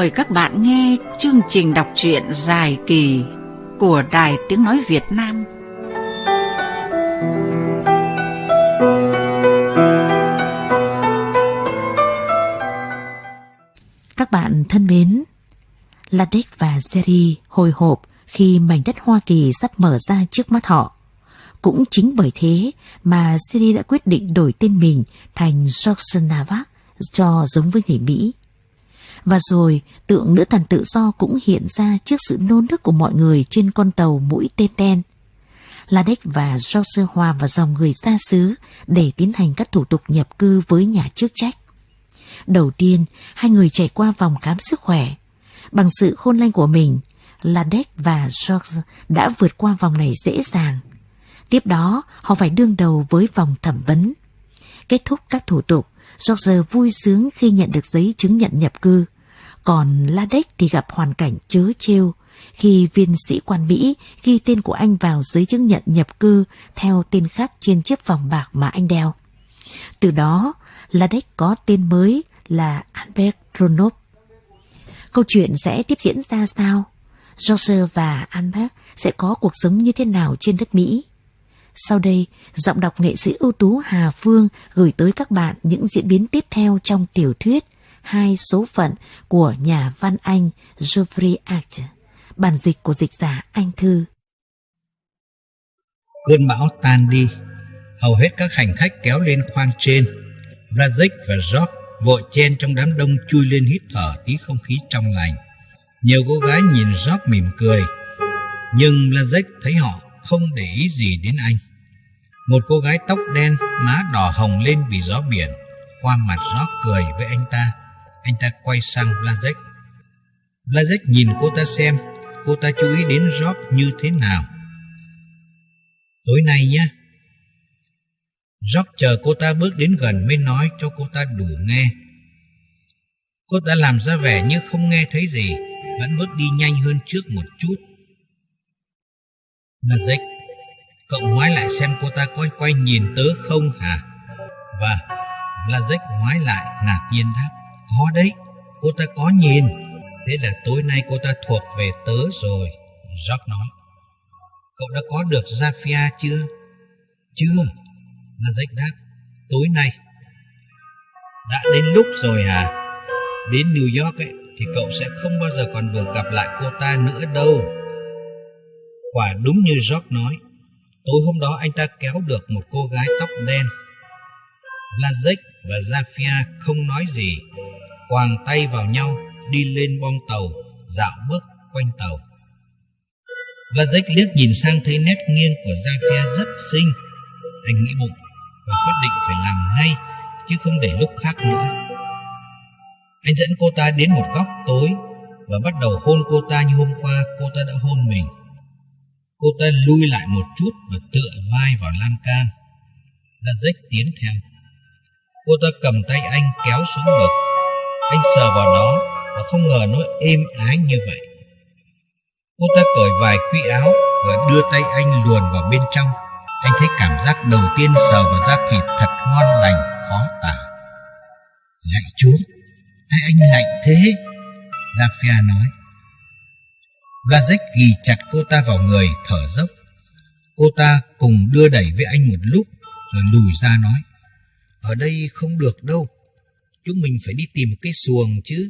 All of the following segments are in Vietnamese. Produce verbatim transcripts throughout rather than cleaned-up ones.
mời các bạn nghe chương trình đọc truyện dài kỳ của Đài Tiếng Nói Việt Nam. Các bạn thân mến, Ladek và Jerry hồi hộp khi mảnh đất Hoa Kỳ sắp mở ra trước mắt họ. Cũng chính bởi thế mà Jerry đã quyết định đổi tên mình thành George Navas cho giống với người Mỹ. Và rồi tượng nữ thần tự do cũng hiện ra trước sự nô nức của mọi người trên con tàu mũi tên đen. Ladek và George hòa vào dòng người xa xứ để tiến hành các thủ tục nhập cư với nhà chức trách. Đầu tiên, hai người trải qua vòng khám sức khỏe. Bằng sự khôn lanh của mình, Ladek và George đã vượt qua vòng này dễ dàng. Tiếp đó, họ phải đương đầu với vòng thẩm vấn. Kết thúc các thủ tục, George vui sướng khi nhận được giấy chứng nhận nhập cư. Còn Ladek thì gặp hoàn cảnh trớ trêu khi viên sĩ quan Mỹ ghi tên của anh vào giấy chứng nhận nhập cư theo tên khác trên chiếc vòng bạc mà anh đeo. Từ đó, Ladek có tên mới là Albert Ronov. Câu chuyện sẽ tiếp diễn ra sao? George và Albert sẽ có cuộc sống như thế nào trên đất Mỹ? Sau đây, giọng đọc nghệ sĩ ưu tú Hà Phương gửi tới các bạn những diễn biến tiếp theo trong tiểu thuyết Hai số phận của nhà văn Anh Geoffrey Archer, bản dịch của dịch giả Anh Thư. Cơn bão tan đi, hầu hết các hành khách kéo lên khoang trên. Blazek và George vội chen trong đám đông chui lên hít thở tí không khí trong lành. Nhiều cô gái nhìn George mỉm cười, nhưng Blazek thấy họ không để ý gì đến anh. Một cô gái tóc đen, má đỏ hồng lên vì gió biển, qua mặt George cười với anh ta. Anh ta quay sang Blazek. Blazek nhìn cô ta xem cô ta chú ý đến George như thế nào. Tối nay nhé. George chờ cô ta bước đến gần mới nói cho cô ta đủ nghe. Cô ta làm ra vẻ như không nghe thấy gì, vẫn bước đi nhanh hơn trước một chút. Blazek, cậu ngoái lại xem cô ta có quay nhìn tớ không hả? Và Blazek ngoái lại ngạc nhiên đáp, có đấy, cô ta có nhìn. Thế là tối nay cô ta thuộc về tớ rồi, George nói. Cậu đã có được Zafia chưa? Chưa, Blazek đáp, tối nay. Đã đến lúc rồi hả? Đến New York ấy, thì cậu sẽ không bao giờ còn được gặp lại cô ta nữa đâu. Quả đúng như George nói, tối hôm đó anh ta kéo được một cô gái tóc đen. Blazek và Zafia không nói gì, quàng tay vào nhau đi lên boong tàu, dạo bước quanh tàu. Blazek liếc nhìn sang thấy nét nghiêng của Zafia rất xinh. Anh nghĩ bụng và quyết định phải làm ngay, chứ không để lúc khác nữa. Anh dẫn cô ta đến một góc tối và bắt đầu hôn cô ta như hôm qua cô ta đã hôn mình. Cô ta lui lại một chút và tựa vai vào lan can. Blazek tiến theo. Cô ta cầm tay anh kéo xuống ngực. Anh sờ vào đó và không ngờ nó êm ái như vậy. Cô ta cởi vài khuy áo và đưa tay anh luồn vào bên trong. Anh thấy cảm giác đầu tiên sờ vào da thịt thật ngon lành, khó tả. Lạy Chúa, hay anh lạnh thế? Zafia nói. Blazek ghì chặt cô ta vào người, thở dốc. Cô ta cùng đưa đẩy với anh một lúc, rồi lùi ra nói, ở đây không được đâu, chúng mình phải đi tìm cái xuồng chứ.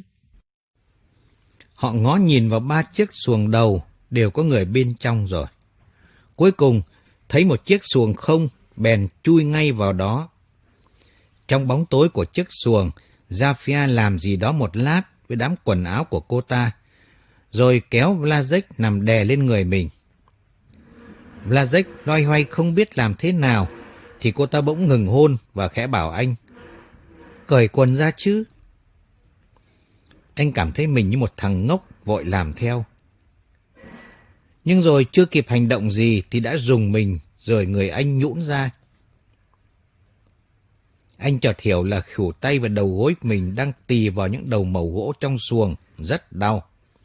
Họ ngó nhìn vào ba chiếc xuồng đầu, đều có người bên trong rồi. Cuối cùng, thấy một chiếc xuồng không, bèn chui ngay vào đó. Trong bóng tối của chiếc xuồng, Zafia làm gì đó một lát với đám quần áo của cô ta, rồi kéo Blazek nằm đè lên người mình. Blazek loay hoay không biết làm thế nào, thì cô ta bỗng ngừng hôn và khẽ bảo anh, cởi quần ra chứ. Anh cảm thấy mình như một thằng ngốc, vội làm theo. Nhưng rồi chưa kịp hành động gì thì đã rùng mình, rồi người anh nhũn ra. Anh chợt hiểu là khuỷu tay và đầu gối mình đang tì vào những đầu mẩu gỗ trong xuồng, rất đau.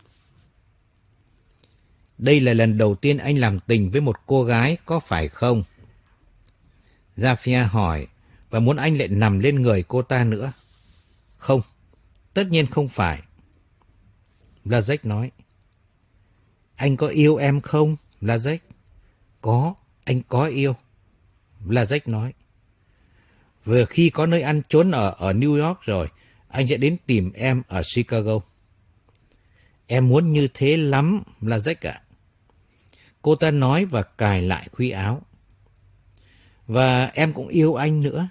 Đây là lần đầu tiên anh làm tình với một cô gái, có phải không? Zafia hỏi, và muốn anh lại nằm lên người cô ta nữa. Không, tất nhiên không phải. Blazek nói. Anh có yêu em không, Blazek? Có, anh có yêu. Blazek nói. Vừa khi có nơi ăn trốn ở ở New York rồi, anh sẽ đến tìm em ở Chicago. Em muốn như thế lắm, Blazek ạ. Cô ta nói và cài lại khuy áo. Và em cũng yêu anh nữa.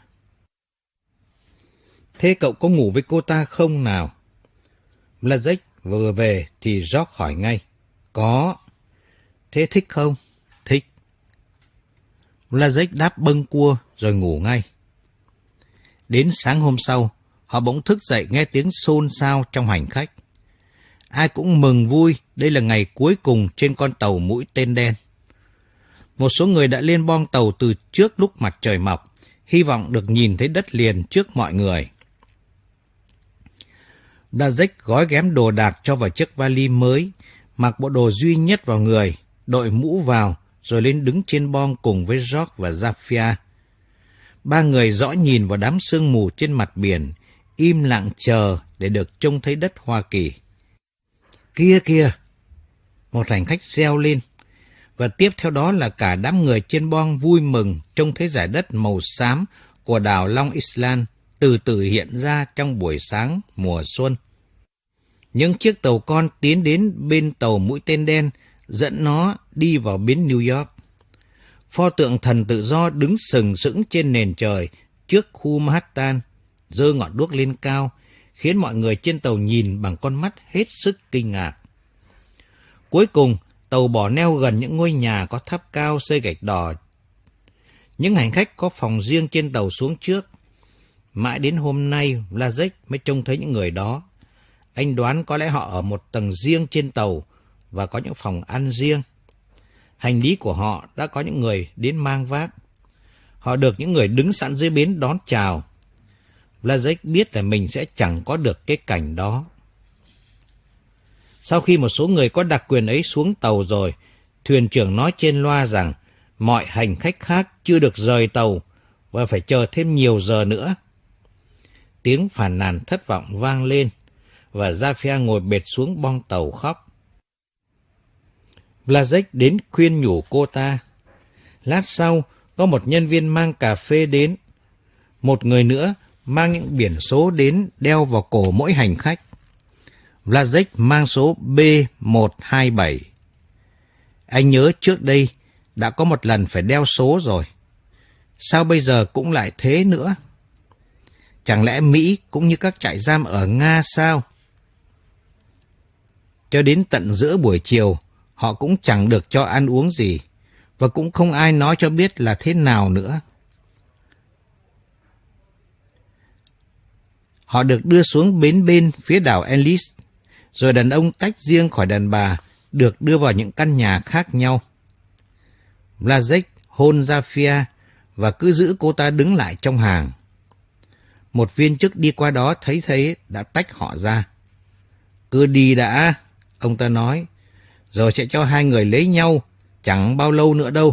Thế cậu có ngủ với cô ta không nào? Blazek vừa về thì George hỏi ngay. Có. Thế thích không? Thích. Blazek đáp bâng cua rồi ngủ ngay. Đến sáng hôm sau, họ bỗng thức dậy nghe tiếng xôn xao trong hành khách. Ai cũng mừng vui, đây là ngày cuối cùng trên con tàu mũi tên đen. Một số người đã lên boong tàu từ trước lúc mặt trời mọc, hy vọng được nhìn thấy đất liền trước mọi người. Blazek gói ghém đồ đạc cho vào chiếc vali mới, mặc bộ đồ duy nhất vào người, đội mũ vào, rồi lên đứng trên boong cùng với George và Zafia. Ba người dõi nhìn vào đám sương mù trên mặt biển, im lặng chờ để được trông thấy đất Hoa Kỳ. Kia kìa! Một hành khách reo lên, và tiếp theo đó là cả đám người trên boong vui mừng trông thấy dải đất màu xám của đảo Long Island từ từ hiện ra trong buổi sáng mùa xuân. Những chiếc tàu con tiến đến bên tàu mũi tên đen, dẫn nó đi vào bến New York. Pho tượng thần tự do đứng sừng sững trên nền trời trước khu Manhattan, giơ ngọn đuốc lên cao, khiến mọi người trên tàu nhìn bằng con mắt hết sức kinh ngạc. Cuối cùng, tàu bỏ neo gần những ngôi nhà có tháp cao xây gạch đỏ. Những hành khách có phòng riêng trên tàu xuống trước. Mãi đến hôm nay, Blazek mới trông thấy những người đó. Anh đoán có lẽ họ ở một tầng riêng trên tàu và có những phòng ăn riêng. Hành lý của họ đã có những người đến mang vác. Họ được những người đứng sẵn dưới bến đón chào. Blazek biết là mình sẽ chẳng có được cái cảnh đó. Sau khi một số người có đặc quyền ấy xuống tàu rồi, thuyền trưởng nói trên loa rằng mọi hành khách khác chưa được rời tàu và phải chờ thêm nhiều giờ nữa. Tiếng phàn nàn thất vọng vang lên và Zafia ngồi bệt xuống boong tàu khóc. Blazek đến khuyên nhủ cô ta. Lát sau, có một nhân viên mang cà phê đến. Một người nữa mang những biển số đến đeo vào cổ mỗi hành khách. Blazek mang số B một hai bảy. Anh nhớ trước đây đã có một lần phải đeo số rồi. Sao bây giờ cũng lại thế nữa? Chẳng lẽ Mỹ cũng như các trại giam ở Nga sao? Cho đến tận giữa buổi chiều, họ cũng chẳng được cho ăn uống gì, và cũng không ai nói cho biết là thế nào nữa. Họ được đưa xuống bến bên phía đảo Ellis, rồi đàn ông tách riêng khỏi đàn bà, được đưa vào những căn nhà khác nhau. Blazek hôn Zafia và cứ giữ cô ta đứng lại trong hàng. Một viên chức đi qua đó thấy thế đã tách họ ra. Cứ đi đã, ông ta nói, rồi sẽ cho hai người lấy nhau, chẳng bao lâu nữa đâu.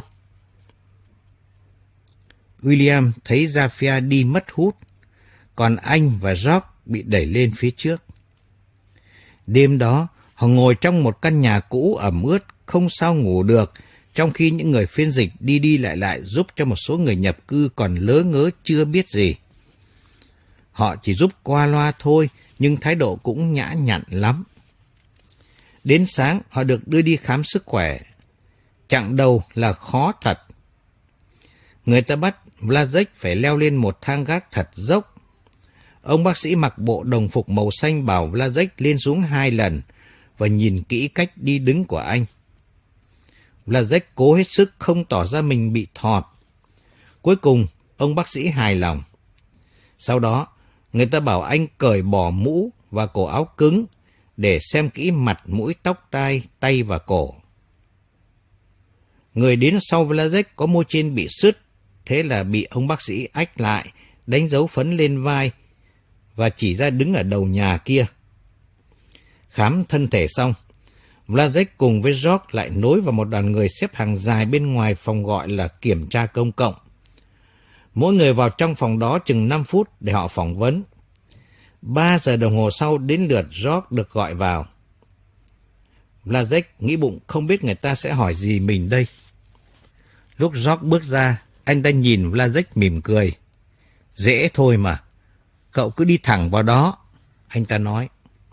William thấy Zafia đi mất hút, còn anh và George bị đẩy lên phía trước. Đêm đó, họ ngồi trong một căn nhà cũ ẩm ướt, không sao ngủ được, trong khi những người phiên dịch đi đi lại lại giúp cho một số người nhập cư còn lớ ngớ chưa biết gì. Họ chỉ giúp qua loa thôi, nhưng thái độ cũng nhã nhặn lắm. Đến sáng, họ được đưa đi khám sức khỏe. Chặng đầu là khó thật. Người ta bắt Blazek phải leo lên một thang gác thật dốc. Ông bác sĩ mặc bộ đồng phục màu xanh bảo Blazek lên xuống hai lần và nhìn kỹ cách đi đứng của anh. Blazek cố hết sức không tỏ ra mình bị thọt. Cuối cùng, ông bác sĩ hài lòng. Sau đó, người ta bảo anh cởi bỏ mũ và cổ áo cứng để xem kỹ mặt, mũi, tóc, tai, tay và cổ. Người đến sau Blazek có môi trên bị sứt, thế là bị ông bác sĩ ách lại, đánh dấu phấn lên vai và chỉ ra đứng ở đầu nhà kia. Khám thân thể xong, Blazek cùng với George lại nối vào một đoàn người xếp hàng dài bên ngoài phòng gọi là kiểm tra công cộng. Mỗi người vào trong phòng đó chừng năm phút để họ phỏng vấn. Ba giờ đồng hồ sau đến lượt George được gọi vào. Blazek nghĩ bụng không biết người ta sẽ hỏi gì mình đây. Lúc George bước ra, anh ta nhìn Blazek mỉm cười. Dễ thôi mà, cậu cứ đi thẳng vào đó, anh ta nói.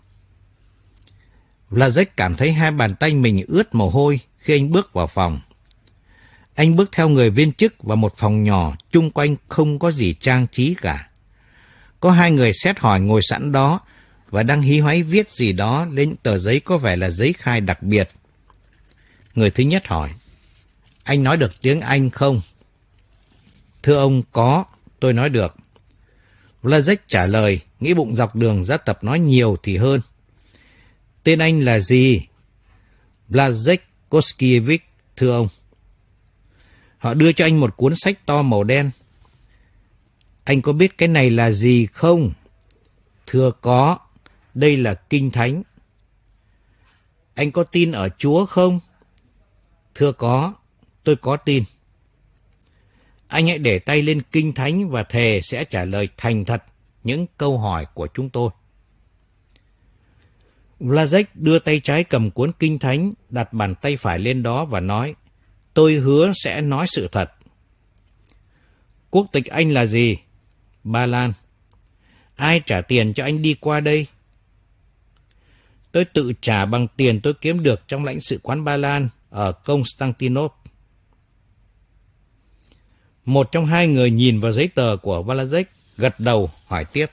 Blazek cảm thấy hai bàn tay mình ướt mồ hôi khi anh bước vào phòng. Anh bước theo người viên chức vào một phòng nhỏ, chung quanh không có gì trang trí cả. Có hai người xét hỏi ngồi sẵn đó và đang hí hoáy viết gì đó lên tờ giấy có vẻ là giấy khai đặc biệt. Người thứ nhất hỏi, anh nói được tiếng Anh không? Thưa ông, có, tôi nói được. Blazek trả lời, nghĩ bụng dọc đường ra tập nói nhiều thì hơn. Tên anh là gì? Blazek Koskiewicz, thưa ông. Họ đưa cho anh một cuốn sách to màu đen. Anh có biết cái này là gì không? Thưa có, đây là Kinh Thánh. Anh có tin ở Chúa không? Thưa có, tôi có tin. Anh hãy để tay lên Kinh Thánh và thề sẽ trả lời thành thật những câu hỏi của chúng tôi. Blazek đưa tay trái cầm cuốn Kinh Thánh, đặt bàn tay phải lên đó và nói, tôi hứa sẽ nói sự thật. Quốc tịch anh là gì? Ba Lan. Ai trả tiền cho anh đi qua đây? Tôi tự trả bằng tiền tôi kiếm được trong lãnh sự quán Ba Lan ở Constantinople. Một trong hai người nhìn vào giấy tờ của Blazek, gật đầu hỏi tiếp.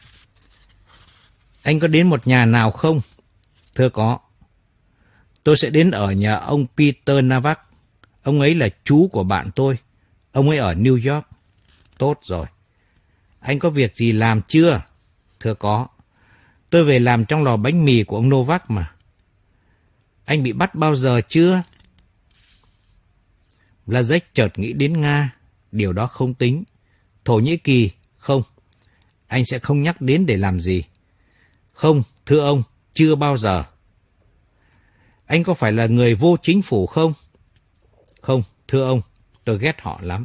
Anh có đến một nhà nào không? Thưa có. Tôi sẽ đến ở nhà ông Peter Navak. Ông ấy là chú của bạn tôi. Ông ấy ở New York. Tốt rồi. Anh có việc gì làm chưa? Thưa có. Tôi về làm trong lò bánh mì của ông Novak mà. Anh bị bắt bao giờ chưa? Blazek chợt nghĩ đến Nga. Điều đó không tính. Thổ Nhĩ Kỳ, không. Anh sẽ không nhắc đến để làm gì. Không, thưa ông, chưa bao giờ. Anh có phải là người vô chính phủ không? Không, thưa ông, tôi ghét họ lắm.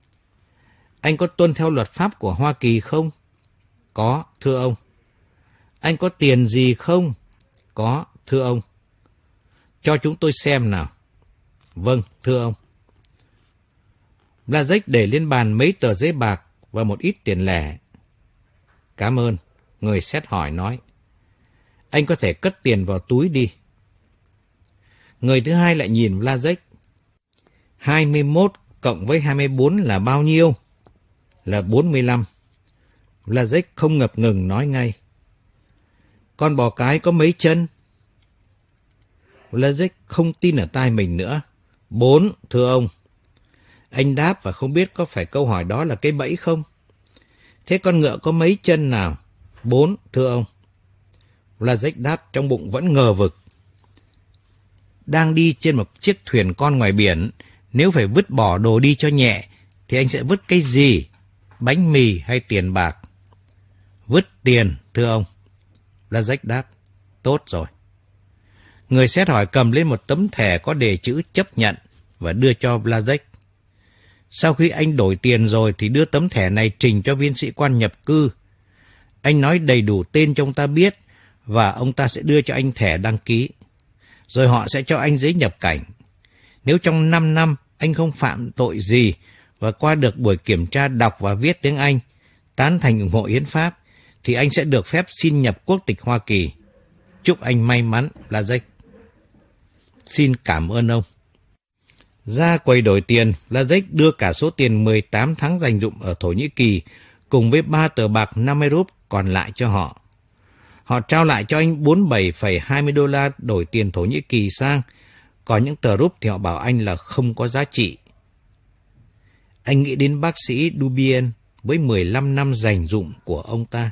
Anh có tuân theo luật pháp của Hoa Kỳ không? Có, thưa ông. Anh có tiền gì không? Có, thưa ông. Cho chúng tôi xem nào. Vâng, thưa ông. Blazek để lên bàn mấy tờ giấy bạc và một ít tiền lẻ. Cảm ơn, người xét hỏi nói. Anh có thể cất tiền vào túi đi. Người thứ hai lại nhìn Blazek. hai mươi mốt cộng với hai mươi bốn là bao nhiêu? Là bốn mươi lăm. Blazek không ngập ngừng nói ngay. Con bò cái có mấy chân? Blazek không tin ở tai mình nữa. Bốn, thưa ông. Anh đáp và không biết có phải câu hỏi đó là cái bẫy không? Thế con ngựa có mấy chân nào? Bốn, thưa ông. Blazek đáp trong bụng vẫn ngờ vực. Đang đi trên một chiếc thuyền con ngoài biển, nếu phải vứt bỏ đồ đi cho nhẹ, thì anh sẽ vứt cái gì? Bánh mì hay tiền bạc? Vứt tiền, thưa ông. Blazek đáp. Tốt rồi. Người xét hỏi cầm lên một tấm thẻ có đề chữ chấp nhận và đưa cho Blazek. Sau khi anh đổi tiền rồi thì đưa tấm thẻ này trình cho viên sĩ quan nhập cư. Anh nói đầy đủ tên cho ông ta biết và ông ta sẽ đưa cho anh thẻ đăng ký. Rồi họ sẽ cho anh giấy nhập cảnh. Nếu trong năm năm anh không phạm tội gì và qua được buổi kiểm tra đọc và viết tiếng Anh, tán thành ủng hộ hiến pháp, thì anh sẽ được phép xin nhập quốc tịch Hoa Kỳ. Chúc anh may mắn, Blazek. Xin cảm ơn ông. Ra quầy đổi tiền, Blazek đưa cả số tiền mười tám tháng dành dụm ở Thổ Nhĩ Kỳ cùng với ba tờ bạc năm mươi rúp còn lại cho họ. Họ trao lại cho anh bốn mươi bảy phẩy hai mươi đô la đổi tiền Thổ Nhĩ Kỳ sang, còn những tờ rúp thì họ bảo anh là không có giá trị. Anh nghĩ đến bác sĩ Dubien với mười lăm năm dành dụm của ông ta.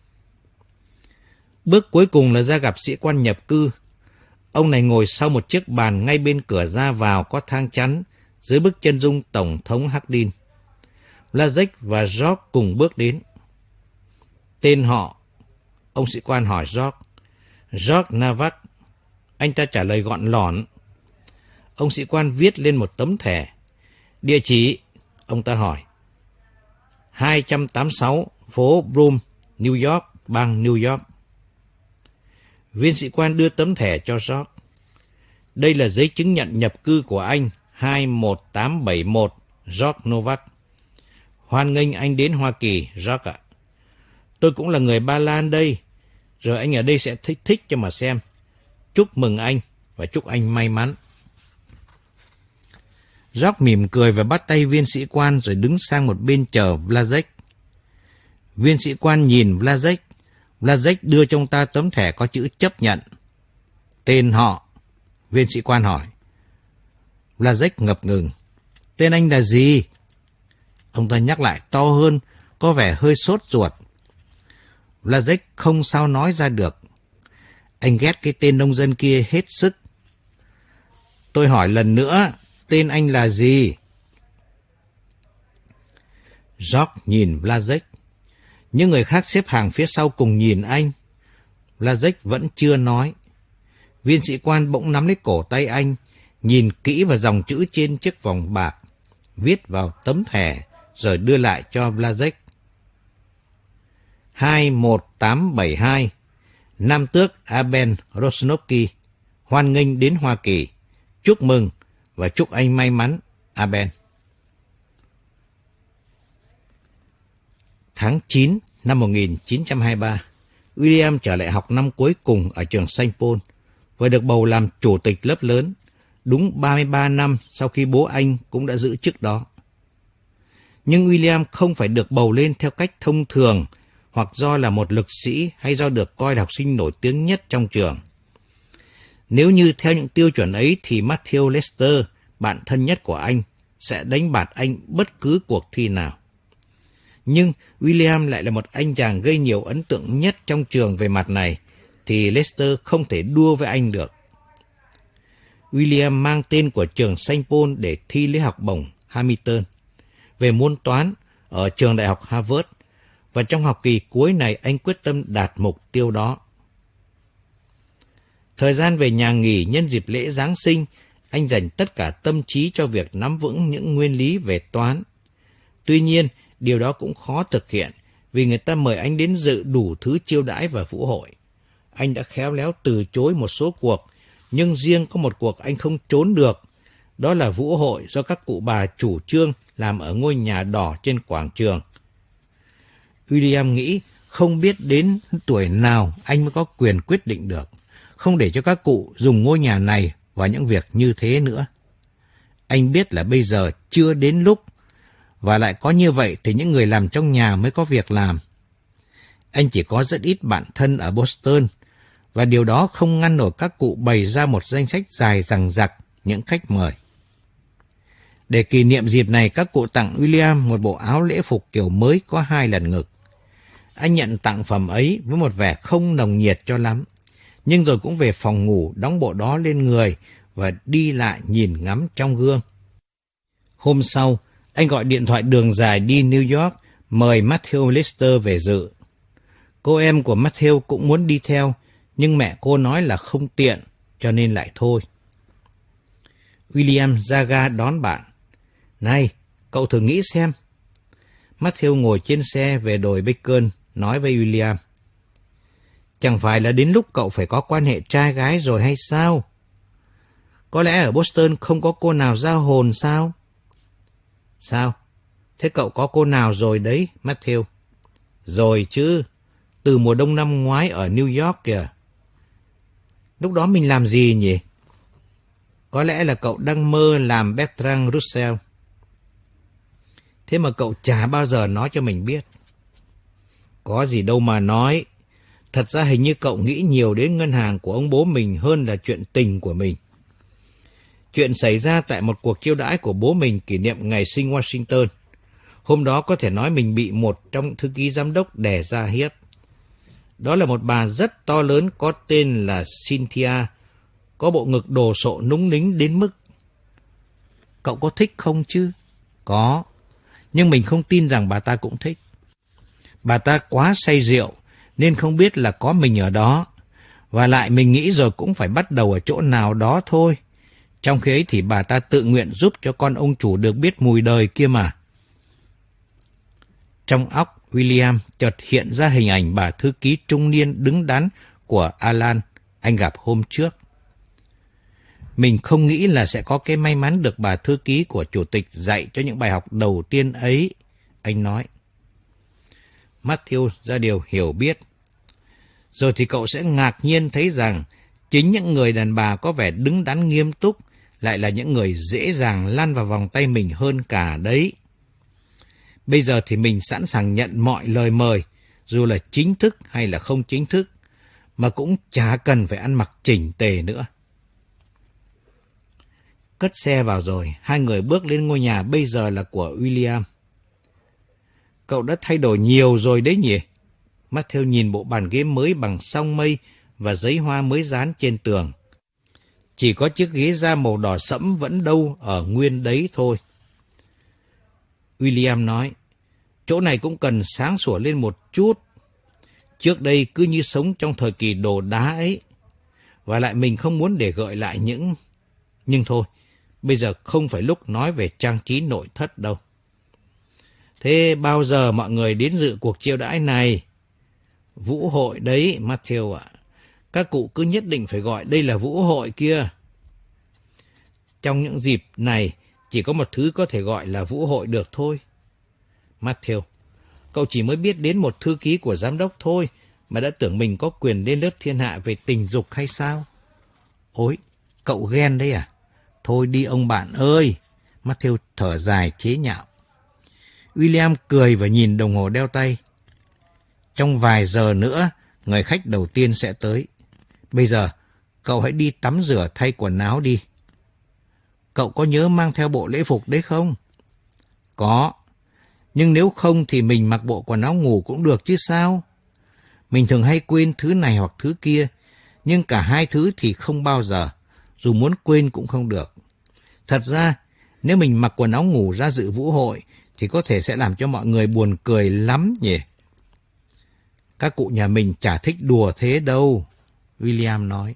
Bước cuối cùng là ra gặp sĩ quan nhập cư. Ông này ngồi sau một chiếc bàn ngay bên cửa ra vào có thang chắn, dưới bức chân dung Tổng thống Hardin. Blazek và George cùng bước đến. Tên họ? Ông sĩ quan hỏi George. George Navak. Anh ta trả lời gọn lỏn. Ông sĩ quan viết lên một tấm thẻ. Địa chỉ? Ông ta hỏi. hai trăm tám mươi sáu phố Broome, New York, bang New York. Viên sĩ quan đưa tấm thẻ cho George. Đây là giấy chứng nhận nhập cư của anh, hai một tám bảy một, George Novak. Hoan nghênh anh đến Hoa Kỳ, George ạ. Tôi cũng là người Ba Lan đây, rồi anh ở đây sẽ thích thích cho mà xem. Chúc mừng anh và chúc anh may mắn. George mỉm cười và bắt tay viên sĩ quan rồi đứng sang một bên chờ Vlasic. Viên sĩ quan nhìn Vlasic. Vlasic đưa cho ông ta tấm thẻ có chữ chấp nhận. Tên họ? Viên sĩ quan hỏi. Vlasic ngập ngừng. Tên anh là gì? Ông ta nhắc lại to hơn, có vẻ hơi sốt ruột. Vlasic không sao nói ra được. Anh ghét cái tên nông dân kia hết sức. Tôi hỏi lần nữa, tên anh là gì? George nhìn Vlasic. Những người khác xếp hàng phía sau cùng nhìn anh. Vlasic vẫn chưa nói. Viên sĩ quan bỗng nắm lấy cổ tay anh, nhìn kỹ vào dòng chữ trên chiếc vòng bạc, viết vào tấm thẻ, rồi đưa lại cho Vlasic. hai một tám bảy hai, Nam tước Aben Rosnovsky, hoan nghênh đến Hoa Kỳ. Chúc mừng và chúc anh may mắn, Aben. Tháng chín năm một nghìn chín trăm hai mươi ba, William trở lại học năm cuối cùng ở trường Saint Paul và được bầu làm chủ tịch lớp lớn, đúng ba mươi ba năm sau khi bố anh cũng đã giữ chức đó. Nhưng William không phải được bầu lên theo cách thông thường, hoặc do là một lực sĩ hay do được coi là học sinh nổi tiếng nhất trong trường. Nếu như theo những tiêu chuẩn ấy thì Matthew Lester, bạn thân nhất của anh, sẽ đánh bạt anh bất cứ cuộc thi nào. Nhưng William lại là một anh chàng gây nhiều ấn tượng nhất trong trường về mặt này, thì Lester không thể đua với anh được. William mang tên của trường Saint Paul để thi lấy học bổng Hamilton về môn toán ở trường đại học Harvard, và trong học kỳ cuối này anh quyết tâm đạt mục tiêu đó. Thời gian về nhà nghỉ nhân dịp lễ Giáng sinh, anh dành tất cả tâm trí cho việc nắm vững những nguyên lý về toán. Tuy nhiên, điều đó cũng khó thực hiện vì người ta mời anh đến dự đủ thứ chiêu đãi và vũ hội. Anh đã khéo léo từ chối một số cuộc, nhưng riêng có một cuộc anh không trốn được. Đó là vũ hội do các cụ bà chủ trương làm ở ngôi nhà đỏ trên quảng trường. William nghĩ không biết đến tuổi nào anh mới có quyền quyết định được, không để cho các cụ dùng ngôi nhà này vào những việc như thế nữa. Anh biết là bây giờ chưa đến lúc, và lại có như vậy thì những người làm trong nhà mới có việc làm. Anh chỉ có rất ít bạn thân ở Boston, và điều đó không ngăn nổi các cụ bày ra một danh sách dài dằng dặc những khách mời. Để kỷ niệm dịp này, các cụ tặng William một bộ áo lễ phục kiểu mới có hai lần ngực. Anh nhận tặng phẩm ấy với một vẻ không nồng nhiệt cho lắm, nhưng rồi cũng về phòng ngủ đóng bộ đó lên người và đi lại nhìn ngắm trong gương. Hôm sau, anh gọi điện thoại đường dài đi New York mời Matthew Lester về dự. Cô em của Matthew cũng muốn đi theo, nhưng mẹ cô nói là không tiện, cho nên lại thôi. William ra ga đón bạn. Này, cậu thử nghĩ xem. Matthew ngồi trên xe về đồi Bacon, nói với William. Chẳng phải là đến lúc cậu phải có quan hệ trai gái rồi hay sao? Có lẽ ở Boston không có cô nào giao hồn sao? Sao? Thế cậu có cô nào rồi đấy, Matthew? Rồi chứ, từ mùa đông năm ngoái ở New York kìa. Lúc đó mình làm gì nhỉ? Có lẽ là cậu đang mơ làm Bertrand Russell. Thế mà cậu chả bao giờ nói cho mình biết. Có gì đâu mà nói. Thật ra hình như cậu nghĩ nhiều đến ngân hàng của ông bố mình hơn là chuyện tình của mình. Chuyện xảy ra tại một cuộc chiêu đãi của bố mình kỷ niệm ngày sinh Washington. Hôm đó có thể nói mình bị một trong thư ký giám đốc đè ra hiếp. Đó là một bà rất to lớn có tên là Cynthia, có bộ ngực đồ sộ núng nính đến mức. Cậu có thích không chứ? Có, nhưng mình không tin rằng bà ta cũng thích. Bà ta quá say rượu, nên không biết là có mình ở đó. Và lại mình nghĩ rồi cũng phải bắt đầu ở chỗ nào đó thôi. Trong khi ấy thì bà ta tự nguyện giúp cho con ông chủ được biết mùi đời kia mà. Trong óc William chợt hiện ra hình ảnh bà thư ký trung niên đứng đắn của Alan anh gặp hôm trước. Mình không nghĩ là sẽ có cái may mắn được bà thư ký của chủ tịch dạy cho những bài học đầu tiên ấy, anh nói. Matthew ra điều hiểu biết. Rồi thì cậu sẽ ngạc nhiên thấy rằng chính những người đàn bà có vẻ đứng đắn nghiêm túc lại là những người dễ dàng lăn vào vòng tay mình hơn cả đấy. Bây giờ thì mình sẵn sàng nhận mọi lời mời, dù là chính thức hay là không chính thức, mà cũng chả cần phải ăn mặc chỉnh tề nữa. Cất xe vào rồi, hai người bước lên ngôi nhà bây giờ là của William. Cậu đã thay đổi nhiều rồi đấy nhỉ? Matthew nhìn bộ bàn ghế mới bằng song mây và giấy hoa mới dán trên tường. Chỉ có chiếc ghế da màu đỏ sẫm vẫn đâu ở nguyên đấy thôi. William nói, chỗ này cũng cần sáng sủa lên một chút. Trước đây cứ như sống trong thời kỳ đồ đá ấy. Và lại mình không muốn để gợi lại những... Nhưng thôi, bây giờ không phải lúc nói về trang trí nội thất đâu. Thế bao giờ mọi người đến dự cuộc chiêu đãi này? Vũ hội đấy, Matthew ạ. Các cụ cứ nhất định phải gọi đây là vũ hội kia. Trong những dịp này, chỉ có một thứ có thể gọi là vũ hội được thôi. Matthew, cậu chỉ mới biết đến một thư ký của giám đốc thôi, mà đã tưởng mình có quyền lên lớp thiên hạ về tình dục hay sao? Ôi, cậu ghen đấy à? Thôi đi ông bạn ơi! Matthew thở dài chế nhạo. William cười và nhìn đồng hồ đeo tay. Trong vài giờ nữa, người khách đầu tiên sẽ tới. Bây giờ, cậu hãy đi tắm rửa thay quần áo đi. Cậu có nhớ mang theo bộ lễ phục đấy không? Có. Nhưng nếu không thì mình mặc bộ quần áo ngủ cũng được chứ sao? Mình thường hay quên thứ này hoặc thứ kia, nhưng cả hai thứ thì không bao giờ, dù muốn quên cũng không được. Thật ra, nếu mình mặc quần áo ngủ ra dự vũ hội, thì có thể sẽ làm cho mọi người buồn cười lắm nhỉ? Các cụ nhà mình chả thích đùa thế đâu, William nói.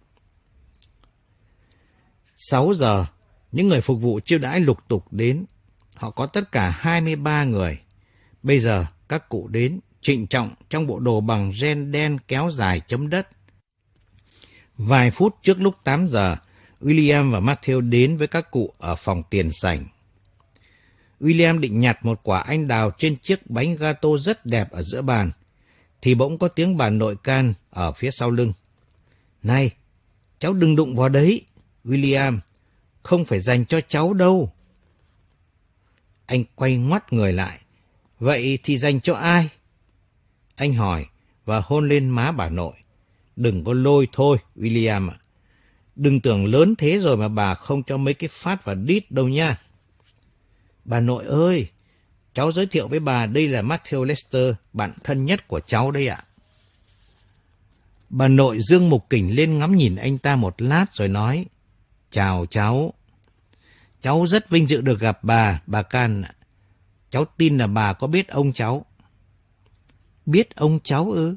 Sáu giờ, những người phục vụ chiêu đãi lục tục đến. Họ có tất cả hai mươi ba người. Bây giờ, các cụ đến, trịnh trọng trong bộ đồ bằng ren đen kéo dài chấm đất. Vài phút trước lúc tám giờ, William và Matthew đến với các cụ ở phòng tiền sảnh. William định nhặt một quả anh đào trên chiếc bánh gato rất đẹp ở giữa bàn, thì bỗng có tiếng bà nội can ở phía sau lưng. Này, cháu đừng đụng vào đấy, William, không phải dành cho cháu đâu. Anh quay ngoắt người lại. Vậy thì dành cho ai? Anh hỏi và hôn lên má bà nội. Đừng có lôi thôi, William ạ. Đừng tưởng lớn thế rồi mà bà không cho mấy cái phát và đít đâu nha. Bà nội ơi, cháu giới thiệu với bà đây là Matthew Lester, bạn thân nhất của cháu đây ạ. Bà nội dương mục kỉnh lên ngắm nhìn anh ta một lát rồi nói, chào cháu. Cháu rất vinh dự được gặp bà, bà Can ạ. Cháu tin là bà có biết ông cháu. Biết ông cháu ư?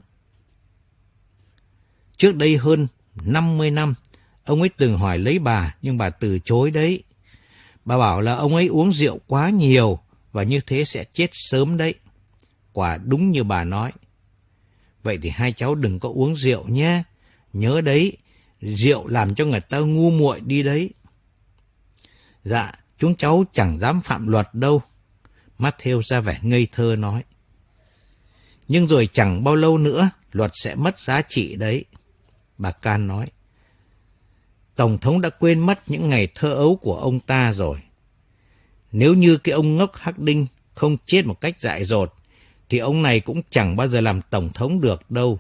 Trước đây hơn năm mươi năm, ông ấy từng hỏi lấy bà, nhưng bà từ chối đấy. Bà bảo là ông ấy uống rượu quá nhiều, và như thế sẽ chết sớm đấy. Quả đúng như bà nói. Vậy thì hai cháu đừng có uống rượu nhé. Nhớ đấy, rượu làm cho người ta ngu muội đi đấy. Dạ, chúng cháu chẳng dám phạm luật đâu. Matthew ra vẻ ngây thơ nói. Nhưng rồi chẳng bao lâu nữa, luật sẽ mất giá trị đấy. Bà Can nói. Tổng thống đã quên mất những ngày thơ ấu của ông ta rồi. Nếu như cái ông ngốc Harding không chết một cách dại dột, thì ông này cũng chẳng bao giờ làm tổng thống được đâu.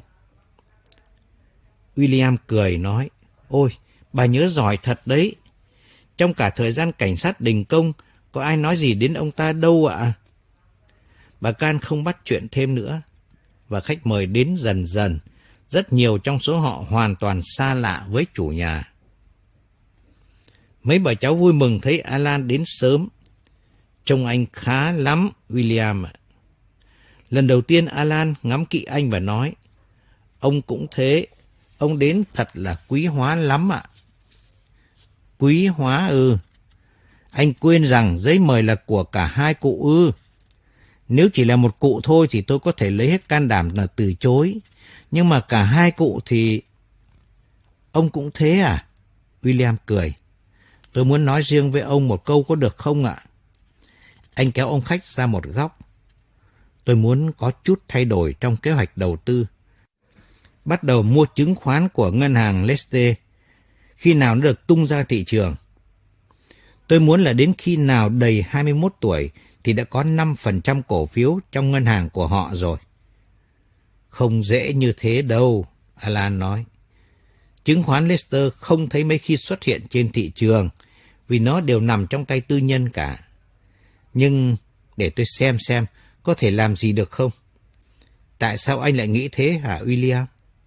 William cười nói, ôi, bà nhớ giỏi thật đấy. Trong cả thời gian cảnh sát đình công, có ai nói gì đến ông ta đâu ạ? Bà Can không bắt chuyện thêm nữa, và khách mời đến dần dần, rất nhiều trong số họ hoàn toàn xa lạ với chủ nhà. Mấy bà cháu vui mừng thấy Alan đến sớm. Trông anh khá lắm, William ạ. Lần đầu tiên Alan ngắm kỹ anh và nói, ông cũng thế, ông đến thật là quý hóa lắm ạ. Quý hóa ư? Anh quên rằng giấy mời là của cả hai cụ ư? Nếu chỉ là một cụ thôi thì tôi có thể lấy hết can đảm là từ chối. Nhưng mà cả hai cụ thì... Ông cũng thế à? William cười. Tôi muốn nói riêng với ông một câu có được không ạ? Anh kéo ông khách ra một góc. Tôi muốn có chút thay đổi trong kế hoạch đầu tư. Bắt đầu mua chứng khoán của ngân hàng Leicester khi nào nó được tung ra thị trường. Tôi muốn là đến khi nào đầy hai mươi mốt tuổi thì đã có năm phần trăm cổ phiếu trong ngân hàng của họ rồi. Không dễ như thế đâu, Alan nói. Chứng khoán Leicester không thấy mấy khi xuất hiện trên thị trường vì nó đều nằm trong tay tư nhân cả. Nhưng để tôi xem xem có thể làm gì được không? Tại sao anh lại nghĩ thế hả William?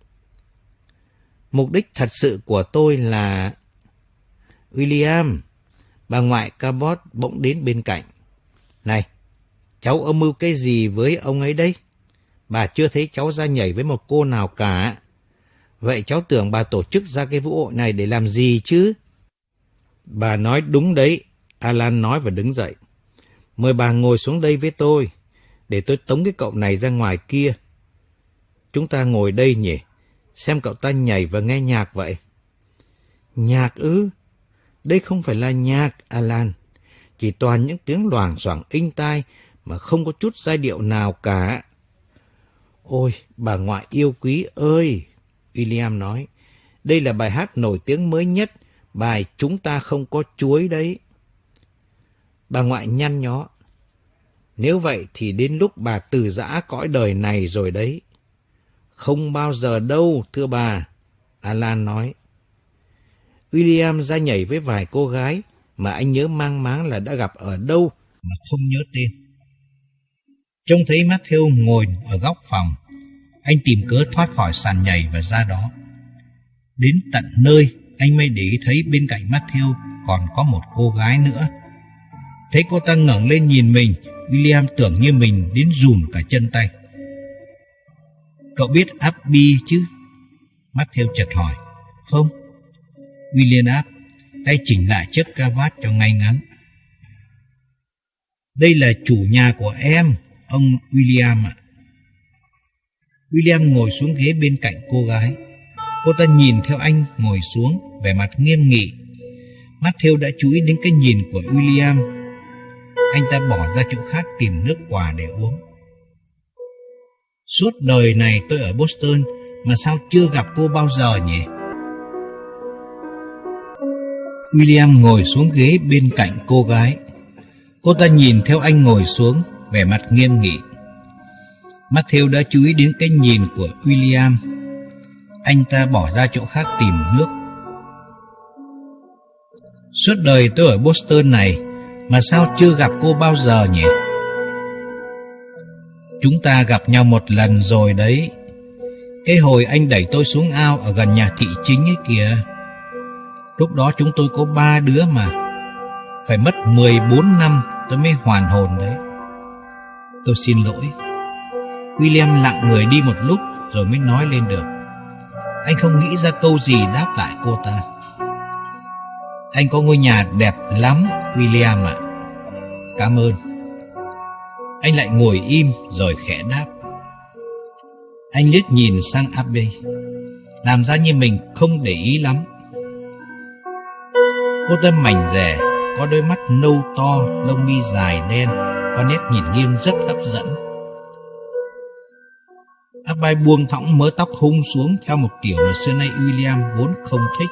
Mục đích thật sự của tôi là... William, bà ngoại Cabot bỗng đến bên cạnh. Này, cháu âm mưu cái gì với ông ấy đấy? Bà chưa thấy cháu ra nhảy với một cô nào cả. Vậy cháu tưởng bà tổ chức ra cái vũ hội này để làm gì chứ? Bà nói đúng đấy, Alan nói và đứng dậy. Mời bà ngồi xuống đây với tôi, để tôi tống cái cậu này ra ngoài kia. Chúng ta ngồi đây nhỉ, xem cậu ta nhảy và nghe nhạc vậy. Nhạc ư? Đây không phải là nhạc, Alan. Chỉ toàn những tiếng loảng xoảng inh tai mà không có chút giai điệu nào cả. Ôi, bà ngoại yêu quý ơi! William nói, đây là bài hát nổi tiếng mới nhất, bài Chúng ta không có chuối đấy. Bà ngoại nhăn nhó. Nếu vậy thì đến lúc bà từ giã cõi đời này rồi đấy. Không bao giờ đâu, thưa bà, Alan nói. William ra nhảy với vài cô gái mà anh nhớ mang máng là đã gặp ở đâu mà không nhớ tên. Trông thấy Matthew ngồi ở góc phòng, anh tìm cớ thoát khỏi sàn nhảy và ra đó. Đến tận nơi, anh mới để ý thấy bên cạnh Matthew còn có một cô gái nữa. Thấy cô ta ngẩng lên nhìn mình, William tưởng như mình đến run cả chân tay. Cậu biết Abby chứ? Matthew chợt hỏi. Không. William đáp, tay chỉnh lại chiếc cravat cho ngay ngắn. Đây là chủ nhà của em, ông William ạ. William ngồi xuống ghế bên cạnh cô gái. Cô ta nhìn theo anh ngồi xuống, vẻ mặt nghiêm nghị. Matthew đã chú ý đến cái nhìn của William. Anh ta bỏ ra chỗ khác tìm nước quả để uống. Suốt đời này tôi ở Boston mà sao chưa gặp cô bao giờ nhỉ? William ngồi xuống ghế bên cạnh cô gái. Cô ta nhìn theo anh ngồi xuống, vẻ mặt nghiêm nghị. Matthew đã chú ý đến cái nhìn của William. Anh ta bỏ ra chỗ khác tìm nước. Suốt đời tôi ở Boston này mà sao chưa gặp cô bao giờ nhỉ? Chúng ta gặp nhau một lần rồi đấy. Cái hồi anh đẩy tôi xuống ao ở gần nhà thị chính ấy kìa. Lúc đó chúng tôi có ba đứa mà. Phải mất mười bốn năm tôi mới hoàn hồn đấy. Tôi xin lỗi. William lặng người đi một lúc rồi mới nói lên được. Anh không nghĩ ra câu gì đáp lại cô ta. Anh có ngôi nhà đẹp lắm, William ạ. Cảm ơn. Anh lại ngồi im rồi khẽ đáp. Anh liếc nhìn sang Abby, làm ra như mình không để ý lắm. Cô ta mảnh rẻ, có đôi mắt nâu to, lông mi dài đen, có nét nhìn nghiêng rất hấp dẫn. Abby buông thõng mớ tóc hung xuống theo một kiểu mà xưa nay William vốn không thích.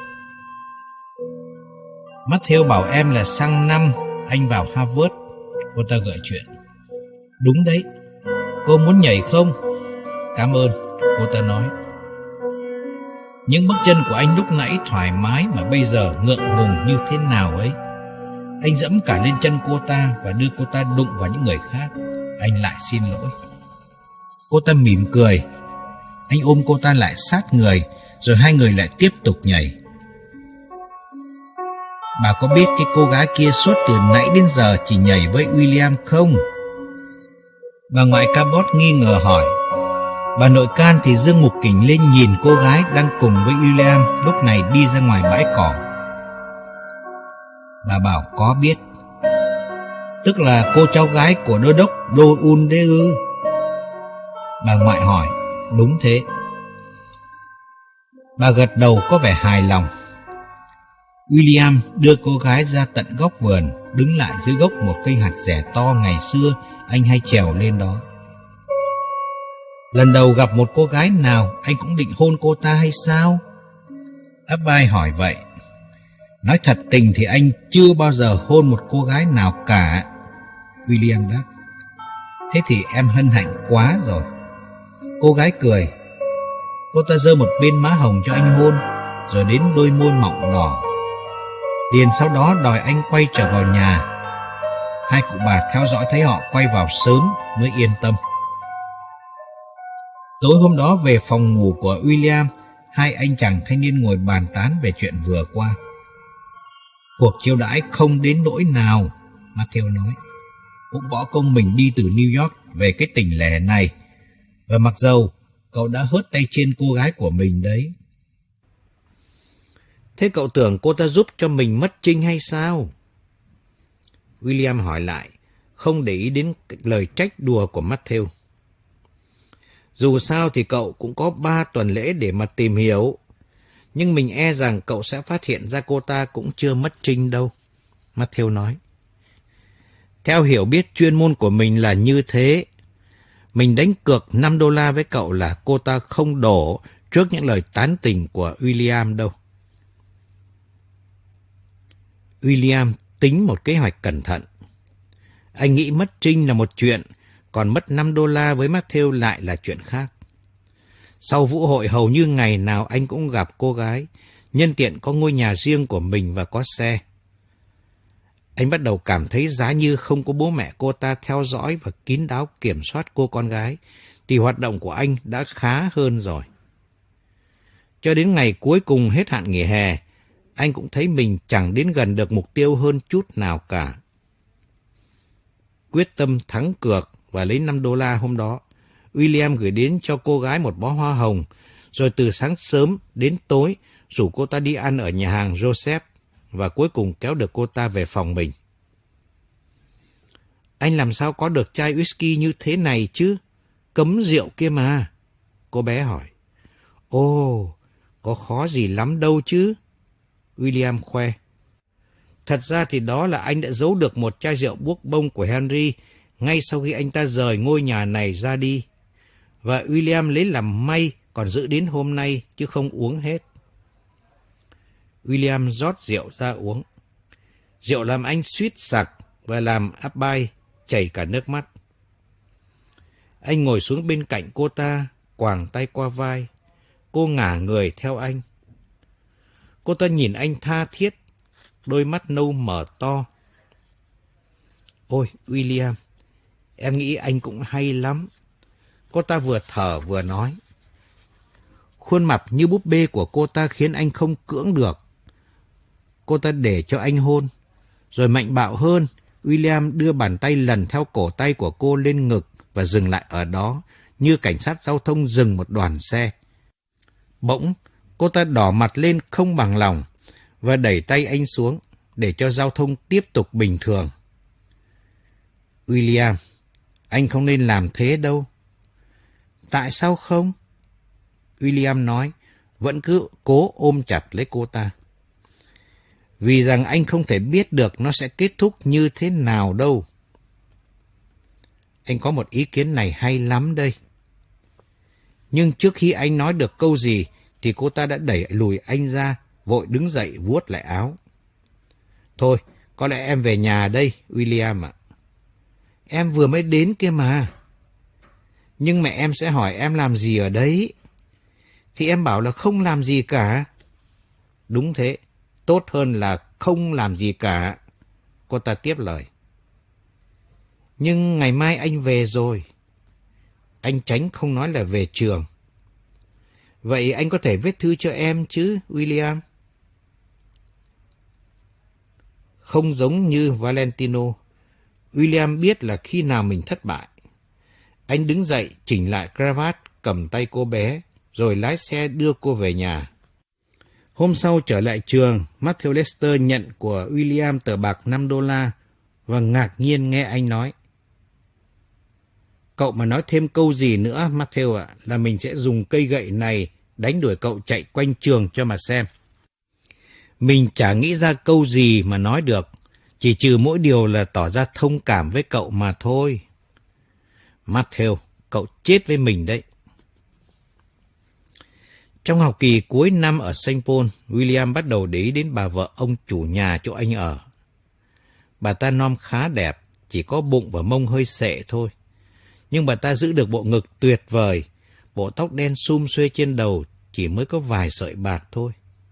Matthew bảo em là sang năm anh vào Harvard. Cô ta gợi chuyện. Đúng đấy. Cô muốn nhảy không? Cảm ơn, cô ta nói. Những bước chân của anh lúc nãy thoải mái mà bây giờ ngượng ngùng như thế nào ấy. Anh dẫm cả lên chân cô ta và đưa cô ta đụng vào những người khác. Anh lại xin lỗi. Cô ta mỉm cười. Anh ôm cô ta lại sát người, rồi hai người lại tiếp tục nhảy. Bà có biết cái cô gái kia suốt từ nãy đến giờ chỉ nhảy với William không? Bà ngoại Cabot nghi ngờ hỏi. Bà nội Can thì dương mục kỉnh lên nhìn cô gái đang cùng với William lúc này đi ra ngoài bãi cỏ. Bà bảo có biết. Tức là cô cháu gái của đô đốc Đô Un đấy ư? Bà ngoại hỏi. Đúng thế. Bà gật đầu có vẻ hài lòng. William đưa cô gái ra tận góc vườn, đứng lại dưới gốc một cây hạt dẻ to ngày xưa anh hay trèo lên đó. Lần đầu gặp một cô gái nào, anh cũng định hôn cô ta hay sao? Abai hỏi vậy. Nói thật tình thì anh chưa bao giờ hôn một cô gái nào cả, William đáp. Thế thì em hân hạnh quá rồi. Cô gái cười. Cô ta giơ một bên má hồng cho anh hôn, rồi đến đôi môi mọng đỏ. Liền sau đó đòi anh quay trở vào nhà. Hai cụ bà theo dõi thấy họ quay vào sớm mới yên tâm. Tối hôm đó về phòng ngủ của William, hai anh chàng thanh niên ngồi bàn tán về chuyện vừa qua. Cuộc chiêu đãi không đến nỗi nào, Matthew nói. Cũng bỏ công mình đi từ New York về cái tỉnh lẻ này. Và mặc dầu cậu đã hớt tay trên cô gái của mình đấy. Thế cậu tưởng cô ta giúp cho mình mất trinh hay sao? William hỏi lại, không để ý đến lời trách đùa của Matthew. Dù sao thì cậu cũng có ba tuần lễ để mà tìm hiểu. Nhưng mình e rằng cậu sẽ phát hiện ra cô ta cũng chưa mất trinh đâu, Matthew nói. Theo hiểu biết chuyên môn của mình là như thế. Mình đánh cược năm đô la với cậu là cô ta không đổ trước những lời tán tỉnh của William đâu. William tính một kế hoạch cẩn thận. Anh nghĩ mất trinh là một chuyện, còn mất năm đô la với Matthew lại là chuyện khác. Sau vũ hội hầu như ngày nào anh cũng gặp cô gái, nhân tiện có ngôi nhà riêng của mình và có xe. Anh bắt đầu cảm thấy giá như không có bố mẹ cô ta theo dõi và kín đáo kiểm soát cô con gái, thì hoạt động của anh đã khá hơn rồi. Cho đến ngày cuối cùng hết hạn nghỉ hè, anh cũng thấy mình chẳng đến gần được mục tiêu hơn chút nào cả. Quyết tâm thắng cược và lấy năm đô la hôm đó, William gửi đến cho cô gái một bó hoa hồng, rồi từ sáng sớm đến tối rủ cô ta đi ăn ở nhà hàng Joseph, và cuối cùng kéo được cô ta về phòng mình. Anh làm sao có được chai whisky như thế này chứ? Cấm rượu kia mà. Cô bé hỏi. Ồ, có khó gì lắm đâu chứ? William khoe. Thật ra thì đó là anh đã giấu được một chai rượu buốc bông của Henry ngay sau khi anh ta rời ngôi nhà này ra đi. Và William lấy làm may còn giữ đến hôm nay chứ không uống hết. William rót rượu ra uống. Rượu làm anh suýt sặc và làm Abai chảy cả nước mắt. Anh ngồi xuống bên cạnh cô ta, quàng tay qua vai. Cô ngả người theo anh. Cô ta nhìn anh tha thiết, đôi mắt nâu mở to. Ôi, William, em nghĩ anh cũng hay lắm. Cô ta vừa thở vừa nói. Khuôn mặt như búp bê của cô ta khiến anh không cưỡng được. Cô ta để cho anh hôn. Rồi mạnh bạo hơn, William đưa bàn tay lần theo cổ tay của cô lên ngực và dừng lại ở đó, như cảnh sát giao thông dừng một đoàn xe. Bỗng, cô ta đỏ mặt lên không bằng lòng và đẩy tay anh xuống để cho giao thông tiếp tục bình thường. William, anh không nên làm thế đâu. Tại sao không? William nói, vẫn cứ cố ôm chặt lấy cô ta. Vì rằng anh không thể biết được nó sẽ kết thúc như thế nào đâu. Anh có một ý kiến này hay lắm đây. Nhưng trước khi anh nói được câu gì, thì cô ta đã đẩy lùi anh ra, vội đứng dậy vuốt lại áo. Thôi, có lẽ em về nhà đây, William ạ. Em vừa mới đến kia mà. Nhưng mẹ em sẽ hỏi em làm gì ở đấy. Thì em bảo là không làm gì cả. Đúng thế, tốt hơn là không làm gì cả. Cô ta tiếp lời. Nhưng ngày mai anh về rồi. Anh tránh không nói là về trường. Vậy anh có thể viết thư cho em chứ, William? Không giống như Valentino, William biết là khi nào mình thất bại. Anh đứng dậy, chỉnh lại cravat, cầm tay cô bé, rồi lái xe đưa cô về nhà. Hôm sau trở lại trường, Matthew Lester nhận của William tờ bạc năm đô la và ngạc nhiên nghe anh nói. Cậu mà nói thêm câu gì nữa, Matthew ạ, à, là mình sẽ dùng cây gậy này đánh đuổi cậu chạy quanh trường cho mà xem. Mình chả nghĩ ra câu gì mà nói được, chỉ trừ mỗi điều là tỏ ra thông cảm với cậu mà thôi. Matthew, cậu chết với mình đấy. Trong học kỳ cuối năm ở Saint Paul, William bắt đầu để ý đến bà vợ ông chủ nhà chỗ anh ở. Bà ta non khá đẹp, chỉ có bụng và mông hơi xệ thôi. Nhưng bà ta giữ được bộ ngực tuyệt vời, bộ tóc đen sum xuê trên đầu chỉ mới có vài sợi bạc thôi.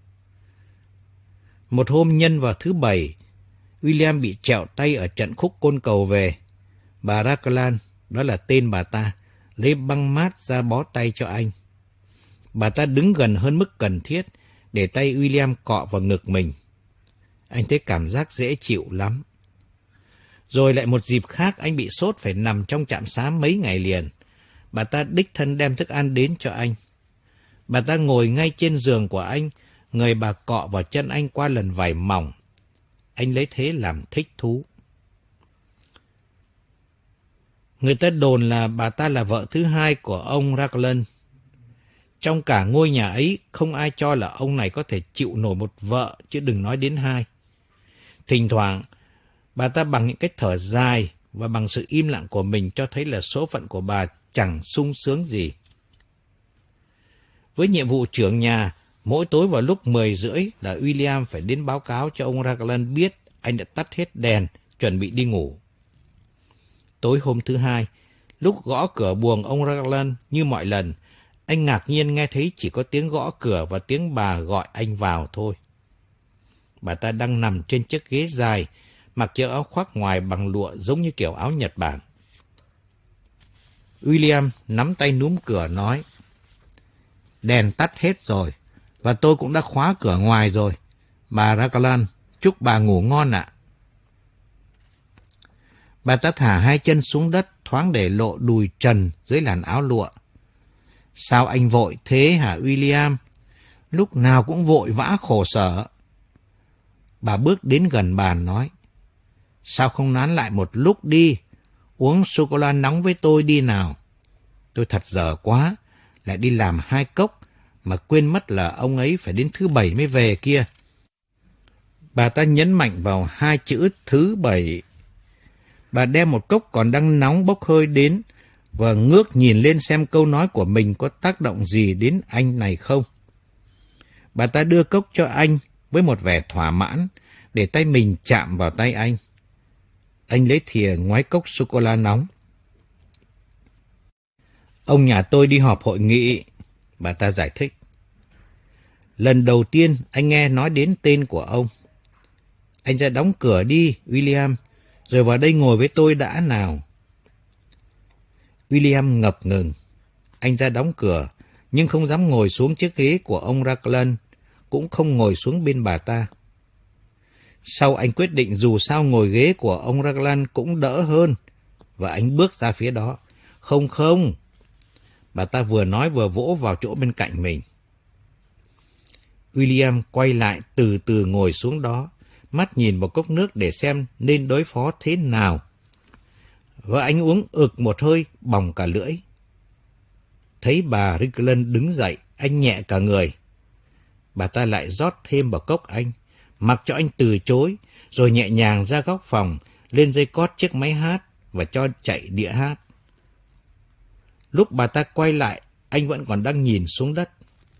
Một hôm nhân vào thứ Bảy, William bị trẹo tay ở trận khúc côn cầu về. Bà Raglan, đó là tên bà ta, lấy băng mát ra bó tay cho anh. Bà ta đứng gần hơn mức cần thiết, để tay William cọ vào ngực mình. Anh thấy cảm giác dễ chịu lắm. Rồi lại một dịp khác anh bị sốt phải nằm trong trạm xá mấy ngày liền. Bà ta đích thân đem thức ăn đến cho anh. Bà ta ngồi ngay trên giường của anh, người bà cọ vào chân anh qua lần vải mỏng. Anh lấy thế làm thích thú. Người ta đồn là bà ta là vợ thứ hai của ông Raglan. Trong cả ngôi nhà ấy, không ai cho là ông này có thể chịu nổi một vợ, chứ đừng nói đến hai. Thỉnh thoảng, bà ta bằng những cách thở dài và bằng sự im lặng của mình cho thấy là số phận của bà chẳng sung sướng gì. Với nhiệm vụ trưởng nhà, mỗi tối vào lúc mười rưỡi là William phải đến báo cáo cho ông Raglan biết anh đã tắt hết đèn, chuẩn bị đi ngủ. Tối hôm thứ hai, lúc gõ cửa buồng ông Raglan như mọi lần, anh ngạc nhiên nghe thấy chỉ có tiếng gõ cửa và tiếng bà gọi anh vào thôi. Bà ta đang nằm trên chiếc ghế dài, mặc chiếc áo khoác ngoài bằng lụa giống như kiểu áo Nhật Bản. William nắm tay núm cửa nói, đèn tắt hết rồi, và tôi cũng đã khóa cửa ngoài rồi. Bà Raglan, chúc bà ngủ ngon ạ. Bà ta thả hai chân xuống đất, thoáng để lộ đùi trần dưới làn áo lụa. Sao anh vội thế hả William? Lúc nào cũng vội vã khổ sở. Bà bước đến gần bàn nói, sao không nán lại một lúc đi, uống sô-cô-la nóng với tôi đi nào. Tôi thật dở quá, lại đi làm hai cốc, mà quên mất là ông ấy phải đến thứ Bảy mới về kia. Bà ta nhấn mạnh vào hai chữ thứ Bảy. Bà đem một cốc còn đang nóng bốc hơi đến, và ngước nhìn lên xem câu nói của mình có tác động gì đến anh này không. Bà ta đưa cốc cho anh với một vẻ thỏa mãn, để tay mình chạm vào tay anh. Anh lấy thìa ngoái cốc sô-cô-la nóng. Ông nhà tôi đi họp hội nghị, bà ta giải thích. Lần đầu tiên anh nghe nói đến tên của ông. Anh ra đóng cửa đi, William, rồi vào đây ngồi với tôi đã nào. William ngập ngừng. Anh ra đóng cửa, nhưng không dám ngồi xuống chiếc ghế của ông Raglan, cũng không ngồi xuống bên bà ta. Sau anh quyết định dù sao ngồi ghế của ông Raglan cũng đỡ hơn, và anh bước ra phía đó. Không không, bà ta vừa nói vừa vỗ vào chỗ bên cạnh mình. William quay lại từ từ ngồi xuống đó, mắt nhìn vào cốc nước để xem nên đối phó thế nào. Và anh uống ực một hơi, bỏng cả lưỡi. Thấy bà Raglan đứng dậy, anh nhẹ cả người. Bà ta lại rót thêm vào cốc anh, mặc cho anh từ chối, rồi nhẹ nhàng ra góc phòng, lên dây cót chiếc máy hát và cho chạy đĩa hát. Lúc bà ta quay lại, anh vẫn còn đang nhìn xuống đất.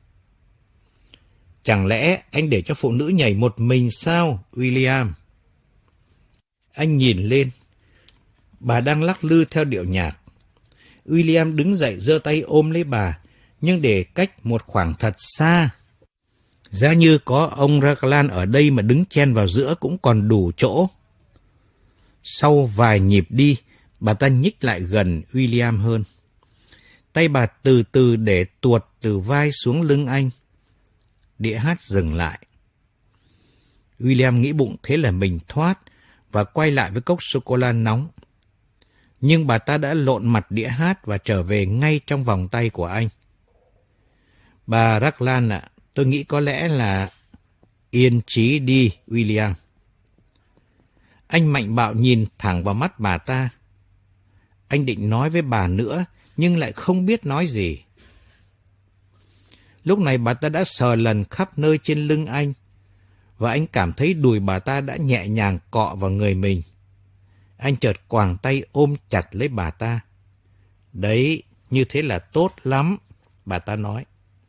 Chẳng lẽ anh để cho phụ nữ nhảy một mình sao, William? Anh nhìn lên. Bà đang lắc lư theo điệu nhạc. William đứng dậy giơ tay ôm lấy bà, nhưng để cách một khoảng thật xa. Giá như có ông Raglan ở đây mà đứng chen vào giữa cũng còn đủ chỗ. Sau vài nhịp đi, bà ta nhích lại gần William hơn. Tay bà từ từ để tuột từ vai xuống lưng anh. Đĩa hát dừng lại. William nghĩ bụng thế là mình thoát và quay lại với cốc sô-cô-la nóng. Nhưng bà ta đã lộn mặt đĩa hát và trở về ngay trong vòng tay của anh. Bà Raglan ạ, à, tôi nghĩ có lẽ là... Yên trí đi, William. Anh mạnh bạo nhìn thẳng vào mắt bà ta. Anh định nói với bà nữa, nhưng lại không biết nói gì. Lúc này bà ta đã sờ lần khắp nơi trên lưng anh. và anh cảm thấy đùi bà ta đã nhẹ nhàng cọ vào người mình. Anh chợt quàng tay ôm chặt lấy bà ta. Đấy, như thế là tốt lắm, bà ta nói.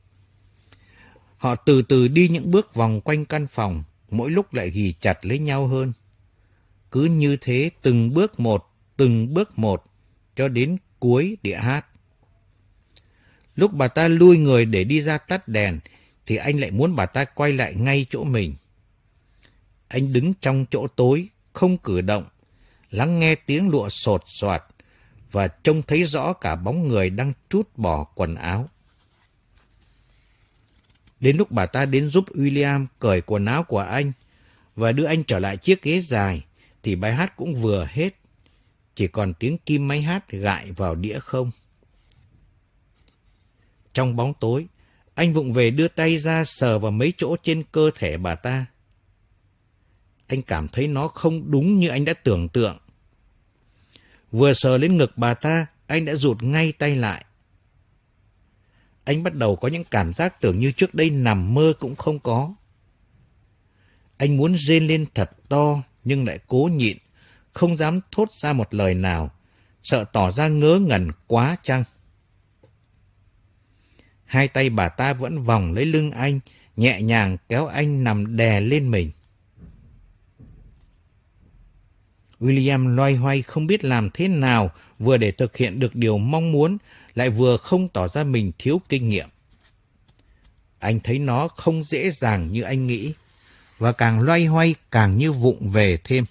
Họ từ từ đi những bước vòng quanh căn phòng, mỗi lúc lại ghì chặt lấy nhau hơn. Cứ như thế từng bước một, từng bước một, cho đến cuối đĩa hát. Lúc bà ta lui người để đi ra tắt đèn, thì anh lại muốn bà ta quay lại ngay chỗ mình. Anh đứng trong chỗ tối, không cử động, lắng nghe tiếng lụa sột soạt và trông thấy rõ cả bóng người đang trút bỏ quần áo. Đến lúc bà ta đến giúp William cởi quần áo của anh và đưa anh trở lại chiếc ghế dài, thì bài hát cũng vừa hết. Chỉ còn tiếng kim máy hát gại vào đĩa không. Trong bóng tối, anh vụng về đưa tay ra sờ vào mấy chỗ trên cơ thể bà ta. Anh cảm thấy nó không đúng như anh đã tưởng tượng. Vừa sờ lên ngực bà ta, anh đã rụt ngay tay lại. Anh bắt đầu có những cảm giác tưởng như trước đây nằm mơ cũng không có. Anh muốn rên lên thật to nhưng lại cố nhịn, không dám thốt ra một lời nào, sợ tỏ ra ngớ ngẩn quá chăng. Hai tay bà ta vẫn vòng lấy lưng anh, nhẹ nhàng kéo anh nằm đè lên mình. William loay hoay không biết làm thế nào vừa để thực hiện được điều mong muốn, lại vừa không tỏ ra mình thiếu kinh nghiệm. Anh thấy nó không dễ dàng như anh nghĩ, và càng loay hoay càng như vụng về thêm.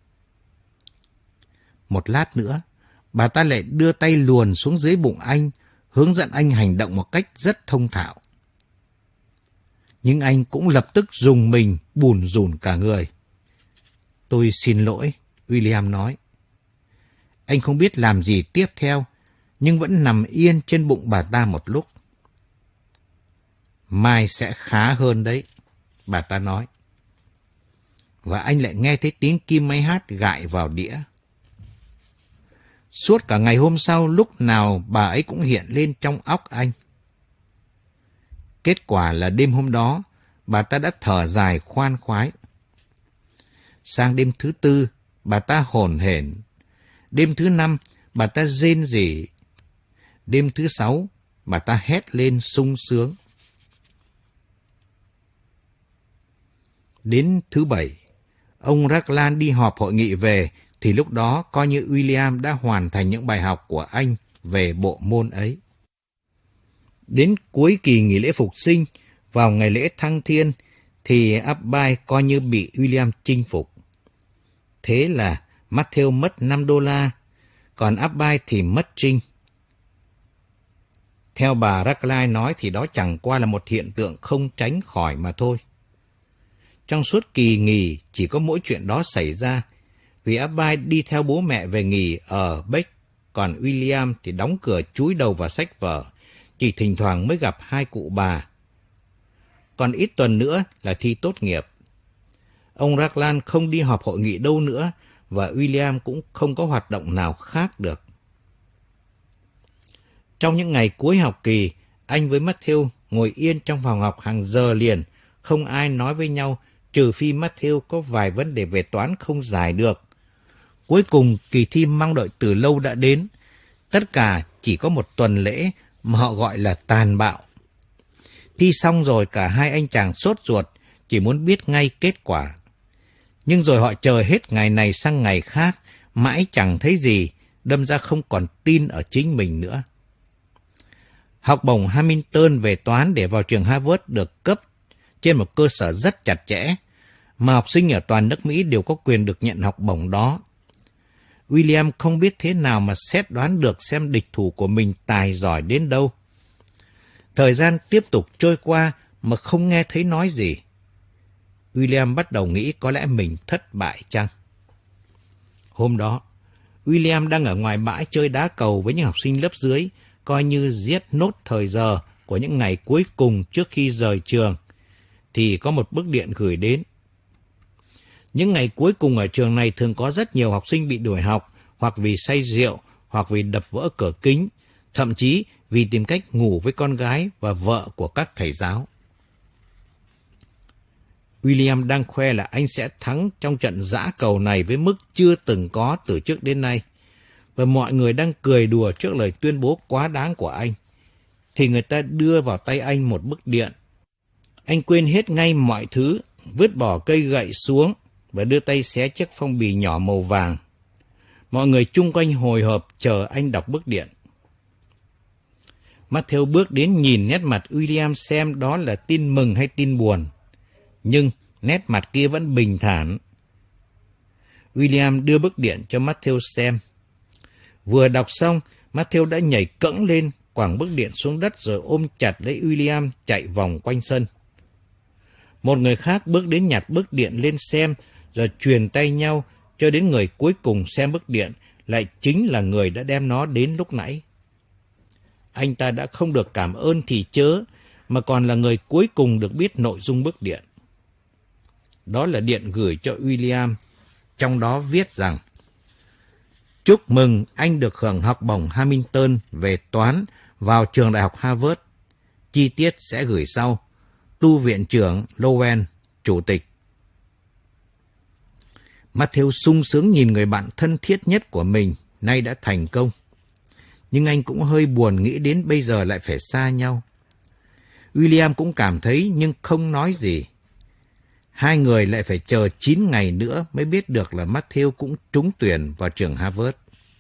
Một lát nữa, bà ta lại đưa tay luồn xuống dưới bụng anh, hướng dẫn anh hành động một cách rất thông thạo. Nhưng anh cũng lập tức rùng mình, bủn rủn cả người. Tôi xin lỗi, William nói. Anh không biết làm gì tiếp theo, nhưng vẫn nằm yên trên bụng bà ta một lúc. Mai sẽ khá hơn đấy, bà ta nói. Và anh lại nghe thấy tiếng kim máy hát gại vào đĩa. Suốt cả ngày hôm sau, lúc nào bà ấy cũng hiện lên trong óc anh. Kết quả là đêm hôm đó, bà ta đã thở dài khoan khoái. Sang đêm thứ tư, bà ta hổn hển. Đêm thứ năm, bà ta rên rỉ. Đêm thứ sáu, bà ta hét lên sung sướng. Đến thứ bảy, ông Raglan đi họp hội nghị về, thì lúc đó coi như William đã hoàn thành những bài học của anh về bộ môn ấy. Đến cuối kỳ nghỉ lễ phục sinh, vào ngày lễ thăng thiên, thì Abbai coi như bị William chinh phục. Thế là Matthew mất năm đô la, còn Abbai thì mất trinh. Theo bà Raglan nói thì đó chẳng qua là một hiện tượng không tránh khỏi mà thôi. Trong suốt kỳ nghỉ chỉ có mỗi chuyện đó xảy ra, vì Abbai đi theo bố mẹ về nghỉ ở Beck, còn William thì đóng cửa chúi đầu vào sách vở, chỉ thỉnh thoảng mới gặp hai cụ bà. Còn ít tuần nữa là thi tốt nghiệp. Ông Raglan không đi họp hội nghị đâu nữa, và William cũng không có hoạt động nào khác được. Trong những ngày cuối học kỳ, anh với Matthew ngồi yên trong phòng học hàng giờ liền, không ai nói với nhau, trừ phi Matthew có vài vấn đề về toán không giải được. Cuối cùng, kỳ thi mong đợi từ lâu đã đến. Tất cả chỉ có một tuần lễ mà họ gọi là tàn bạo. Thi xong rồi cả hai anh chàng sốt ruột, chỉ muốn biết ngay kết quả. Nhưng rồi họ chờ hết ngày này sang ngày khác, mãi chẳng thấy gì, đâm ra không còn tin ở chính mình nữa. Học bổng Hamilton về toán để vào trường Harvard được cấp trên một cơ sở rất chặt chẽ, mà học sinh ở toàn nước Mỹ đều có quyền được nhận học bổng đó. William không biết thế nào mà xét đoán được xem địch thủ của mình tài giỏi đến đâu. Thời gian tiếp tục trôi qua mà không nghe thấy nói gì. William bắt đầu nghĩ có lẽ mình thất bại chăng? Hôm đó, William đang ở ngoài bãi chơi đá cầu với những học sinh lớp dưới, coi như giết nốt thời giờ của những ngày cuối cùng trước khi rời trường, thì có một bức điện gửi đến. Những ngày cuối cùng ở trường này thường có rất nhiều học sinh bị đuổi học, hoặc vì say rượu, hoặc vì đập vỡ cửa kính, thậm chí vì tìm cách ngủ với con gái và vợ của các thầy giáo. William đang khoe là anh sẽ thắng trong trận giã cầu này với mức chưa từng có từ trước đến nay. Và mọi người đang cười đùa trước lời tuyên bố quá đáng của anh. Thì người ta đưa vào tay anh một bức điện. Anh quên hết ngay mọi thứ, vứt bỏ cây gậy xuống và đưa tay xé chiếc phong bì nhỏ màu vàng. Mọi người chung quanh hồi hộp chờ anh đọc bức điện. Matthew bước đến nhìn nét mặt William xem đó là tin mừng hay tin buồn. Nhưng nét mặt kia vẫn bình thản. William đưa bức điện cho Matthew xem. Vừa đọc xong, Matthew đã nhảy cẫng lên, quẳng bức điện xuống đất rồi ôm chặt lấy William chạy vòng quanh sân. Một người khác bước đến nhặt bức điện lên xem, rồi truyền tay nhau cho đến người cuối cùng xem bức điện lại chính là người đã đem nó đến lúc nãy. Anh ta đã không được cảm ơn thì chớ, mà còn là người cuối cùng được biết nội dung bức điện. Đó là điện gửi cho William, trong đó viết rằng: Chúc mừng anh được hưởng học bổng Hamilton về toán vào trường đại học Harvard. Chi tiết sẽ gửi sau. Tu viện trưởng Lowen, chủ tịch. Matthew sung sướng nhìn người bạn thân thiết nhất của mình nay đã thành công. Nhưng anh cũng hơi buồn nghĩ đến bây giờ lại phải xa nhau. William cũng cảm thấy nhưng không nói gì. Hai người lại phải chờ chín ngày nữa mới biết được là Matthew cũng trúng tuyển vào trường Harvard.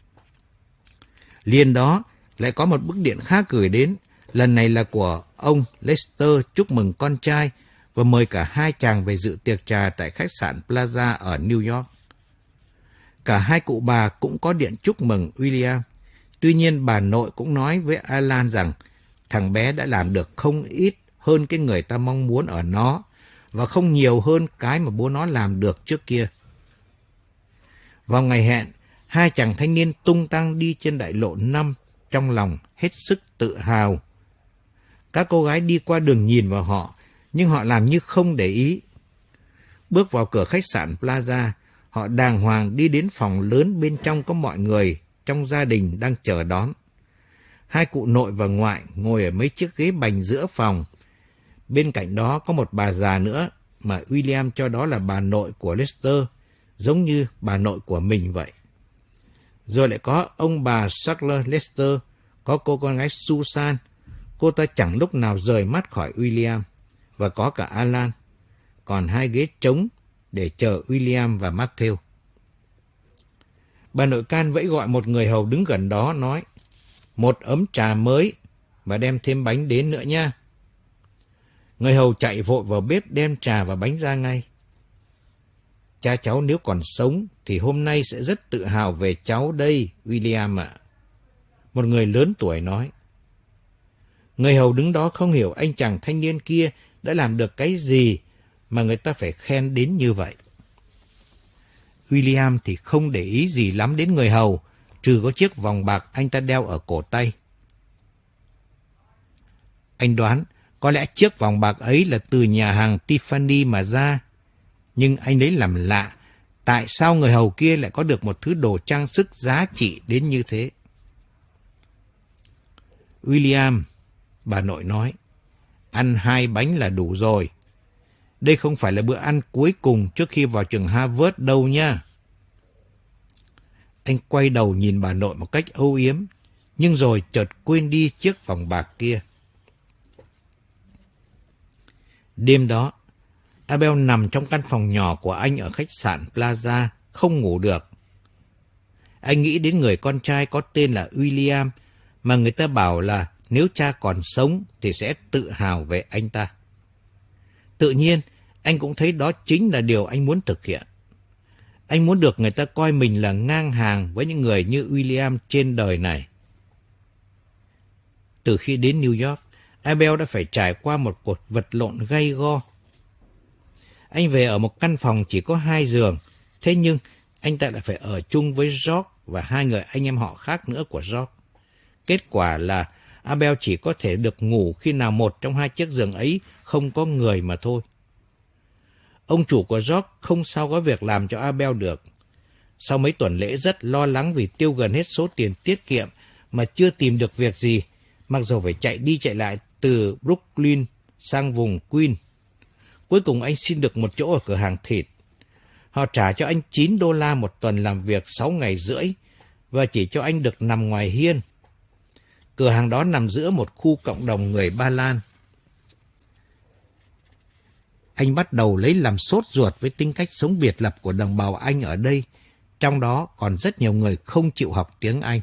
Liền đó lại có một bức điện khác gửi đến, lần này là của ông Lester chúc mừng con trai và mời cả hai chàng về dự tiệc trà tại khách sạn Plaza ở New York. Cả hai cụ bà cũng có điện chúc mừng William. Tuy nhiên bà nội cũng nói với Alan rằng thằng bé đã làm được không ít hơn cái người ta mong muốn ở nó và không nhiều hơn cái mà bố nó làm được trước kia. Vào ngày hẹn, hai chàng thanh niên tung tăng đi trên đại lộ năm trong lòng hết sức tự hào. Các cô gái đi qua đường nhìn vào họ, nhưng họ làm như không để ý. Bước vào cửa khách sạn Plaza, họ đàng hoàng đi đến phòng lớn bên trong có mọi người trong gia đình đang chờ đón. Hai cụ nội và ngoại ngồi ở mấy chiếc ghế bành giữa phòng. Bên cạnh đó có một bà già nữa mà William cho đó là bà nội của Lester, giống như bà nội của mình vậy. Rồi lại có ông bà Sackler Lester, có cô con gái Susan, cô ta chẳng lúc nào rời mắt khỏi William, và có cả Alan, còn hai ghế trống để chờ William và Matthew. Bà nội can vẫy gọi một người hầu đứng gần đó nói: Một ấm trà mới và đem thêm bánh đến nữa nha. Người hầu chạy vội vào bếp đem trà và bánh ra ngay. Cha cháu nếu còn sống thì hôm nay sẽ rất tự hào về cháu đây, William ạ. Một người lớn tuổi nói. Người hầu đứng đó không hiểu anh chàng thanh niên kia đã làm được cái gì mà người ta phải khen đến như vậy. William thì không để ý gì lắm đến người hầu, trừ có chiếc vòng bạc anh ta đeo ở cổ tay. Anh đoán có lẽ chiếc vòng bạc ấy là từ nhà hàng Tiffany mà ra. Nhưng anh lấy làm lạ, tại sao người hầu kia lại có được một thứ đồ trang sức giá trị đến như thế? William, bà nội nói, ăn hai bánh là đủ rồi. Đây không phải là bữa ăn cuối cùng trước khi vào trường Harvard đâu nha. Anh quay đầu nhìn bà nội một cách âu yếm, nhưng rồi chợt quên đi chiếc vòng bạc kia. Đêm đó, Abel nằm trong căn phòng nhỏ của anh ở khách sạn Plaza, không ngủ được. Anh nghĩ đến người con trai có tên là William, mà người ta bảo là nếu cha còn sống thì sẽ tự hào về anh ta. Tự nhiên, anh cũng thấy đó chính là điều anh muốn thực hiện. Anh muốn được người ta coi mình là ngang hàng với những người như William trên đời này. Từ khi đến New York, Abel đã phải trải qua một cuộc vật lộn gay go. Anh về ở một căn phòng chỉ có hai giường, thế nhưng anh ta lại phải ở chung với George và hai người anh em họ khác nữa của George. Kết quả là Abel chỉ có thể được ngủ khi nào một trong hai chiếc giường ấy không có người mà thôi. Ông chủ của George không sao có việc làm cho Abel được. Sau mấy tuần lễ rất lo lắng vì tiêu gần hết số tiền tiết kiệm mà chưa tìm được việc gì, mặc dù phải chạy đi chạy lại từ Brooklyn sang vùng Queens. Cuối cùng anh xin được một chỗ ở cửa hàng thịt. Họ trả cho anh chín đô la một tuần làm việc sáu ngày rưỡi và chỉ cho anh được nằm ngoài hiên. Cửa hàng đó nằm giữa một khu cộng đồng người Ba Lan. Anh bắt đầu lấy làm sốt ruột với tính cách sống biệt lập của đồng bào Anh ở đây, trong đó còn rất nhiều người không chịu học tiếng Anh.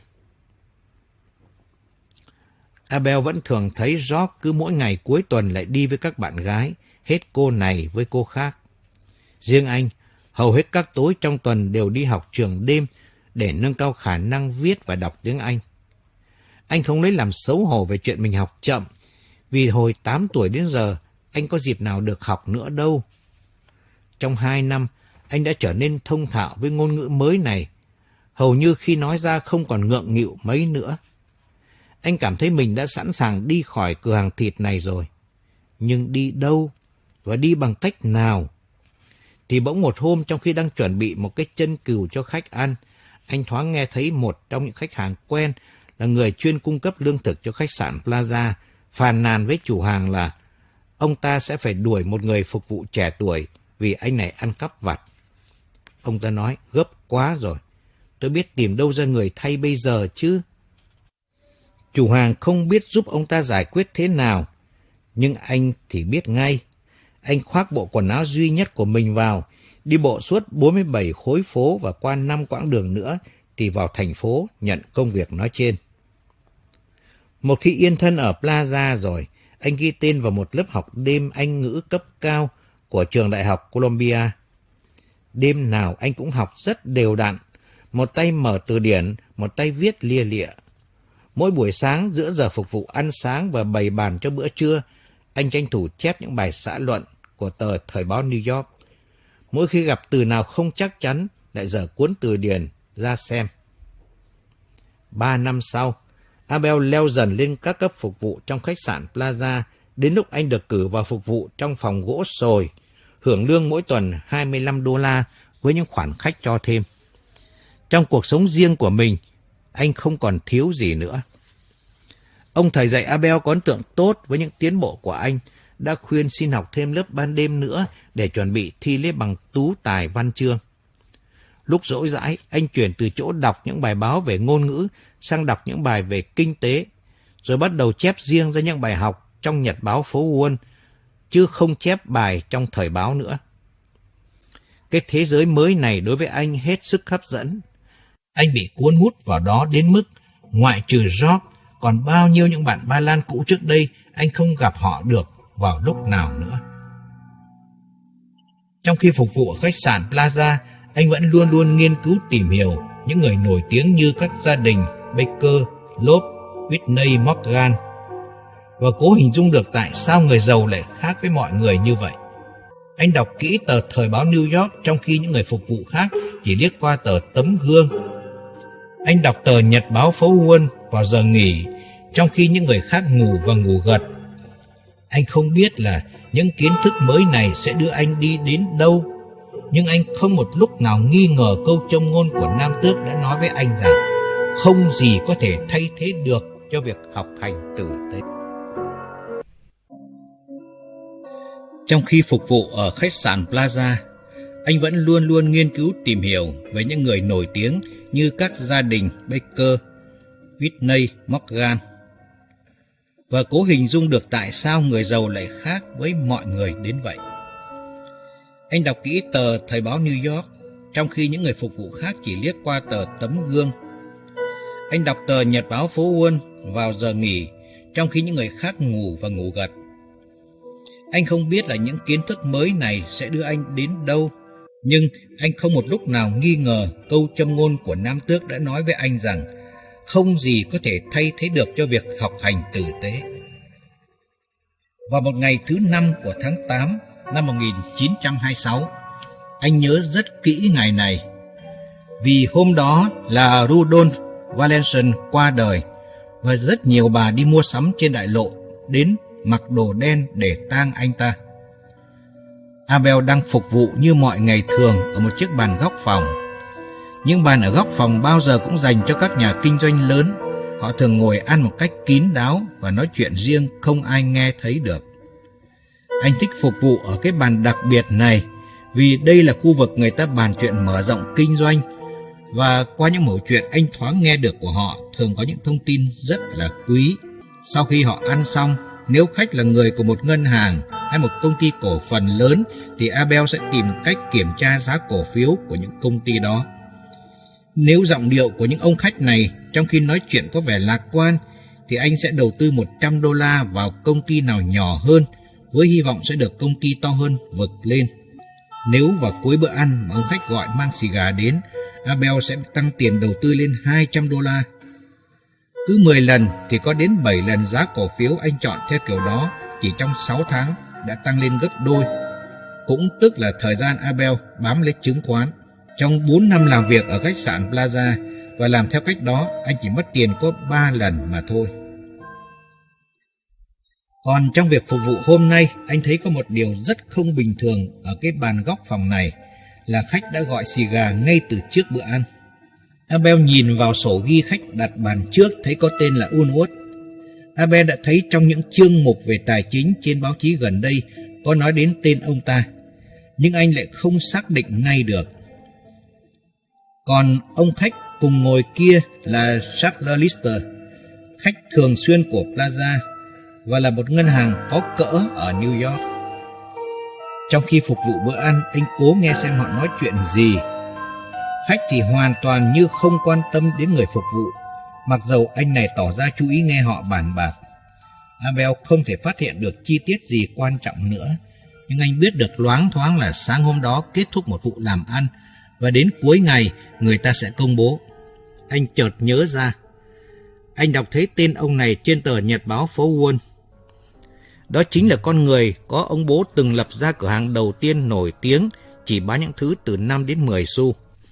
Abel vẫn thường thấy George cứ mỗi ngày cuối tuần lại đi với các bạn gái, hết cô này với cô khác. Riêng anh, hầu hết các tối trong tuần đều đi học trường đêm để nâng cao khả năng viết và đọc tiếng Anh. Anh không lấy làm xấu hổ về chuyện mình học chậm, vì hồi tám tuổi đến giờ, anh có dịp nào được học nữa đâu. Trong hai năm, anh đã trở nên thông thạo với ngôn ngữ mới này, hầu như khi nói ra không còn ngượng nghịu mấy nữa. Anh cảm thấy mình đã sẵn sàng đi khỏi cửa hàng thịt này rồi. Nhưng đi đâu và đi bằng cách nào? Thì bỗng một hôm trong khi đang chuẩn bị một cái chân cừu cho khách ăn, anh thoáng nghe thấy một trong những khách hàng quen là người chuyên cung cấp lương thực cho khách sạn Plaza phàn nàn với chủ hàng là ông ta sẽ phải đuổi một người phục vụ trẻ tuổi vì anh này ăn cắp vặt. Ông ta nói, gấp quá rồi, tôi biết tìm đâu ra người thay bây giờ chứ. Chủ hàng không biết giúp ông ta giải quyết thế nào, nhưng anh thì biết ngay. Anh khoác bộ quần áo duy nhất của mình vào, đi bộ suốt bốn mươi bảy khối phố và qua năm quãng đường nữa thì vào thành phố nhận công việc nói trên. Một khi yên thân ở Plaza rồi, anh ghi tên vào một lớp học đêm Anh ngữ cấp cao của trường đại học Columbia. Đêm nào anh cũng học rất đều đặn, một tay mở từ điển, một tay viết lia lịa. Mỗi buổi sáng giữa giờ phục vụ ăn sáng và bày bàn cho bữa trưa, anh tranh thủ chép những bài xã luận của tờ Thời báo New York. Mỗi khi gặp từ nào không chắc chắn, lại dở cuốn từ điển ra xem. Ba năm sau, Abel leo dần lên các cấp phục vụ trong khách sạn Plaza, đến lúc anh được cử vào phục vụ trong phòng gỗ sồi, hưởng lương mỗi tuần hai mươi lăm đô la với những khoản khách cho thêm. Trong cuộc sống riêng của mình, anh không còn thiếu gì nữa. Ông thầy dạy Abel có ấn tượng tốt với những tiến bộ của anh, đã khuyên xin học thêm lớp ban đêm nữa để chuẩn bị thi lấy bằng tú tài văn chương. Lúc rỗi rãi, anh chuyển từ chỗ đọc những bài báo về ngôn ngữ sang đọc những bài về kinh tế, rồi bắt đầu chép riêng ra những bài học trong nhật báo phố Wall, chứ không chép bài trong thời báo nữa. Cái thế giới mới này đối với anh hết sức hấp dẫn. Anh bị cuốn hút vào đó đến mức, ngoại trừ George, còn bao nhiêu những bạn Ba Lan cũ trước đây anh không gặp họ được vào lúc nào nữa. Trong khi phục vụ ở khách sạn Plaza, anh vẫn luôn luôn nghiên cứu tìm hiểu những người nổi tiếng như các gia đình Baker, Loeb, Whitney Morgan, và cố hình dung được tại sao người giàu lại khác với mọi người như vậy. Anh đọc kỹ tờ Thời báo New York trong khi những người phục vụ khác chỉ liếc qua tờ Tấm Gương. Anh đọc tờ Nhật báo phố Wall vào giờ nghỉ, trong khi những người khác ngủ và ngủ gật. Anh không biết là những kiến thức mới này sẽ đưa anh đi đến đâu, nhưng anh không một lúc nào nghi ngờ câu châm ngôn của Nam Tước đã nói với anh rằng không gì có thể thay thế được cho việc học hành tử tế. Trong khi phục vụ ở khách sạn Plaza, anh vẫn luôn luôn nghiên cứu tìm hiểu về những người nổi tiếng như các gia đình Baker, Whitney Morgan, và cố hình dung được tại sao người giàu lại khác với mọi người đến vậy. Anh đọc kỹ tờ Thời báo New York, trong khi những người phục vụ khác chỉ liếc qua tờ Tấm Gương. Anh đọc tờ Nhật báo phố Wall vào giờ nghỉ, trong khi những người khác ngủ và ngủ gật. Anh không biết là những kiến thức mới này sẽ đưa anh đến đâu, nhưng anh không một lúc nào nghi ngờ câu châm ngôn của Nam Tước đã nói với anh rằng không gì có thể thay thế được cho việc học hành tử tế. Vào một ngày thứ năm của tháng tám năm một nghìn chín trăm hai mươi sáu, anh nhớ rất kỹ ngày này, vì hôm đó là Rudolf Wallenstein qua đời và rất nhiều bà đi mua sắm trên đại lộ đến mặc đồ đen để tang anh ta. Abel đang phục vụ như mọi ngày thường ở một chiếc bàn góc phòng. Những bàn ở góc phòng bao giờ cũng dành cho các nhà kinh doanh lớn. Họ thường ngồi ăn một cách kín đáo và nói chuyện riêng không ai nghe thấy được. Anh thích phục vụ ở cái bàn đặc biệt này vì đây là khu vực người ta bàn chuyện mở rộng kinh doanh, và qua những mẩu chuyện anh thoáng nghe được của họ thường có những thông tin rất là quý. Sau khi họ ăn xong, nếu khách là người của một ngân hàng hay một công ty cổ phần lớn thì Abel sẽ tìm cách kiểm tra giá cổ phiếu của những công ty đó. Nếu giọng điệu của những ông khách này trong khi nói chuyện có vẻ lạc quan thì anh sẽ đầu tư một trăm đô la vào công ty nào nhỏ hơn với hy vọng sẽ được công ty to hơn vực lên. Nếu vào cuối bữa ăn mà ông khách gọi mang xì gà đến, Abel sẽ tăng tiền đầu tư lên hai trăm đô la. Cứ mười lần thì có đến bảy lần giá cổ phiếu anh chọn theo kiểu đó chỉ trong sáu tháng đã tăng lên gấp đôi. Cũng tức là thời gian Abel bám lấy chứng khoán. Trong bốn năm làm việc ở khách sạn Plaza và làm theo cách đó, anh chỉ mất tiền có ba lần mà thôi. Còn trong việc phục vụ hôm nay, anh thấy có một điều rất không bình thường ở cái bàn góc phòng này là khách đã gọi xì gà ngay từ trước bữa ăn. Abel nhìn vào sổ ghi khách đặt bàn trước thấy có tên là Unworth. Abel đã thấy trong những chương mục về tài chính trên báo chí gần đây có nói đến tên ông ta, nhưng anh lại không xác định ngay được. Còn ông khách cùng ngồi kia là Charles Lister, khách thường xuyên của Plaza và là một ngân hàng có cỡ ở New York. Trong khi phục vụ bữa ăn, anh cố nghe xem họ nói chuyện gì. Khách thì hoàn toàn như không quan tâm đến người phục vụ, mặc dầu anh này tỏ ra chú ý nghe họ bàn bạc. Abel không thể phát hiện được chi tiết gì quan trọng nữa, nhưng anh biết được loáng thoáng là sáng hôm đó kết thúc một vụ làm ăn, và đến cuối ngày người ta sẽ công bố. Anh chợt nhớ ra, anh đọc thấy tên ông này trên tờ nhật báo phố Wall. Đó chính là con người có ông bố từng lập ra cửa hàng đầu tiên nổi tiếng chỉ bán những thứ từ năm đến mười xu.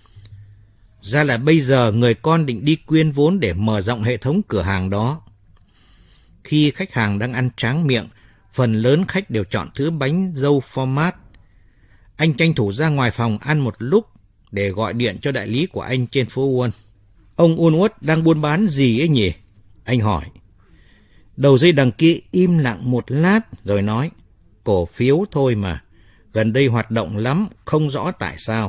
Ra là bây giờ người con định đi quyên vốn để mở rộng hệ thống cửa hàng đó. Khi khách hàng đang ăn tráng miệng, phần lớn khách đều chọn thứ bánh dâu format. Anh tranh thủ ra ngoài phòng ăn một lúc để gọi điện cho đại lý của anh trên phố Wall. Ông Unworth đang buôn bán gì ấy nhỉ? Anh hỏi. Đầu dây đằng kia im lặng một lát rồi nói, cổ phiếu thôi mà, gần đây hoạt động lắm, không rõ tại sao.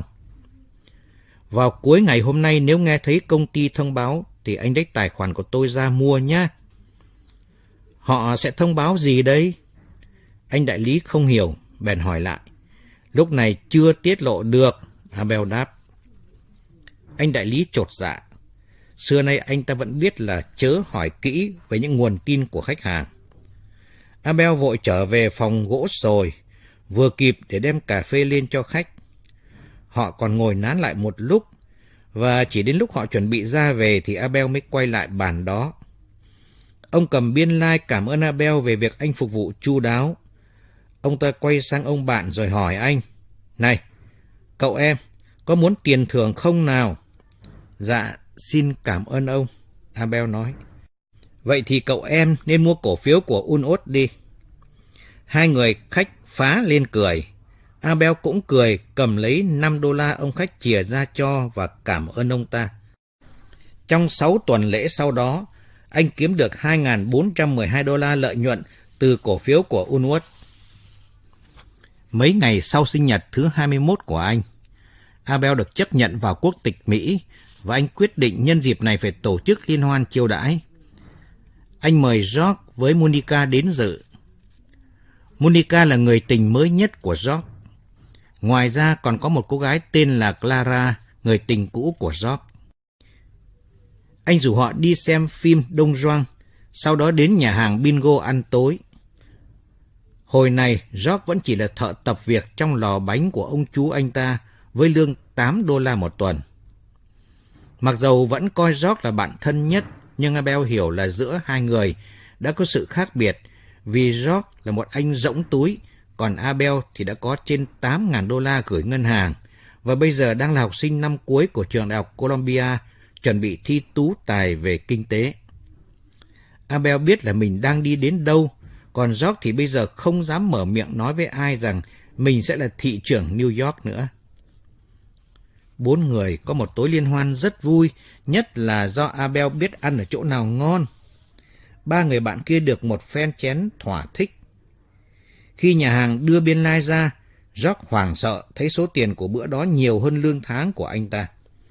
Vào cuối ngày hôm nay nếu nghe thấy công ty thông báo thì anh lấy tài khoản của tôi ra mua nhé. Họ sẽ thông báo gì đây? Anh đại lý không hiểu, bèn hỏi lại. Lúc này chưa tiết lộ được, Abel đáp. Anh đại lý chột dạ. Xưa nay anh ta vẫn biết là chớ hỏi kỹ về những nguồn tin của khách hàng. Abel vội trở về phòng gỗ sồi, vừa kịp để đem cà phê lên cho khách. Họ còn ngồi nán lại một lúc, và chỉ đến lúc họ chuẩn bị ra về thì Abel mới quay lại bàn đó. Ông cầm biên lai like cảm ơn Abel về việc anh phục vụ chu đáo. Ông ta quay sang ông bạn rồi hỏi anh, này, cậu em, có muốn tiền thưởng không nào? Dạ, xin cảm ơn ông, Abel nói. Vậy thì cậu em nên mua cổ phiếu của Unworth đi. Hai người khách phá lên cười. Abel cũng cười, cầm lấy năm đô la ông khách chìa ra cho và cảm ơn ông ta. Trong sáu tuần lễ sau đó, anh kiếm được hai nghìn bốn trăm mười hai đô la lợi nhuận từ cổ phiếu của Unworth. Mấy ngày sau sinh nhật thứ hai mươi mốt của anh, Abel được chấp nhận vào quốc tịch Mỹ và anh quyết định nhân dịp này phải tổ chức liên hoan chiêu đãi. Anh mời George với Monica đến dự. Monica là người tình mới nhất của George. Ngoài ra còn có một cô gái tên là Clara, người tình cũ của George. Anh rủ họ đi xem phim Đông Doang, sau đó đến nhà hàng bingo ăn tối. Hồi này, George vẫn chỉ là thợ tập việc trong lò bánh của ông chú anh ta với lương tám đô la một tuần. Mặc dầu vẫn coi George là bạn thân nhất, nhưng Abel hiểu là giữa hai người đã có sự khác biệt vì George là một anh rỗng túi, còn Abel thì đã có trên tám nghìn đô la gửi ngân hàng và bây giờ đang là học sinh năm cuối của trường đại học Columbia, chuẩn bị thi tú tài về kinh tế. Abel biết là mình đang đi đến đâu, còn George thì bây giờ không dám mở miệng nói với ai rằng mình sẽ là thị trưởng New York nữa. Bốn người có một tối liên hoan rất vui, nhất là do Abel biết ăn ở chỗ nào ngon. Ba người bạn kia được một phen chén thỏa thích. Khi nhà hàng đưa biên lai ra, George hoảng sợ thấy số tiền của bữa đó nhiều hơn lương tháng của anh ta.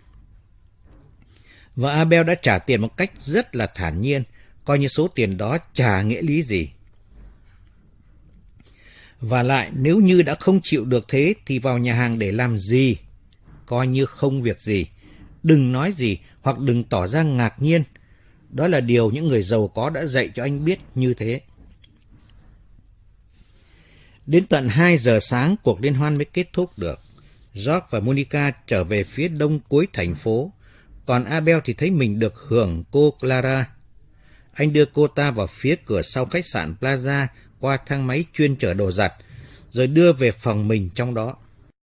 Và Abel đã trả tiền một cách rất là thản nhiên, coi như số tiền đó chả nghĩa lý gì. Và lại, nếu như đã không chịu được thế thì vào nhà hàng để làm gì? Coi như không việc gì. Đừng nói gì hoặc đừng tỏ ra ngạc nhiên. Đó là điều những người giàu có đã dạy cho anh biết như thế. Đến tận hai giờ sáng, cuộc liên hoan mới kết thúc được. George và Monica trở về phía đông cuối thành phố, còn Abel thì thấy mình được hưởng cô Clara. Anh đưa cô ta vào phía cửa sau khách sạn Plaza qua thang máy chuyên chở đồ giặt, rồi đưa về phòng mình trong đó.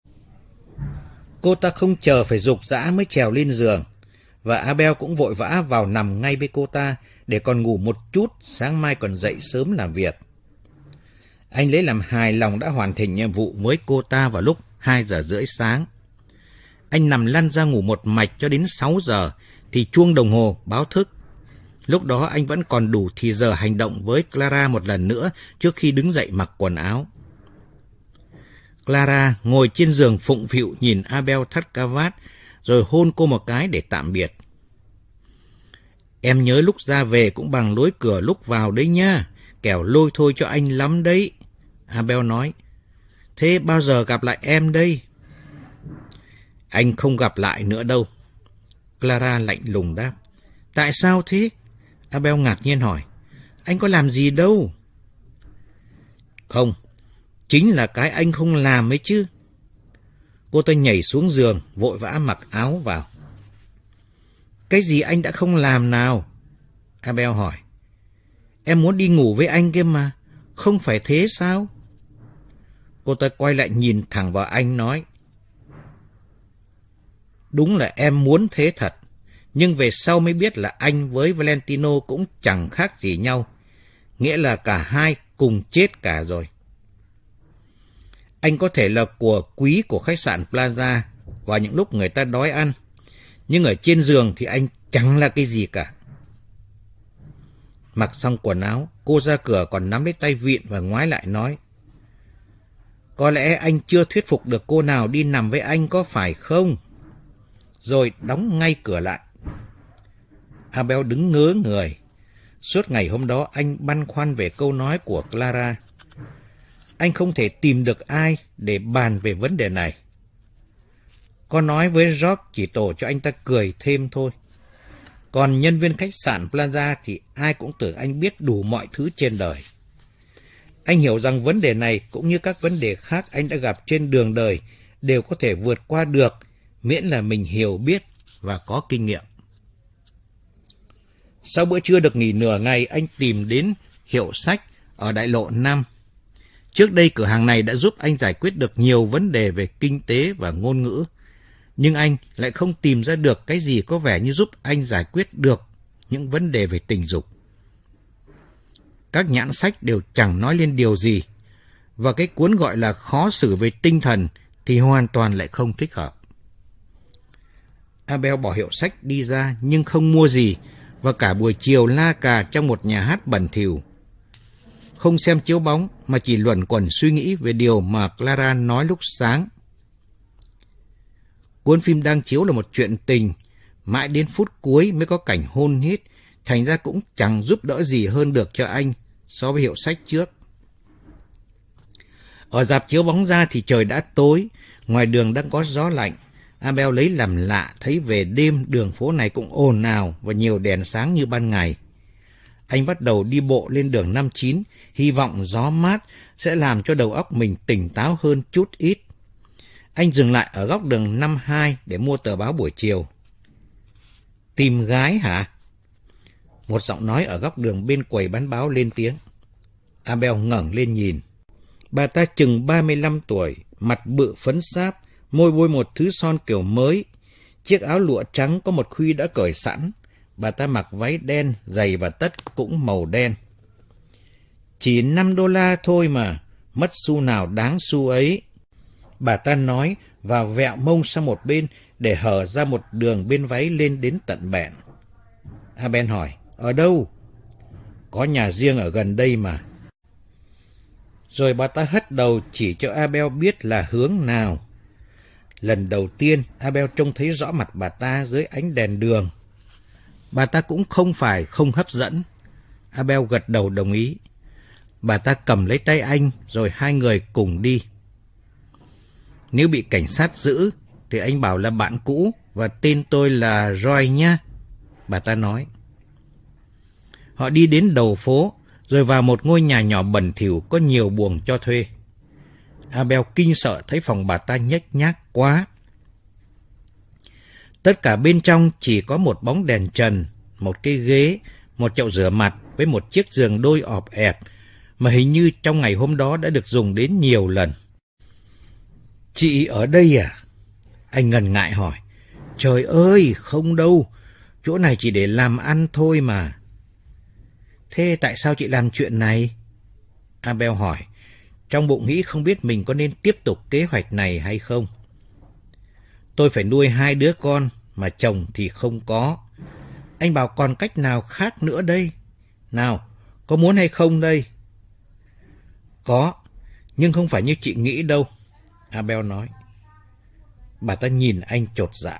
Cô ta không chờ phải giục giã mới trèo lên giường, và Abel cũng vội vã vào nằm ngay với cô ta để còn ngủ một chút, sáng mai còn dậy sớm làm việc. Anh lấy làm hài lòng đã hoàn thành nhiệm vụ với cô ta vào lúc hai giờ rưỡi sáng. Anh nằm lăn ra ngủ một mạch cho đến sáu giờ thì chuông đồng hồ báo thức. Lúc đó anh vẫn còn đủ thì giờ hành động với Clara một lần nữa trước khi đứng dậy mặc quần áo. Clara ngồi trên giường phụng phịu nhìn Abel thắt cà vạt, rồi hôn cô một cái để tạm biệt. Em nhớ lúc ra về cũng bằng lối cửa lúc vào đấy nha, kẻo lôi thôi cho anh lắm đấy. Abel nói. Thế bao giờ gặp lại em đây? Anh không gặp lại nữa đâu. Clara lạnh lùng đáp. Tại sao thế? Abel ngạc nhiên hỏi. Anh có làm gì đâu? Không, chính là cái anh không làm ấy chứ. Cô ta nhảy xuống giường, vội vã mặc áo vào. Cái gì anh đã không làm nào? Abel hỏi. Em muốn đi ngủ với anh kia mà, không phải thế sao? Cô ta quay lại nhìn thẳng vào anh nói. Đúng là em muốn thế thật, nhưng về sau mới biết là anh với Valentino cũng chẳng khác gì nhau. Nghĩa là cả hai cùng chết cả rồi. Anh có thể là của quý của khách sạn Plaza vào những lúc người ta đói ăn, nhưng ở trên giường thì anh chẳng là cái gì cả. Mặc xong quần áo, cô ra cửa còn nắm lấy tay vịn và ngoái lại nói. Có lẽ anh chưa thuyết phục được cô nào đi nằm với anh có phải không? Rồi đóng ngay cửa lại. Abel đứng ngớ người. Suốt ngày hôm đó anh băn khoăn về câu nói của Clara. Anh không thể tìm được ai để bàn về vấn đề này. Có nói với George chỉ tổ cho anh ta cười thêm thôi. Còn nhân viên khách sạn Plaza thì ai cũng tưởng anh biết đủ mọi thứ trên đời. Anh hiểu rằng vấn đề này cũng như các vấn đề khác anh đã gặp trên đường đời đều có thể vượt qua được miễn là mình hiểu biết và có kinh nghiệm. Sau bữa trưa được nghỉ nửa ngày, anh tìm đến hiệu sách ở đại lộ năm. Trước đây cửa hàng này đã giúp anh giải quyết được nhiều vấn đề về kinh tế và ngôn ngữ, nhưng anh lại không tìm ra được cái gì có vẻ như giúp anh giải quyết được những vấn đề về tình dục. Các nhãn sách đều chẳng nói lên điều gì, và cái cuốn gọi là khó xử về tinh thần thì hoàn toàn lại không thích hợp. Abel bỏ hiệu sách đi ra nhưng không mua gì, và cả buổi chiều la cà trong một nhà hát bẩn thỉu. Không xem chiếu bóng mà chỉ luẩn quẩn suy nghĩ về điều mà Clara nói lúc sáng. Cuốn phim đang chiếu là một chuyện tình, mãi đến phút cuối mới có cảnh hôn hít, thành ra cũng chẳng giúp đỡ gì hơn được cho anh so với hiệu sách trước. Ở rạp chiếu bóng ra thì trời đã tối, ngoài đường đang có gió lạnh. Abel lấy làm lạ thấy về đêm đường phố này cũng ồn ào và nhiều đèn sáng như ban ngày. Anh bắt đầu đi bộ lên đường năm chín, hy vọng gió mát sẽ làm cho đầu óc mình tỉnh táo hơn chút ít. Anh dừng lại ở góc đường năm hai để mua tờ báo buổi chiều. Tìm gái hả? Một giọng nói ở góc đường bên quầy bán báo lên tiếng. Abel ngẩng lên nhìn. Bà ta chừng ba mươi lăm tuổi, mặt bự phấn sáp, môi bôi một thứ son kiểu mới. Chiếc áo lụa trắng có một khuy đã cởi sẵn. Bà ta mặc váy đen, giày và tất cũng màu đen. Chỉ năm đô la thôi mà, mất xu nào đáng xu ấy. Bà ta nói và vẹo mông sang một bên để hở ra một đường bên váy lên đến tận bẹn. Abel hỏi, ở đâu? Có nhà riêng ở gần đây mà. Rồi bà ta hất đầu chỉ cho Abel biết là hướng nào. Lần đầu tiên, Abel trông thấy rõ mặt bà ta dưới ánh đèn đường. Bà ta cũng không phải không hấp dẫn. Abel gật đầu đồng ý. Bà ta cầm lấy tay anh, rồi hai người cùng đi. Nếu bị cảnh sát giữ, thì anh bảo là bạn cũ, và tên tôi là Roy nhá, bà ta nói. Họ đi đến đầu phố, rồi vào một ngôi nhà nhỏ bẩn thỉu có nhiều buồng cho thuê. Abel kinh sợ thấy phòng bà ta nhếch nhác quá. Tất cả bên trong chỉ có một bóng đèn trần, một cái ghế, một chậu rửa mặt với một chiếc giường đôi ọp ẹp, mà hình như trong ngày hôm đó đã được dùng đến nhiều lần. Chị ở đây à? Anh ngần ngại hỏi. Trời ơi, không đâu, chỗ này chỉ để làm ăn thôi mà. Thế tại sao chị làm chuyện này? Abel hỏi, trong bụng nghĩ không biết mình có nên tiếp tục kế hoạch này hay không. Tôi phải nuôi hai đứa con, mà chồng thì không có. Anh bảo còn cách nào khác nữa đây? Nào, có muốn hay không đây? Có, nhưng không phải như chị nghĩ đâu, Abel nói. Bà ta nhìn anh chột dạ.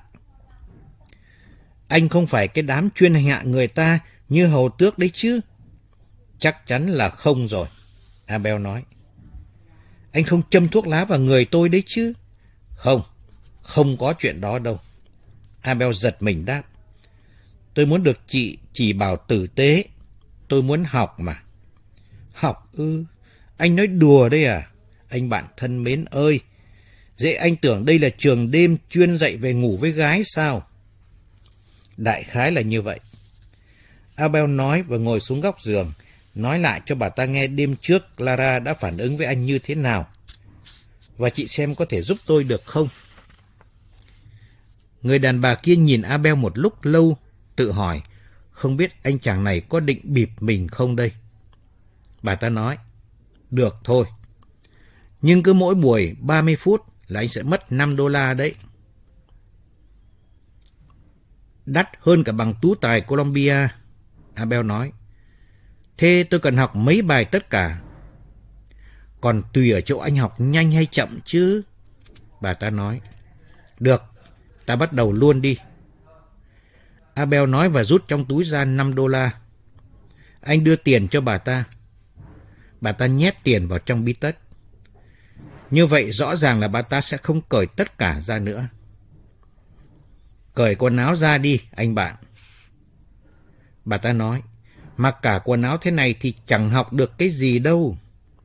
Anh không phải cái đám chuyên hạ người ta như hầu tước đấy chứ? Chắc chắn là không rồi, Abel nói. Anh không châm thuốc lá vào người tôi đấy chứ? Không, không có chuyện đó đâu, Abel giật mình đáp. Tôi muốn được chị chỉ bảo tử tế. Tôi muốn học mà. Học ư? Anh nói đùa đấy à? Anh bạn thân mến ơi, dễ anh tưởng đây là trường đêm chuyên dạy về ngủ với gái sao? Đại khái là như vậy, Abel nói và ngồi xuống góc giường, nói lại cho bà ta nghe đêm trước Clara đã phản ứng với anh như thế nào. Và chị xem có thể giúp tôi được không? Người đàn bà kia nhìn Abel một lúc lâu, tự hỏi, không biết anh chàng này có định bịp mình không đây? Bà ta nói, được thôi. Nhưng cứ mỗi buổi ba mươi phút là anh sẽ mất năm đô la đấy. Đắt hơn cả bằng tú tài Columbia, Abel nói. Thế tôi cần học mấy bài tất cả? Còn tùy ở chỗ anh học nhanh hay chậm chứ, bà ta nói. Được, ta bắt đầu luôn đi. Abel nói và rút trong túi ra năm đô la. Anh đưa tiền cho bà ta. Bà ta nhét tiền vào trong bí tất. Như vậy rõ ràng là bà ta sẽ không cởi tất cả ra nữa. Cởi quần áo ra đi, anh bạn. Bà ta nói, mặc cả quần áo thế này thì chẳng học được cái gì đâu.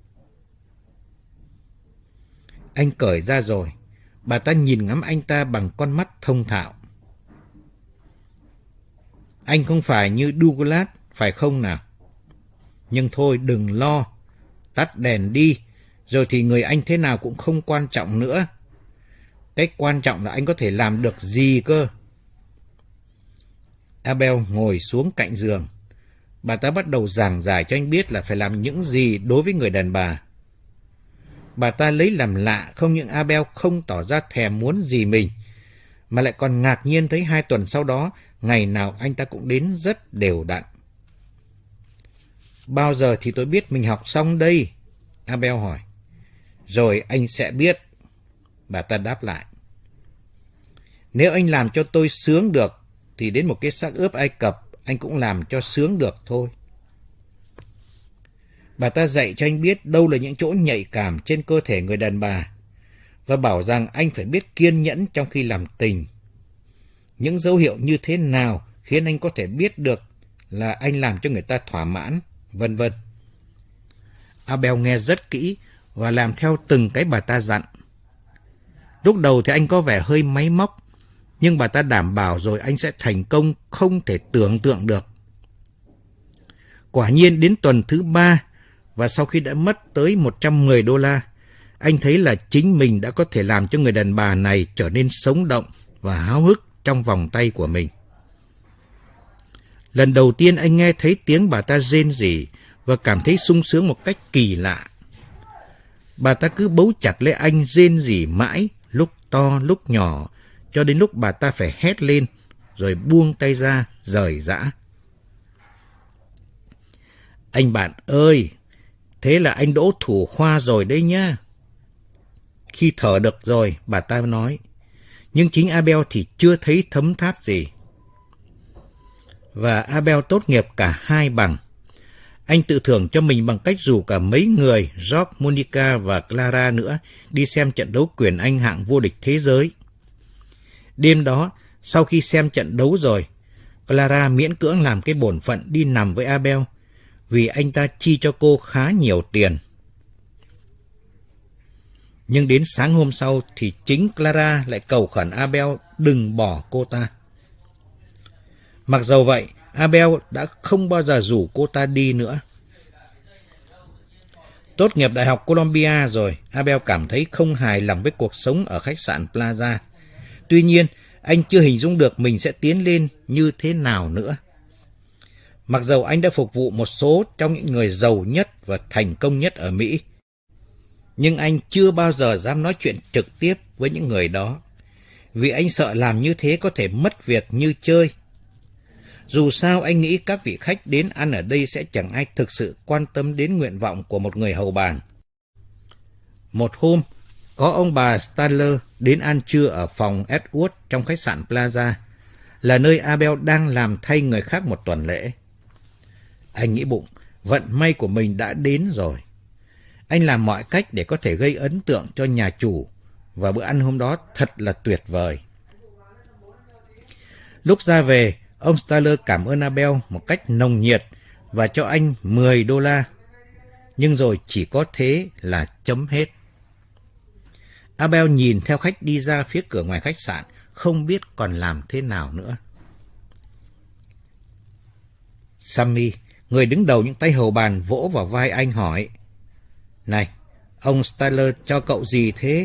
Anh cởi ra rồi. Bà ta nhìn ngắm anh ta bằng con mắt thông thạo. Anh không phải như Douglas, phải không nào? Nhưng thôi đừng lo. Tắt đèn đi, rồi thì người anh thế nào cũng không quan trọng nữa. Cái quan trọng là anh có thể làm được gì cơ. Abel ngồi xuống cạnh giường. Bà ta bắt đầu giảng giải cho anh biết là phải làm những gì đối với người đàn bà. Bà ta lấy làm lạ không những Abel không tỏ ra thèm muốn gì mình, mà lại còn ngạc nhiên thấy hai tuần sau đó, ngày nào anh ta cũng đến rất đều đặn. Bao giờ thì tôi biết mình học xong đây? Abel hỏi. Rồi anh sẽ biết, bà ta đáp lại. Nếu anh làm cho tôi sướng được, thì đến một cái xác ướp Ai Cập, anh cũng làm cho sướng được thôi. Bà ta dạy cho anh biết đâu là những chỗ nhạy cảm trên cơ thể người đàn bà, và bảo rằng anh phải biết kiên nhẫn trong khi làm tình. Những dấu hiệu như thế nào khiến anh có thể biết được là anh làm cho người ta thỏa mãn, vân vân. Abel nghe rất kỹ và làm theo từng cái bà ta dặn. Lúc đầu thì anh có vẻ hơi máy móc, nhưng bà ta đảm bảo rồi anh sẽ thành công không thể tưởng tượng được. Quả nhiên đến tuần thứ ba, và sau khi đã mất tới một trăm mười đô la, anh thấy là chính mình đã có thể làm cho người đàn bà này trở nên sống động và háo hức trong vòng tay của mình. Lần đầu tiên anh nghe thấy tiếng bà ta rên rỉ và cảm thấy sung sướng một cách kỳ lạ. Bà ta cứ bấu chặt lấy anh rên rỉ mãi, lúc to lúc nhỏ, cho đến lúc bà ta phải hét lên, rồi buông tay ra, rời rã. Anh bạn ơi, Thế là anh đỗ thủ khoa rồi đấy nhá. Khi thở được rồi, bà ta nói. Nhưng chính Abel thì chưa thấy thấm tháp gì. Và Abel tốt nghiệp cả hai bằng. Anh tự thưởng cho mình bằng cách rủ cả mấy người, George, Monica và Clara nữa, đi xem trận đấu quyền Anh hạng vô địch thế giới. Đêm đó, sau khi xem trận đấu rồi, Clara miễn cưỡng làm cái bổn phận đi nằm với Abel, vì anh ta chi cho cô khá nhiều tiền. Nhưng đến sáng hôm sau thì chính Clara lại cầu khẩn Abel đừng bỏ cô ta. Mặc dầu vậy, Abel đã không bao giờ rủ cô ta đi nữa. Tốt nghiệp Đại học Columbia rồi, Abel cảm thấy không hài lòng với cuộc sống ở khách sạn Plaza. Tuy nhiên, anh chưa hình dung được mình sẽ tiến lên như thế nào nữa. Mặc dầu anh đã phục vụ một số trong những người giàu nhất và thành công nhất ở Mỹ, nhưng anh chưa bao giờ dám nói chuyện trực tiếp với những người đó, vì anh sợ làm như thế có thể mất việc như chơi. Dù sao anh nghĩ các vị khách đến ăn ở đây sẽ chẳng ai thực sự quan tâm đến nguyện vọng của một người hầu bàn. Một hôm, có ông bà Stanler đến ăn trưa ở phòng Edward trong khách sạn Plaza, là nơi Abel đang làm thay người khác một tuần lễ. Anh nghĩ bụng, vận may của mình đã đến rồi. Anh làm mọi cách để có thể gây ấn tượng cho nhà chủ, và bữa ăn hôm đó thật là tuyệt vời. Lúc ra về, ông Stanler cảm ơn Abel một cách nồng nhiệt và cho anh mười đô la. Nhưng rồi chỉ có thế là chấm hết. Abel nhìn theo khách đi ra phía cửa ngoài khách sạn, không biết còn làm thế nào nữa. Sammy, người đứng đầu những tay hầu bàn, vỗ vào vai anh hỏi, này, ông Stanler cho cậu gì thế?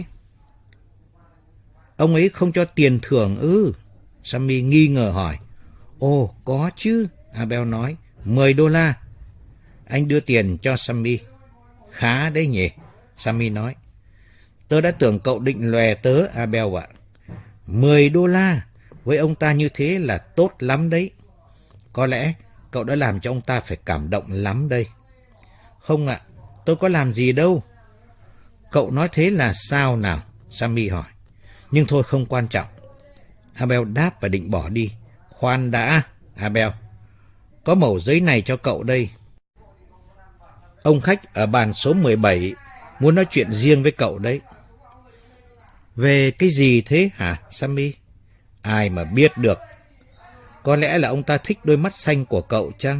Ông ấy không cho tiền thưởng ư? Sammy nghi ngờ hỏi. Ồ, có chứ, Abel nói, mười đô la. Anh đưa tiền cho Sammy. Khá đấy nhỉ, Sammy nói. Tớ đã tưởng cậu định lòe tớ, Abel ạ. mười đô la, với ông ta như thế là tốt lắm đấy. Có lẽ cậu đã làm cho ông ta phải cảm động lắm đây. Không ạ, tôi có làm gì đâu. Cậu nói thế là sao nào? Sammy hỏi. Nhưng thôi không quan trọng. Abel đáp và định bỏ đi. Khoan đã, Abel. Có mẩu giấy này cho cậu đây. Ông khách ở bàn số mười bảy muốn nói chuyện riêng với cậu đấy. Về cái gì thế hả, Sammy? Ai mà biết được. Có lẽ là ông ta thích đôi mắt xanh của cậu chăng?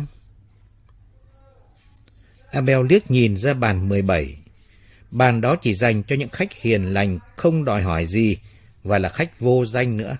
Abel liếc nhìn ra bàn mười bảy. Bàn đó chỉ dành cho những khách hiền lành, không đòi hỏi gì, và là khách vô danh nữa.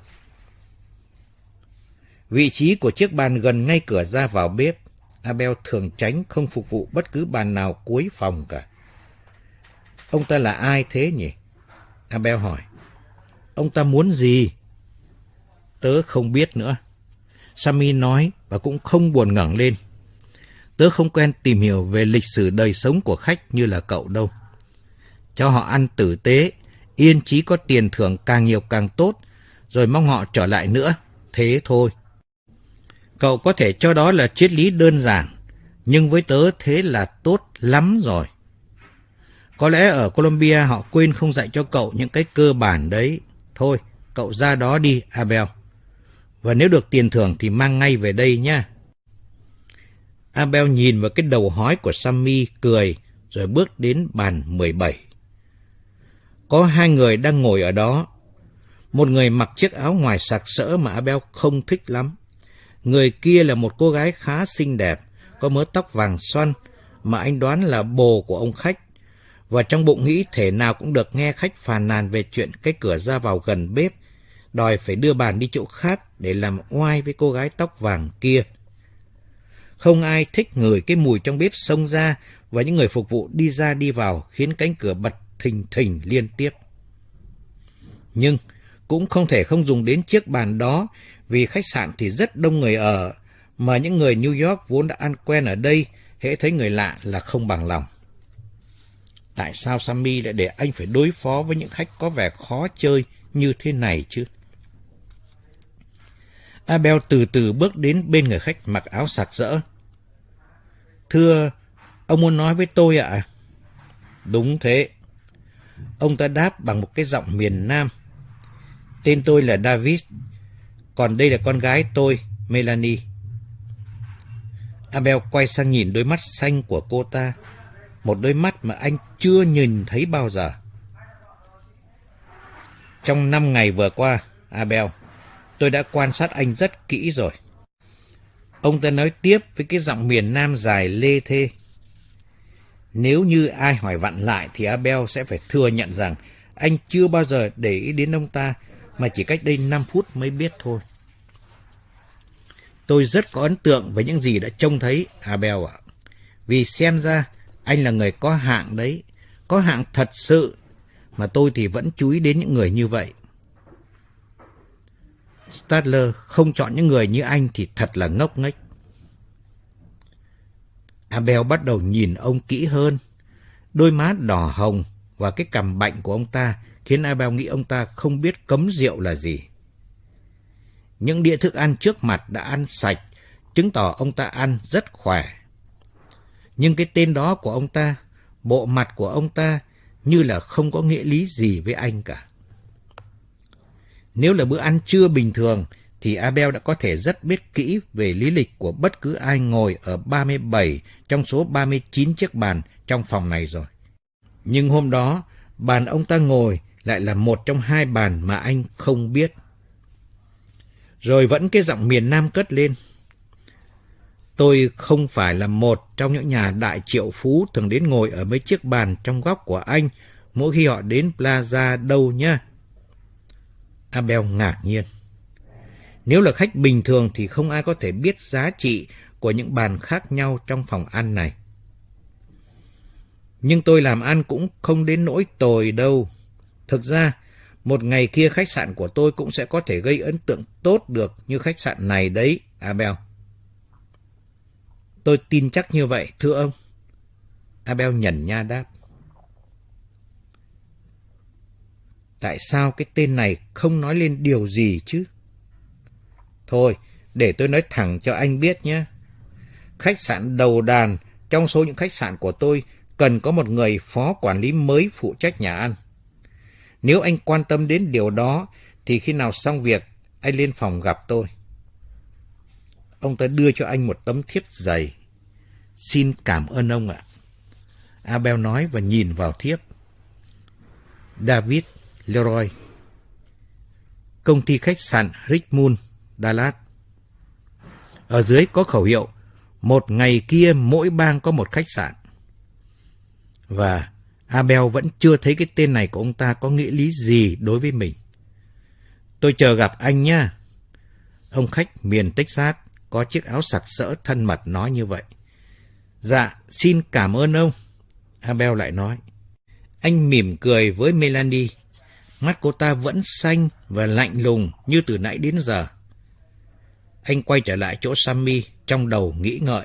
Vị trí của chiếc bàn gần ngay cửa ra vào bếp. Abel thường tránh không phục vụ bất cứ bàn nào cuối phòng cả. Ông ta là ai thế nhỉ? Abel hỏi. Ông ta muốn gì? Tớ không biết nữa. Sammy nói và cũng không buồn ngẩng lên. Tớ không quen tìm hiểu về lịch sử đời sống của khách như là cậu đâu. Cho họ ăn tử tế, yên chí có tiền thưởng càng nhiều càng tốt, rồi mong họ trở lại nữa. Thế thôi. Cậu có thể cho đó là triết lý đơn giản, nhưng với tớ thế là tốt lắm rồi. Có lẽ ở Columbia họ quên không dạy cho cậu những cái cơ bản đấy. Thôi, cậu ra đó đi, Abel. Và nếu được tiền thưởng thì mang ngay về đây nhé. Abel nhìn vào cái đầu hói của Sammy, cười, rồi bước đến bàn mười bảy. Có hai người đang ngồi ở đó. Một người mặc chiếc áo ngoài sặc sỡ mà Abel không thích lắm. Người kia là một cô gái khá xinh đẹp, có mớ tóc vàng xoăn, mà anh đoán là bồ của ông khách. Và trong bụng nghĩ thể nào cũng được nghe khách phàn nàn về chuyện cái cửa ra vào gần bếp, đòi phải đưa bàn đi chỗ khác để làm oai với cô gái tóc vàng kia. Không ai thích ngửi cái mùi trong bếp xông ra, và những người phục vụ đi ra đi vào khiến cánh cửa bật thình thình liên tiếp. Nhưng cũng không thể không dùng đến chiếc bàn đó, vì khách sạn thì rất đông người ở, mà những người New York vốn đã ăn quen ở đây, hễ thấy người lạ là không bằng lòng. Tại sao Sammy lại để anh phải đối phó với những khách có vẻ khó chơi như thế này chứ? Abel từ từ bước đến bên người khách mặc áo sặc sỡ. Thưa, Ông muốn nói với tôi ạ? À? Đúng thế. Ông ta đáp bằng một cái giọng miền Nam. Tên tôi là David, còn đây là con gái tôi, Melanie. Abel quay sang nhìn đôi mắt xanh của cô ta, một đôi mắt mà anh chưa nhìn thấy bao giờ. Trong năm ngày vừa qua, Abel, tôi đã quan sát anh rất kỹ rồi. Ông ta nói tiếp với cái giọng miền Nam dài lê thê. Nếu như ai hỏi vặn lại thì Abel sẽ phải thừa nhận rằng anh chưa bao giờ để ý đến ông ta, mà chỉ cách đây năm phút mới biết thôi. Tôi rất có ấn tượng với những gì đã trông thấy, Abel ạ. Vì xem ra anh là người có hạng đấy, có hạng thật sự, mà tôi thì vẫn chú ý đến những người như vậy. Stadler không chọn những người như anh thì thật là ngốc nghếch. Abel bắt đầu nhìn ông kỹ hơn. Đôi má đỏ hồng và cái cằm bạnh của ông ta khiến Abel nghĩ ông ta không biết cấm rượu là gì. Những đĩa thức ăn trước mặt đã ăn sạch, chứng tỏ ông ta ăn rất khỏe. Nhưng cái tên đó của ông ta, bộ mặt của ông ta như là không có nghĩa lý gì với anh cả. Nếu là bữa ăn trưa bình thường thì Abel đã có thể rất biết kỹ về lý lịch của bất cứ ai ngồi ở ba mươi bảy trong số ba mươi chín chiếc bàn trong phòng này rồi. Nhưng hôm đó, bàn ông ta ngồi lại là một trong hai bàn mà anh không biết. Rồi vẫn cái giọng miền Nam cất lên. Tôi không phải là một trong những nhà đại triệu phú thường đến ngồi ở mấy chiếc bàn trong góc của anh mỗi khi họ đến Plaza đâu nhá. Abel ngạc nhiên. Nếu là khách bình thường thì không ai có thể biết giá trị của những bàn khác nhau trong phòng ăn này. Nhưng tôi làm ăn cũng không đến nỗi tồi đâu. Thực ra, một ngày kia khách sạn của tôi cũng sẽ có thể gây ấn tượng tốt được như khách sạn này đấy, Abel. Tôi tin chắc như vậy, thưa ông. Abel nhẩn nha đáp. Tại sao cái tên này không nói lên điều gì chứ? Thôi, để tôi nói thẳng cho anh biết nhé. Khách sạn đầu đàn trong số những khách sạn của tôi cần có một người phó quản lý mới phụ trách nhà ăn. Nếu anh quan tâm đến điều đó, thì khi nào xong việc, anh lên phòng gặp tôi. Ông ta đưa cho anh một tấm thiếp dày. Xin cảm ơn ông ạ. Abel nói và nhìn vào thiếp. David Leroy, công ty khách sạn Richmond, Dallas. Ở dưới có khẩu hiệu, một ngày kia mỗi bang có một khách sạn. Và Abel vẫn chưa thấy cái tên này của ông ta có nghĩa lý gì đối với mình. Tôi chờ gặp anh nha. Ông khách miền Texas có chiếc áo sặc sỡ thân mật nói như vậy. Dạ, xin cảm ơn ông. Abel lại nói. Anh mỉm cười với Melanie. Mắt cô ta vẫn xanh và lạnh lùng như từ nãy đến giờ. Anh quay trở lại chỗ Sammy, trong đầu nghĩ ngợi.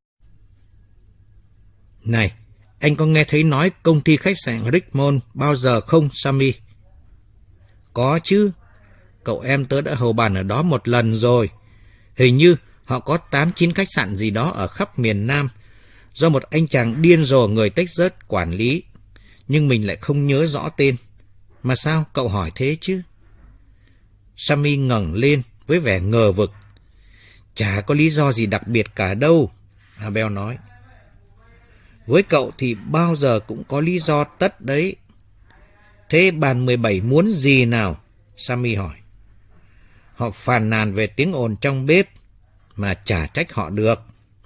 Này, anh có nghe thấy nói công ty khách sạn Richmond bao giờ không, Sammy? Có chứ. Cậu em tớ đã hầu bàn ở đó một lần rồi. Hình như họ có tám chín khách sạn gì đó ở khắp miền Nam, do một anh chàng điên rồ người Texas quản lý. Nhưng mình lại không nhớ rõ tên. Mà sao cậu hỏi thế chứ? Sammy ngẩng lên với vẻ ngờ vực. Chả có lý do gì đặc biệt cả đâu, Abel nói. Với cậu thì bao giờ cũng có lý do tất đấy. Thế bàn mười bảy muốn gì nào? Sammy hỏi. Họ phàn nàn về tiếng ồn trong bếp, mà chả trách họ được.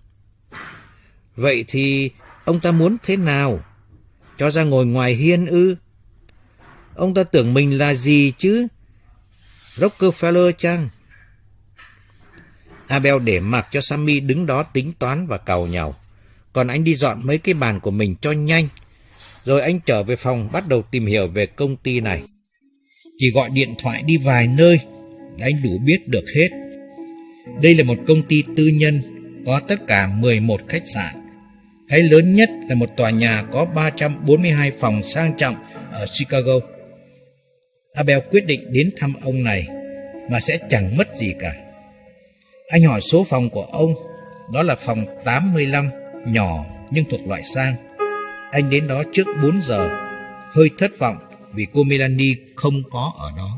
Vậy thì ông ta muốn thế nào? Cho ra ngồi ngoài hiên ư? Ông ta tưởng mình là gì chứ? Rockefeller chăng? Abel để mặc cho Sammy đứng đó tính toán và càu nhàu. Còn anh đi dọn mấy cái bàn của mình cho nhanh. Rồi anh trở về phòng bắt đầu tìm hiểu về công ty này. Chỉ gọi điện thoại đi vài nơi là anh đủ biết được hết. Đây là một công ty tư nhân, có tất cả mười một khách sạn. Cái lớn nhất là một tòa nhà có ba trăm bốn mươi hai phòng sang trọng ở Chicago. Abel quyết định đến thăm ông này mà sẽ chẳng mất gì cả. Anh hỏi số phòng của ông, đó là phòng tám mươi lăm, nhỏ nhưng thuộc loại sang. Anh đến đó trước bốn giờ, hơi thất vọng vì cô Melanie không có ở đó.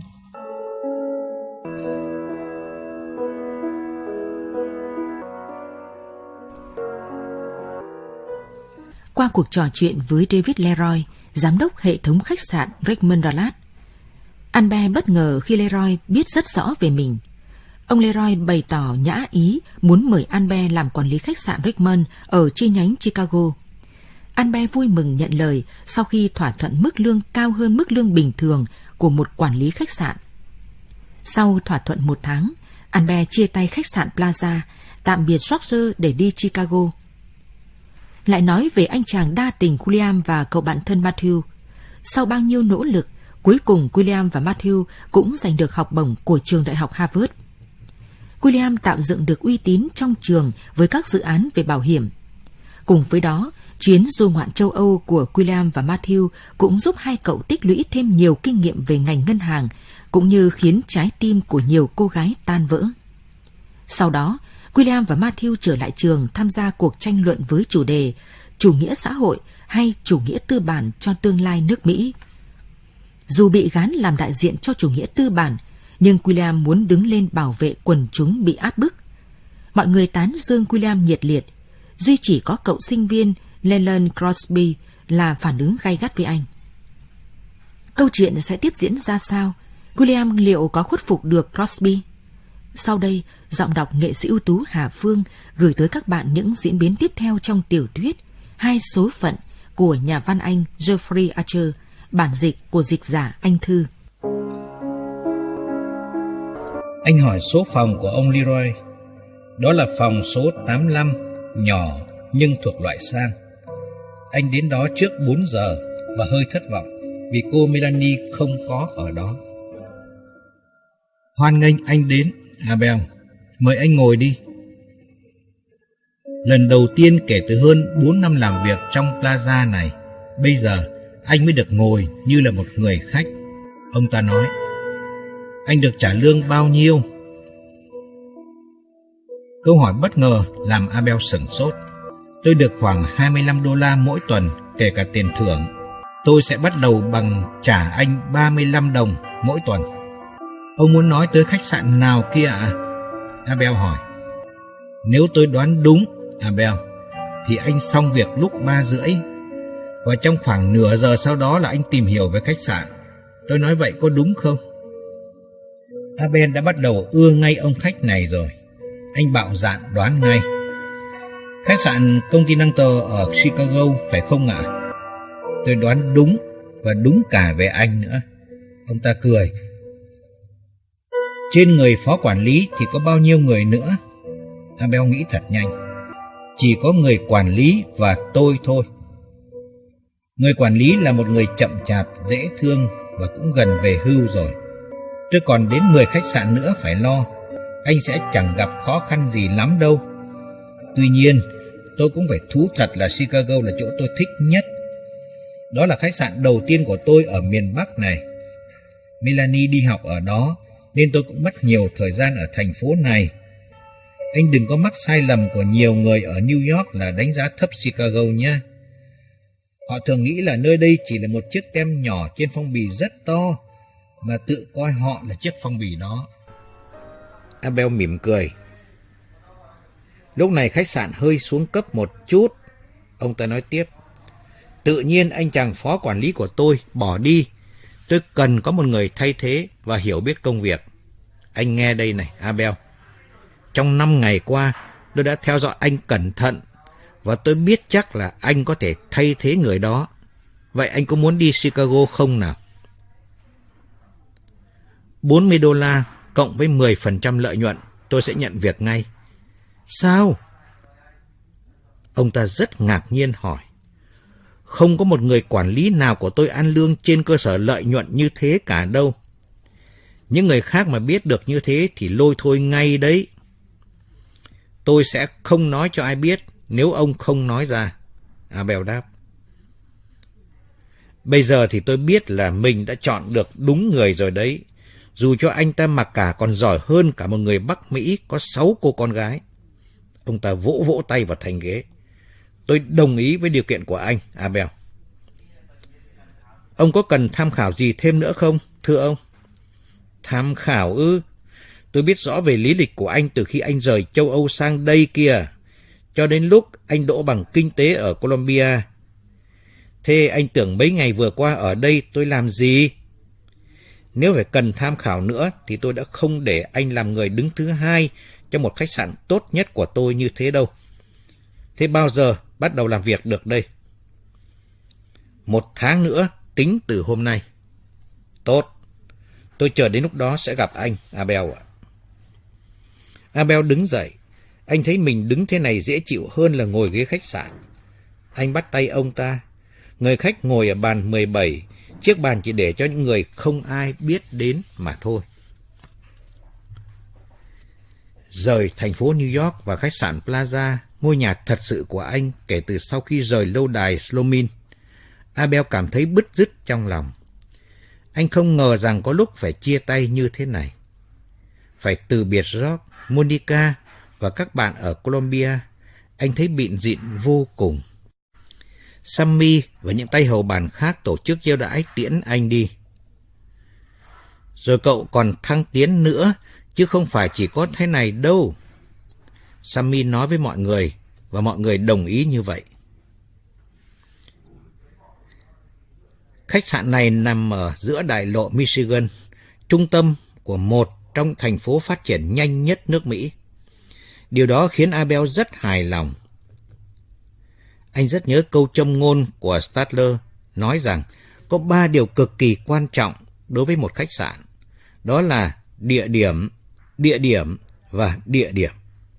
Qua cuộc trò chuyện với David Leroy, giám đốc hệ thống khách sạn Richmond Dallas, Albert bất ngờ khi Leroy biết rất rõ về mình. Ông Leroy bày tỏ nhã ý muốn mời Albert làm quản lý khách sạn Richmond ở chi nhánh Chicago. Albert vui mừng nhận lời sau khi thỏa thuận mức lương cao hơn mức lương bình thường của một quản lý khách sạn. Sau thỏa thuận một tháng, Albert chia tay khách sạn Plaza, tạm biệt Roger để đi Chicago. Lại nói về anh chàng đa tình William và cậu bạn thân Matthew. Sau bao nhiêu nỗ lực, cuối cùng William và Matthew cũng giành được học bổng của trường đại học Harvard. William tạo dựng được uy tín trong trường với các dự án về bảo hiểm. Cùng với đó, chuyến du ngoạn châu Âu của William và Matthew cũng giúp hai cậu tích lũy thêm nhiều kinh nghiệm về ngành ngân hàng, cũng như khiến trái tim của nhiều cô gái tan vỡ. Sau đó, William và Matthew trở lại trường tham gia cuộc tranh luận với chủ đề chủ nghĩa xã hội hay chủ nghĩa tư bản cho tương lai nước Mỹ. Dù bị gán làm đại diện cho chủ nghĩa tư bản, nhưng William muốn đứng lên bảo vệ quần chúng bị áp bức. Mọi người tán dương William nhiệt liệt, duy chỉ có cậu sinh viên Leland Crosby là phản ứng gay gắt với anh. Câu chuyện sẽ tiếp diễn ra sao? William liệu có khuất phục được Crosby? Sau đây, giọng đọc nghệ sĩ ưu tú Hà Phương gửi tới các bạn những diễn biến tiếp theo trong tiểu thuyết Hai số phận của nhà văn Anh Geoffrey Archer, bản dịch của dịch giả Anh Thư. Anh hỏi số phòng của ông Leroy. Đó là phòng số tám mươi lăm, nhỏ nhưng thuộc loại sang. Anh đến đó trước bốn giờ và hơi thất vọng vì cô Melanie không có ở đó. Hoan nghênh anh đến, Abel. Mời anh ngồi đi. Lần đầu tiên kể từ hơn bốn năm làm việc trong plaza này, bây giờ anh mới được ngồi như là một người khách. Ông ta nói, anh được trả lương bao nhiêu? Câu hỏi bất ngờ làm Abel sửng sốt. Tôi được khoảng hai mươi lăm đô la mỗi tuần, kể cả tiền thưởng. Tôi sẽ bắt đầu bằng trả anh ba mươi lăm đồng mỗi tuần. Ông muốn nói tới khách sạn nào kia ạ? À? Abel hỏi. Nếu tôi đoán đúng, Abel, thì anh xong việc lúc ba rưỡi. Và trong khoảng nửa giờ sau đó là anh tìm hiểu về khách sạn. Tôi nói vậy có đúng không? Abel đã bắt đầu ưa ngay ông khách này rồi. Anh bạo dạn đoán ngay. Khách sạn Continental ở Chicago phải không ạ? Tôi đoán đúng, và đúng cả về anh nữa. Ông ta cười. Trên người phó quản lý thì có bao nhiêu người nữa? Abel nghĩ thật nhanh. Chỉ có người quản lý và tôi thôi. Người quản lý là một người chậm chạp, dễ thương và cũng gần về hưu rồi. Tôi còn đến mười khách sạn nữa phải lo. Anh sẽ chẳng gặp khó khăn gì lắm đâu. Tuy nhiên, tôi cũng phải thú thật là Chicago là chỗ tôi thích nhất. Đó là khách sạn đầu tiên của tôi ở miền Bắc này. Melanie đi học ở đó, nên tôi cũng mất nhiều thời gian ở thành phố này. Anh đừng có mắc sai lầm của nhiều người ở New York là đánh giá thấp Chicago nhé. Họ thường nghĩ là nơi đây chỉ là một chiếc tem nhỏ trên phong bì rất to, mà tự coi họ là chiếc phong bì đó. Abel mỉm cười. Lúc này khách sạn hơi xuống cấp một chút. Ông ta nói tiếp. Tự nhiên anh chàng phó quản lý của tôi bỏ đi. Tôi cần có một người thay thế và hiểu biết công việc. Anh nghe đây này, Abel. Trong năm ngày qua, tôi đã theo dõi anh cẩn thận và tôi biết chắc là anh có thể thay thế người đó. Vậy anh có muốn đi Chicago không nào? bốn mươi đô la cộng với mười phần trăm lợi nhuận, tôi sẽ nhận việc ngay. Sao? Ông ta rất ngạc nhiên hỏi. Không có một người quản lý nào của tôi ăn lương trên cơ sở lợi nhuận như thế cả đâu. Những người khác mà biết được như thế thì lôi thôi ngay đấy. Tôi sẽ không nói cho ai biết nếu ông không nói ra, Abel đáp. Bây giờ thì tôi biết là mình đã chọn được đúng người rồi đấy. Dù cho anh ta mặc cả còn giỏi hơn cả một người Bắc Mỹ có sáu cô con gái. Ông ta vỗ vỗ tay vào thành ghế. Tôi đồng ý với điều kiện của anh, Abel. Ông có cần tham khảo gì thêm nữa không, thưa ông? Tham khảo ư? Tôi biết rõ về lý lịch của anh từ khi anh rời châu Âu sang đây kìa, cho đến lúc anh đỗ bằng kinh tế ở Colombia. Thế anh tưởng mấy ngày vừa qua ở đây tôi làm gì? Nếu phải cần tham khảo nữa thì tôi đã không để anh làm người đứng thứ hai trong một khách sạn tốt nhất của tôi như thế đâu. Thế bao giờ bắt đầu làm việc được đây? Một tháng nữa, tính từ hôm nay. Tốt. Tôi chờ đến lúc đó sẽ gặp anh, Abel ạ. Abel đứng dậy. Anh thấy mình đứng thế này dễ chịu hơn là ngồi ghế khách sạn. Anh bắt tay ông ta. Người khách ngồi ở bàn mười bảy, chiếc bàn chỉ để cho những người không ai biết đến mà thôi. Rời thành phố New York và khách sạn Plaza, ngôi nhà thật sự của anh kể từ sau khi rời lâu đài Slomin, Abel cảm thấy bứt rứt trong lòng. Anh không ngờ rằng có lúc phải chia tay như thế này. Phải từ biệt George, Monica và các bạn ở Colombia, anh thấy bịn dịn vô cùng. Sammy và những tay hầu bàn khác tổ chức chiêu đãi tiễn anh đi. Rồi cậu còn thăng tiến nữa, chứ không phải chỉ có thế này đâu. Sammy nói với mọi người, và mọi người đồng ý như vậy. Khách sạn này nằm ở giữa đại lộ Michigan, trung tâm của một trong thành phố phát triển nhanh nhất nước Mỹ. Điều đó khiến Abel rất hài lòng. Anh rất nhớ câu châm ngôn của Statler nói rằng có ba điều cực kỳ quan trọng đối với một khách sạn. Đó là địa điểm, địa điểm và địa điểm.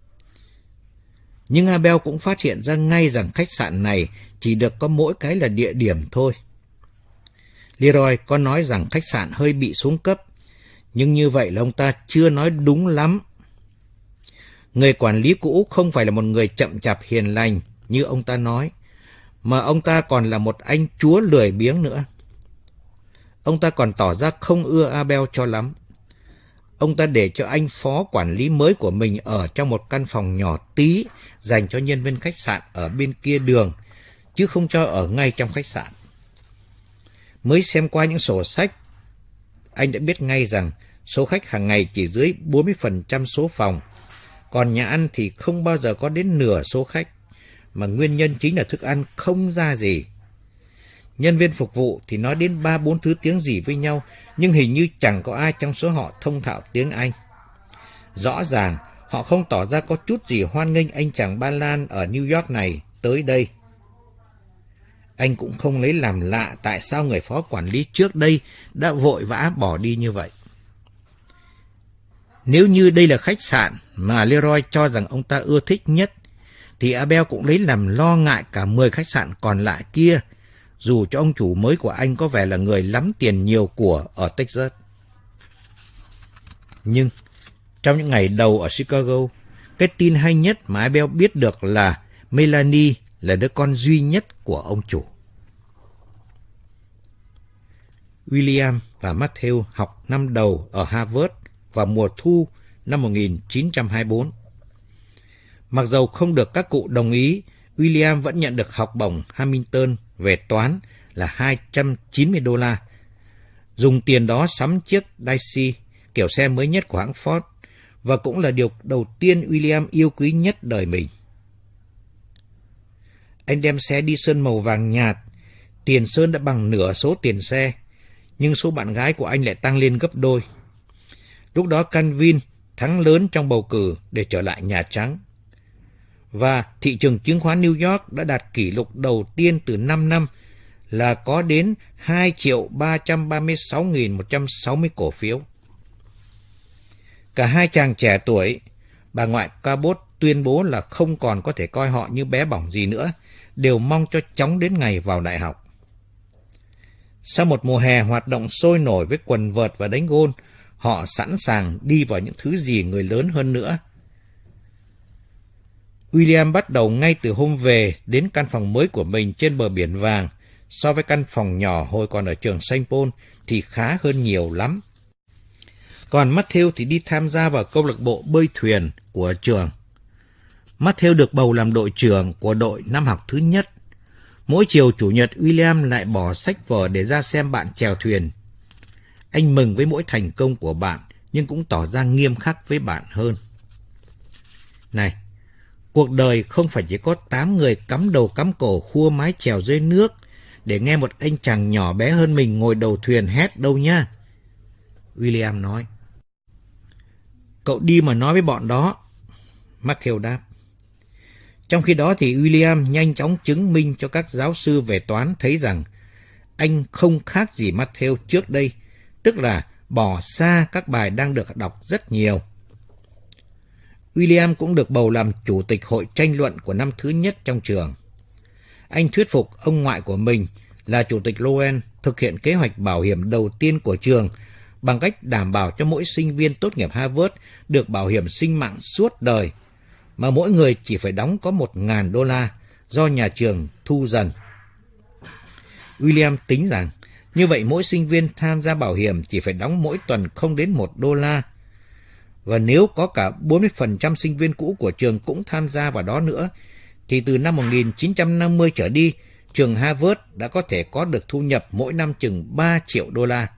Nhưng Abel cũng phát hiện ra ngay rằng khách sạn này chỉ được có mỗi cái là địa điểm thôi. Leroy có nói rằng khách sạn hơi bị xuống cấp, nhưng như vậy là ông ta chưa nói đúng lắm. Người quản lý cũ không phải là một người chậm chạp hiền lành như ông ta nói, mà ông ta còn là một anh chúa lười biếng nữa. Ông ta còn tỏ ra không ưa Abel cho lắm. Ông ta để cho anh phó quản lý mới của mình ở trong một căn phòng nhỏ tí dành cho nhân viên khách sạn ở bên kia đường, chứ không cho ở ngay trong khách sạn. Mới xem qua những sổ sách, anh đã biết ngay rằng số khách hàng ngày chỉ dưới bốn mươi phần trăm số phòng, còn nhà ăn thì không bao giờ có đến nửa số khách, mà nguyên nhân chính là thức ăn không ra gì. Nhân viên phục vụ thì nói đến ba bốn thứ tiếng gì với nhau, nhưng hình như chẳng có ai trong số họ thông thạo tiếng Anh. Rõ ràng, họ không tỏ ra có chút gì hoan nghênh anh chàng Ba Lan ở New York này tới đây. Anh cũng không lấy làm lạ tại sao người phó quản lý trước đây đã vội vã bỏ đi như vậy. Nếu như đây là khách sạn mà Leroy cho rằng ông ta ưa thích nhất, thì Abel cũng lấy làm lo ngại cả mười khách sạn còn lại kia, dù cho ông chủ mới của anh có vẻ là người lắm tiền nhiều của ở Texas. Nhưng trong những ngày đầu ở Chicago, cái tin hay nhất mà Abel biết được là Melanie là đứa con duy nhất của ông chủ. William và Matthew học năm đầu ở Harvard vào mùa thu năm một nghìn chín trăm hai mươi bốn. Mặc dầu không được các cụ đồng ý, William vẫn nhận được học bổng Hamilton về toán là hai trăm chín mươi đô la. Dùng tiền đó sắm chiếc Daisy, kiểu xe mới nhất của hãng Ford, và cũng là điều đầu tiên William yêu quý nhất đời mình. Anh đem xe đi sơn màu vàng nhạt, tiền sơn đã bằng nửa số tiền xe, nhưng số bạn gái của anh lại tăng lên gấp đôi. Lúc đó Calvin thắng lớn trong bầu cử để trở lại Nhà Trắng. Và thị trường chứng khoán New York đã đạt kỷ lục đầu tiên từ năm năm là có đến hai triệu ba trăm ba mươi sáu nghìn một trăm sáu mươi cổ phiếu. Cả hai chàng trẻ tuổi, bà ngoại Cabot tuyên bố là không còn có thể coi họ như bé bỏng gì nữa, đều mong cho chóng đến ngày vào đại học. Sau một mùa hè hoạt động sôi nổi với quần vợt và đánh gôn, họ sẵn sàng đi vào những thứ gì người lớn hơn nữa. William bắt đầu ngay từ hôm về đến căn phòng mới của mình trên bờ biển vàng, so với căn phòng nhỏ hồi còn ở trường Saint Paul thì khá hơn nhiều lắm. Còn Matthew thì đi tham gia vào câu lạc bộ bơi thuyền của trường. Matthew được bầu làm đội trưởng của đội năm học thứ nhất. Mỗi chiều chủ nhật, William lại bỏ sách vở để ra xem bạn chèo thuyền. Anh mừng với mỗi thành công của bạn, nhưng cũng tỏ ra nghiêm khắc với bạn hơn. Này, cuộc đời không phải chỉ có tám người cắm đầu cắm cổ khua mái chèo dưới nước để nghe một anh chàng nhỏ bé hơn mình ngồi đầu thuyền hét đâu nha. William nói. Cậu đi mà nói với bọn đó. Matthew đáp. Trong khi đó thì William nhanh chóng chứng minh cho các giáo sư về toán thấy rằng anh không khác gì Matthew trước đây, tức là bỏ xa các bài đang được đọc rất nhiều. William cũng được bầu làm chủ tịch hội tranh luận của năm thứ nhất trong trường. Anh thuyết phục ông ngoại của mình là chủ tịch Lowen thực hiện kế hoạch bảo hiểm đầu tiên của trường bằng cách đảm bảo cho mỗi sinh viên tốt nghiệp Harvard được bảo hiểm sinh mạng suốt đời, mà mỗi người chỉ phải đóng có một nghìn đô la do nhà trường thu dần. William tính rằng như vậy mỗi sinh viên tham gia bảo hiểm chỉ phải đóng mỗi tuần không đến một đô la. Và nếu có cả bốn mươi phần trăm sinh viên cũ của trường cũng tham gia vào đó nữa, thì từ năm một nghìn chín trăm năm mươi trở đi, trường Harvard đã có thể có được thu nhập mỗi năm chừng ba triệu đô la.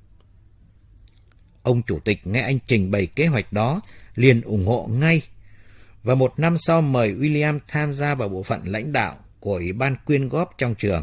Ông chủ tịch nghe anh trình bày kế hoạch đó, liền ủng hộ ngay. Và một năm sau mời William tham gia vào bộ phận lãnh đạo của Ủy ban quyên góp trong trường.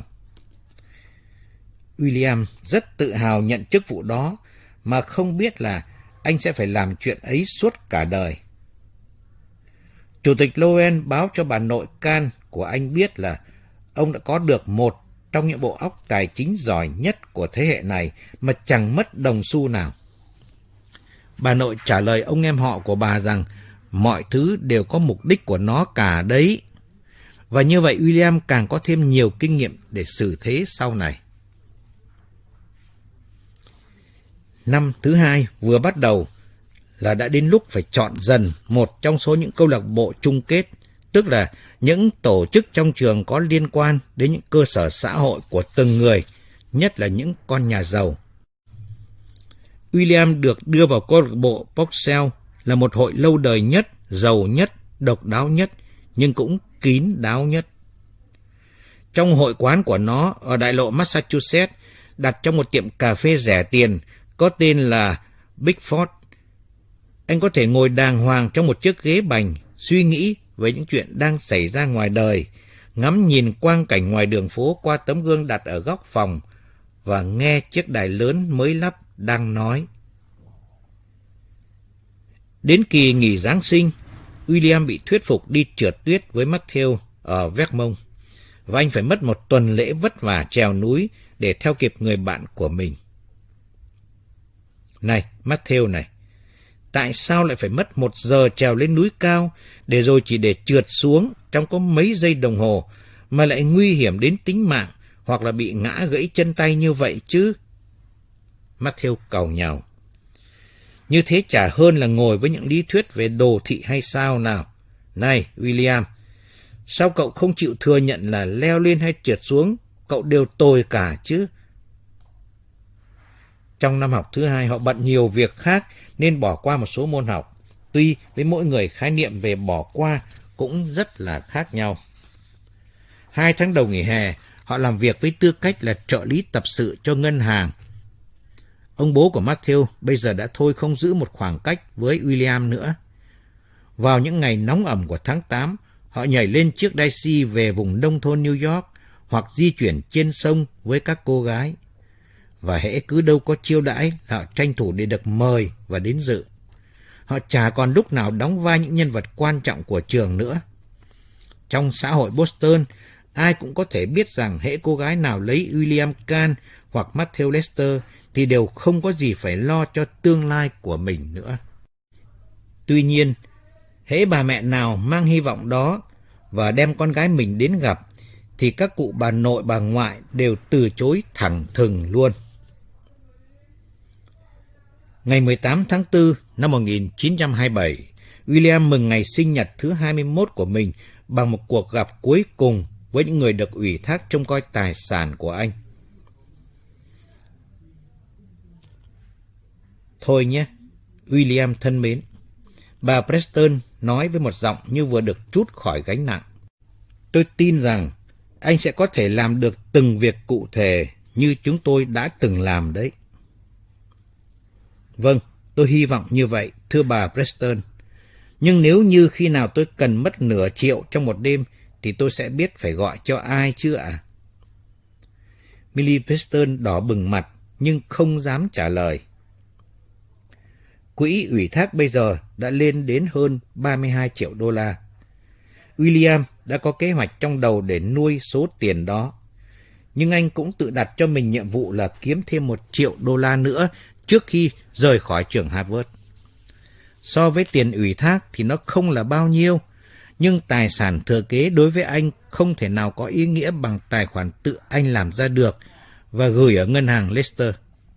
William rất tự hào nhận chức vụ đó, mà không biết là anh sẽ phải làm chuyện ấy suốt cả đời. Chủ tịch Lowen báo cho bà nội Can của anh biết là ông đã có được một trong những bộ óc tài chính giỏi nhất của thế hệ này mà chẳng mất đồng xu nào. Bà nội trả lời ông em họ của bà rằng mọi thứ đều có mục đích của nó cả đấy. Và như vậy William càng có thêm nhiều kinh nghiệm để xử thế sau này. Năm thứ hai vừa bắt đầu là đã đến lúc phải chọn dần một trong số những câu lạc bộ chung kết, tức là những tổ chức trong trường có liên quan đến những cơ sở xã hội của từng người, nhất là những con nhà giàu. William được đưa vào câu lạc bộ Boxell, là một hội lâu đời nhất, giàu nhất, độc đáo nhất, nhưng cũng kín đáo nhất. Trong hội quán của nó ở đại lộ Massachusetts, đặt trong một tiệm cà phê rẻ tiền có tên là Bigford, anh có thể ngồi đàng hoàng trong một chiếc ghế bành, suy nghĩ về những chuyện đang xảy ra ngoài đời, ngắm nhìn quang cảnh ngoài đường phố qua tấm gương đặt ở góc phòng và nghe chiếc đài lớn mới lắp đang nói. Đến kỳ nghỉ Giáng sinh, William bị thuyết phục đi trượt tuyết với Matthew ở Vermont, và anh phải mất một tuần lễ vất vả trèo núi để theo kịp người bạn của mình. Này, Matthew này, tại sao lại phải mất một giờ trèo lên núi cao để rồi chỉ để trượt xuống trong có mấy giây đồng hồ mà lại nguy hiểm đến tính mạng hoặc là bị ngã gãy chân tay như vậy chứ? Matthew càu nhàu. Như thế chả hơn là ngồi với những lý thuyết về đồ thị hay sao nào? Này, William, sao cậu không chịu thừa nhận là leo lên hay trượt xuống, cậu đều tồi cả chứ? Trong năm học thứ hai, họ bận nhiều việc khác nên bỏ qua một số môn học. Tuy với mỗi người khái niệm về bỏ qua cũng rất là khác nhau. Hai tháng đầu nghỉ hè, họ làm việc với tư cách là trợ lý tập sự cho ngân hàng. Ông bố của Matthew bây giờ đã thôi không giữ một khoảng cách với William nữa. Vào những ngày nóng ẩm của tháng tám, họ nhảy lên chiếc Daisy về vùng nông thôn New York hoặc di chuyển trên sông với các cô gái. Và hễ cứ đâu có chiêu đãi là họ tranh thủ để được mời và đến dự. Họ chả còn lúc nào đóng vai những nhân vật quan trọng của trường nữa. Trong xã hội Boston, ai cũng có thể biết rằng hễ cô gái nào lấy William Can hoặc Matthew Lester thì đều không có gì phải lo cho tương lai của mình nữa. Tuy nhiên, hễ bà mẹ nào mang hy vọng đó và đem con gái mình đến gặp, thì các cụ bà nội bà ngoại đều từ chối thẳng thừng luôn. Ngày mười tám tháng tư năm một nghìn chín trăm hai mươi bảy, William mừng ngày sinh nhật thứ hai mươi mốt của mình bằng một cuộc gặp cuối cùng với những người được ủy thác trông coi tài sản của anh. Thôi nhé, William thân mến, Bà Preston nói với một giọng như vừa được trút khỏi gánh nặng. Tôi tin rằng anh sẽ có thể làm được từng việc cụ thể như chúng tôi đã từng làm đấy. Vâng, tôi hy vọng như vậy, thưa bà Preston. Nhưng nếu như khi nào tôi cần mất nửa triệu trong một đêm, thì tôi sẽ biết phải gọi cho ai chứ ạ? À? Millie Preston đỏ bừng mặt, nhưng không dám trả lời. Quỹ ủy thác bây giờ đã lên đến hơn ba mươi hai triệu đô la. William đã có kế hoạch trong đầu để nuôi số tiền đó. Nhưng anh cũng tự đặt cho mình nhiệm vụ là kiếm thêm một triệu đô la nữa trước khi rời khỏi trường Harvard. So với tiền ủy thác thì nó không là bao nhiêu, nhưng tài sản thừa kế đối với anh không thể nào có ý nghĩa bằng tài khoản tự anh làm ra được và gửi ở ngân hàng Leicester.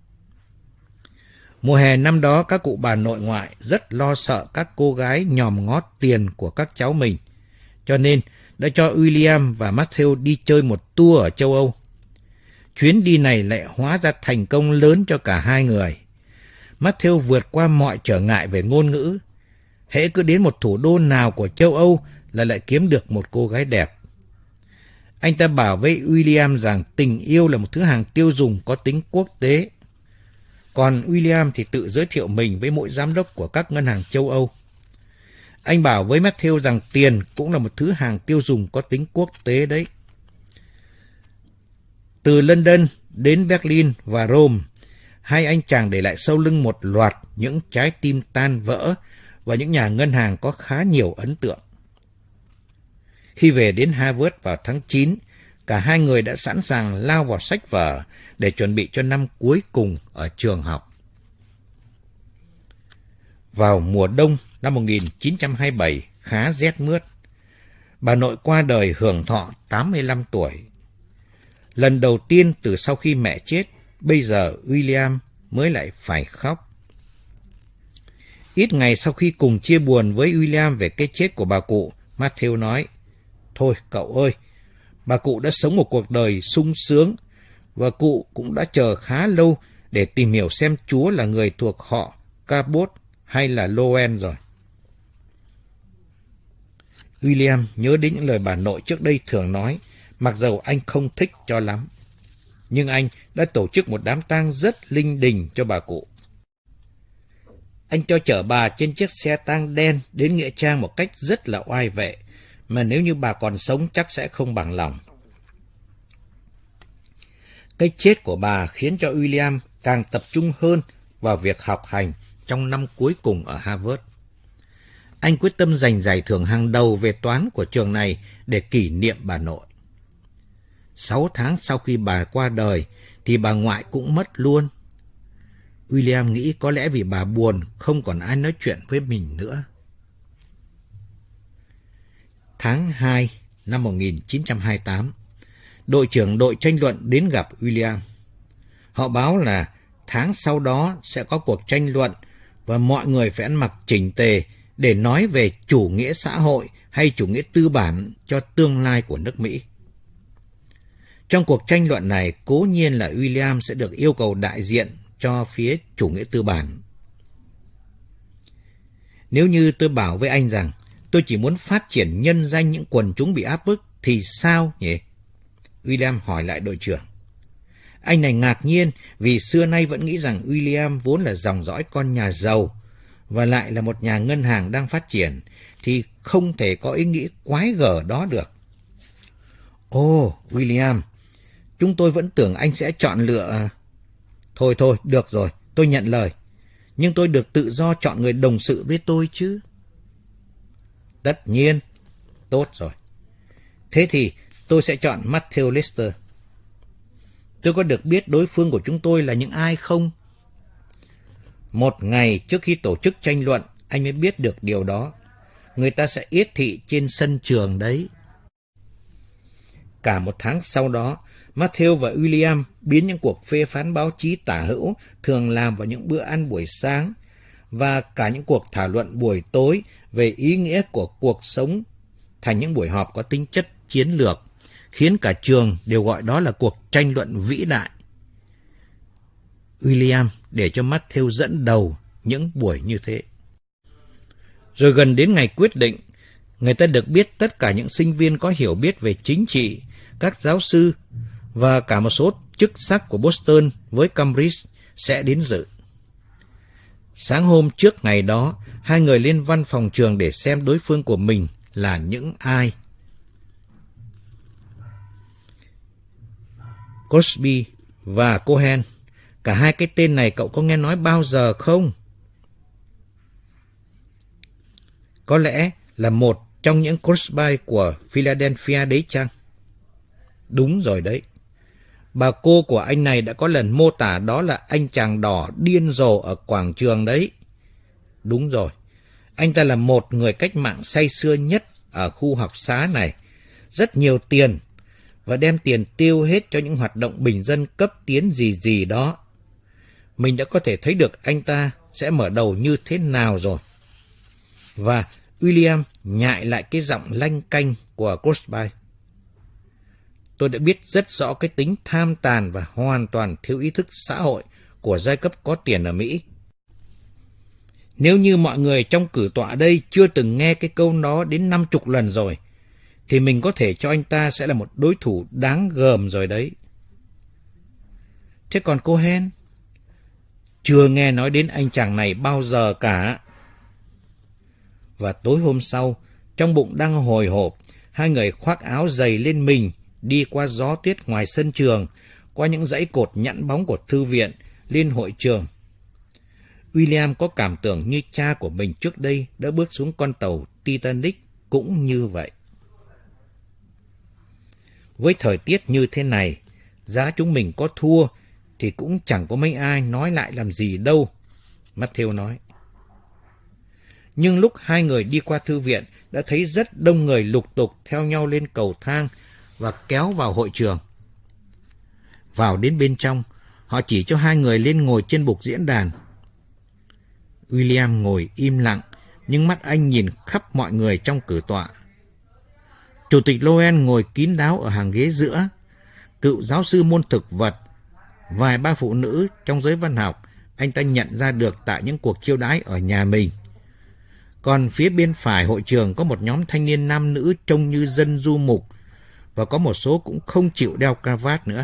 Mùa hè năm đó, các cụ bà nội ngoại rất lo sợ các cô gái nhòm ngó tiền của các cháu mình, cho nên đã cho William và Matthew đi chơi một tour ở châu Âu. Chuyến đi này lại hóa ra thành công lớn cho cả hai người. Matthew vượt qua mọi trở ngại về ngôn ngữ. Hễ cứ đến một thủ đô nào của châu Âu là lại kiếm được một cô gái đẹp. Anh ta bảo với William rằng tình yêu là một thứ hàng tiêu dùng có tính quốc tế. Còn William thì tự giới thiệu mình với mỗi giám đốc của các ngân hàng châu Âu. Anh bảo với Matthew rằng tiền cũng là một thứ hàng tiêu dùng có tính quốc tế đấy. Từ London đến Berlin và Rome, hai anh chàng để lại sau lưng một loạt những trái tim tan vỡ và những nhà ngân hàng có khá nhiều ấn tượng. Khi về đến Harvard vào tháng chín, cả hai người đã sẵn sàng lao vào sách vở để chuẩn bị cho năm cuối cùng ở trường học. Vào mùa đông năm một nghìn chín trăm hai mươi bảy, khá rét mướt, bà nội qua đời hưởng thọ tám mươi lăm tuổi. Lần đầu tiên từ sau khi mẹ chết, bây giờ William mới lại phải khóc. Ít ngày sau khi cùng chia buồn với William về cái chết của bà cụ, Matthew nói, thôi cậu ơi, bà cụ đã sống một cuộc đời sung sướng, và cụ cũng đã chờ khá lâu để tìm hiểu xem Chúa là người thuộc họ Cabot hay là Lowen rồi. William nhớ đến những lời bà nội trước đây thường nói, mặc dầu anh không thích cho lắm. Nhưng anh đã tổ chức một đám tang rất linh đình cho bà cụ. Anh cho chở bà trên chiếc xe tang đen đến nghĩa trang một cách rất là oai vệ, mà nếu như bà còn sống chắc sẽ không bằng lòng. Cái chết của bà khiến cho William càng tập trung hơn vào việc học hành trong năm cuối cùng ở Harvard. Anh quyết tâm giành giải thưởng hàng đầu về toán của trường này để kỷ niệm bà nội. Sáu tháng sau khi bà qua đời thì bà ngoại cũng mất luôn. William nghĩ có lẽ vì bà buồn không còn ai nói chuyện với mình nữa. Tháng hai năm một nghìn chín trăm hai mươi tám, đội trưởng đội tranh luận đến gặp William. Họ báo là tháng sau đó sẽ có cuộc tranh luận và mọi người phải ăn mặc chỉnh tề để nói về chủ nghĩa xã hội hay chủ nghĩa tư bản cho tương lai của nước Mỹ. Trong cuộc tranh luận này, cố nhiên là William sẽ được yêu cầu đại diện cho phía chủ nghĩa tư bản. Nếu như tôi bảo với anh rằng tôi chỉ muốn phát triển nhân danh những quần chúng bị áp bức thì sao nhỉ? William hỏi lại đội trưởng. Anh này ngạc nhiên vì xưa nay vẫn nghĩ rằng William vốn là dòng dõi con nhà giàu và lại là một nhà ngân hàng đang phát triển thì không thể có ý nghĩ quái gở đó được. Ồ, William, chúng tôi vẫn tưởng anh sẽ chọn lựa... Thôi thôi, được rồi, tôi nhận lời. Nhưng tôi được tự do chọn người đồng sự với tôi chứ. Tất nhiên. Tốt rồi. Thế thì tôi sẽ chọn Matthew Lister. Tôi có được biết đối phương của chúng tôi là những ai không? Một ngày trước khi tổ chức tranh luận, anh mới biết được điều đó. Người ta sẽ yết thị trên sân trường đấy. Cả một tháng sau đó, Matthew và William biến những cuộc phê phán báo chí tả hữu thường làm vào những bữa ăn buổi sáng và cả những cuộc thảo luận buổi tối về ý nghĩa của cuộc sống thành những buổi họp có tính chất chiến lược, khiến cả trường đều gọi đó là cuộc tranh luận vĩ đại. William để cho Matthew dẫn đầu những buổi như thế. Rồi gần đến ngày quyết định, người ta được biết tất cả những sinh viên có hiểu biết về chính trị, các giáo sư và cả một số chức sắc của Boston với Cambridge sẽ đến dự. Sáng hôm trước ngày đó, hai người lên văn phòng trường để xem đối phương của mình là những ai. Crosby và Cohen, cả hai cái tên này cậu có nghe nói bao giờ không? Có lẽ là một trong những Crosby của Philadelphia đấy chăng? Đúng rồi đấy. Bà cô của anh này đã có lần mô tả đó là anh chàng đỏ điên rồ ở quảng trường đấy. Đúng rồi. Anh ta là một người cách mạng say sưa nhất ở khu học xá này. Rất nhiều tiền, và đem tiền tiêu hết cho những hoạt động bình dân cấp tiến gì gì đó. Mình đã có thể thấy được anh ta sẽ mở đầu như thế nào rồi. Và William nhại lại cái giọng lanh canh của Crosby. Tôi đã biết rất rõ cái tính tham tàn và hoàn toàn thiếu ý thức xã hội của giai cấp có tiền ở Mỹ. Nếu như mọi người trong cử tọa đây chưa từng nghe cái câu đó đến năm chục lần rồi, thì mình có thể cho anh ta sẽ là một đối thủ đáng gờm rồi đấy. Thế còn Cohen? Chưa nghe nói đến anh chàng này bao giờ cả. Và tối hôm sau, trong bụng đang hồi hộp, hai người khoác áo dày lên mình, đi qua gió tuyết ngoài sân trường, qua những dãy cột nhẵn bóng của thư viện, lên hội trường. William có cảm tưởng như cha của mình trước đây đã bước xuống con tàu Titanic cũng như vậy. Với thời tiết như thế này, giá chúng mình có thua thì cũng chẳng có mấy ai nói lại làm gì đâu, Matthew nói. Nhưng lúc hai người đi qua thư viện đã thấy rất đông người lục tục theo nhau lên cầu thang và kéo vào hội trường. Vào đến bên trong, họ chỉ cho hai người lên ngồi trên bục diễn đàn. William ngồi im lặng, nhưng mắt anh nhìn khắp mọi người trong cử tọa. Chủ tịch Loen ngồi kín đáo ở hàng ghế giữa, cựu giáo sư môn thực vật, vài ba phụ nữ trong giới văn học anh ta nhận ra được tại những cuộc chiêu đãi ở nhà mình. Còn phía bên phải hội trường có một nhóm thanh niên nam nữ trông như dân du mục, và có một số cũng không chịu đeo cravat nữa.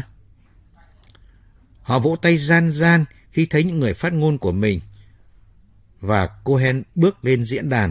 Họ vỗ tay gian gian khi thấy những người phát ngôn của mình, và Cohen bước lên diễn đàn.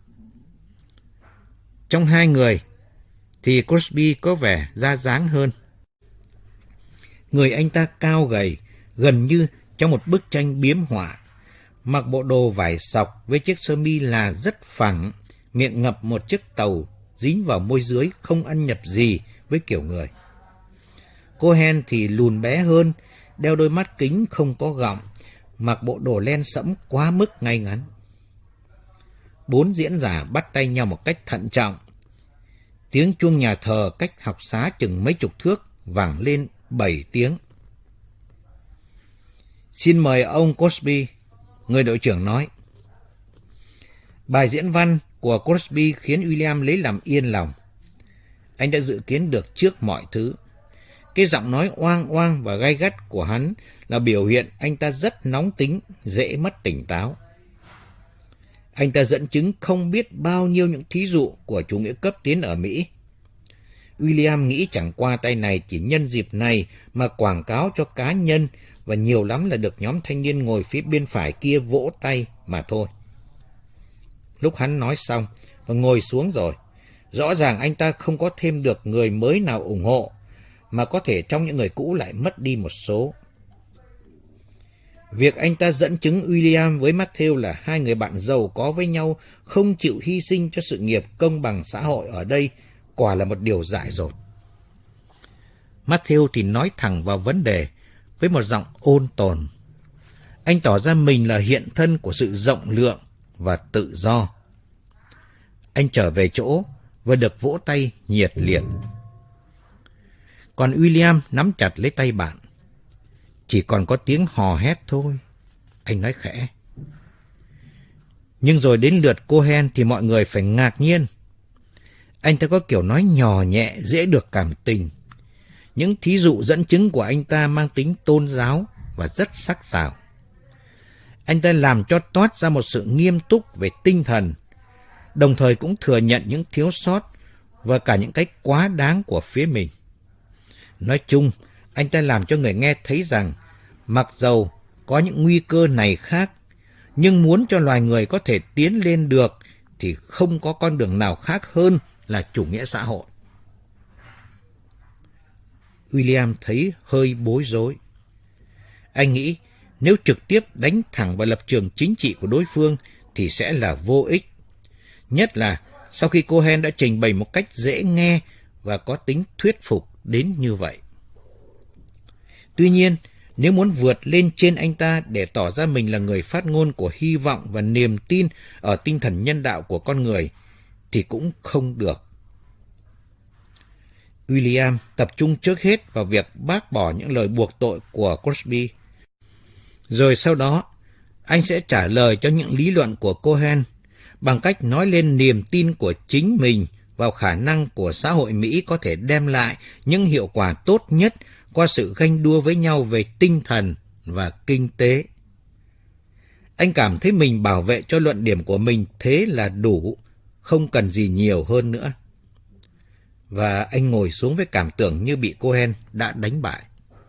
Trong hai người thì Crosby có vẻ ra dáng hơn. Người anh ta cao gầy, gần như trong một bức tranh biếm họa, mặc bộ đồ vải sọc với chiếc sơ mi là rất phẳng, miệng ngập một chiếc tàu dính vào môi dưới không ăn nhập gì với kiểu người. Cohen thì lùn bé hơn, đeo đôi mắt kính không có gọng, mặc bộ đồ len sẫm quá mức ngay ngắn. Bốn diễn giả bắt tay nhau một cách thận trọng. Tiếng chuông nhà thờ cách học xá chừng mấy chục thước vang lên bảy tiếng. Xin mời ông Crosby, người đội trưởng nói. Bài diễn văn của Crosby khiến William lấy làm yên lòng. Anh đã dự kiến được trước mọi thứ. Cái giọng nói oang oang và gay gắt của hắn là biểu hiện anh ta rất nóng tính, dễ mất tỉnh táo. Anh ta dẫn chứng không biết bao nhiêu những thí dụ của chủ nghĩa cấp tiến ở Mỹ. William nghĩ chẳng qua tay này chỉ nhân dịp này mà quảng cáo cho cá nhân, và nhiều lắm là được nhóm thanh niên ngồi phía bên phải kia vỗ tay mà thôi. Lúc hắn nói xong và ngồi xuống rồi, rõ ràng anh ta không có thêm được người mới nào ủng hộ, mà có thể trong những người cũ lại mất đi một số. Việc anh ta dẫn chứng William với Matthew là hai người bạn giàu có với nhau, không chịu hy sinh cho sự nghiệp công bằng xã hội ở đây, quả là một điều dại dột. Matthew thì nói thẳng vào vấn đề với một giọng ôn tồn. Anh tỏ ra mình là hiện thân của sự rộng lượng và tự do. Anh trở về chỗ và được vỗ tay nhiệt liệt. Còn William nắm chặt lấy tay bạn. Chỉ còn có tiếng hò hét thôi, anh nói khẽ. Nhưng rồi đến lượt Cohen thì mọi người phải ngạc nhiên. Anh ta có kiểu nói nhỏ nhẹ, dễ được cảm tình. Những thí dụ dẫn chứng của anh ta mang tính tôn giáo và rất sắc sảo. Anh ta làm cho toát ra một sự nghiêm túc về tinh thần, đồng thời cũng thừa nhận những thiếu sót và cả những cái quá đáng của phía mình. Nói chung, anh ta làm cho người nghe thấy rằng mặc dầu có những nguy cơ này khác, nhưng muốn cho loài người có thể tiến lên được thì không có con đường nào khác hơn là chủ nghĩa xã hội. William thấy hơi bối rối. Anh nghĩ nếu trực tiếp đánh thẳng vào lập trường chính trị của đối phương thì sẽ là vô ích. Nhất là sau khi Cohen đã trình bày một cách dễ nghe và có tính thuyết phục đến như vậy. Tuy nhiên, nếu muốn vượt lên trên anh ta để tỏ ra mình là người phát ngôn của hy vọng và niềm tin ở tinh thần nhân đạo của con người, thì cũng không được. William tập trung trước hết vào việc bác bỏ những lời buộc tội của Crosby. Rồi sau đó, anh sẽ trả lời cho những lý luận của Cohen bằng cách nói lên niềm tin của chính mình vào khả năng của xã hội Mỹ có thể đem lại những hiệu quả tốt nhất qua sự ganh đua với nhau về tinh thần và kinh tế. Anh cảm thấy mình bảo vệ cho luận điểm của mình thế là đủ, không cần gì nhiều hơn nữa. Và anh ngồi xuống với cảm tưởng như bị Cohen đã đánh bại.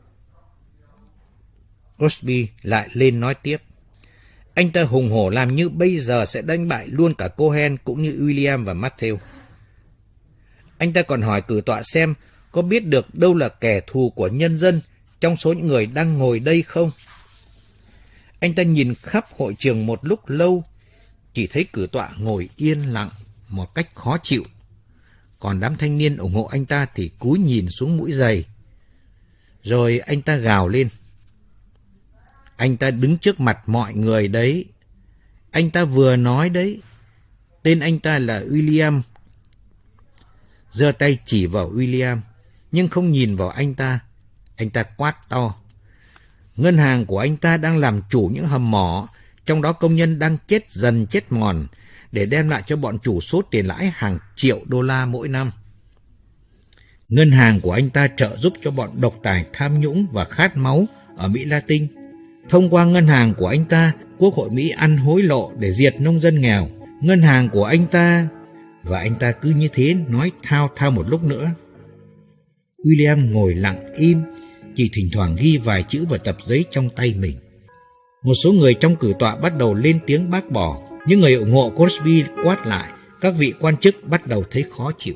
Crosby lại lên nói tiếp. Anh ta hùng hổ làm như bây giờ sẽ đánh bại luôn cả Cohen cũng như William và Matthew. Anh ta còn hỏi cử tọa xem có biết được đâu là kẻ thù của nhân dân trong số những người đang ngồi đây không? Anh ta nhìn khắp hội trường một lúc lâu, chỉ thấy cử tọa ngồi yên lặng một cách khó chịu. Còn đám thanh niên ủng hộ anh ta thì cúi nhìn xuống mũi giày. Rồi anh ta gào lên. Anh ta đứng trước mặt mọi người đấy. Anh ta vừa nói đấy. Tên anh ta là William. Giơ tay chỉ vào William, nhưng không nhìn vào anh ta. Anh ta quát to. Ngân hàng của anh ta đang làm chủ những hầm mỏ, trong đó công nhân đang chết dần chết mòn, để đem lại cho bọn chủ số tiền lãi hàng triệu đô la mỗi năm. Ngân hàng của anh ta trợ giúp cho bọn độc tài tham nhũng và khát máu ở Mỹ Latin. Thông qua ngân hàng của anh ta, Quốc hội Mỹ ăn hối lộ để diệt nông dân nghèo. Ngân hàng của anh ta... Và anh ta cứ như thế nói thao thao một lúc nữa. William ngồi lặng im, chỉ thỉnh thoảng ghi vài chữ vào tập giấy trong tay mình. Một số người trong cử tọa bắt đầu lên tiếng bác bỏ. Những người ủng hộ Crosby quát lại. Các vị quan chức bắt đầu thấy khó chịu.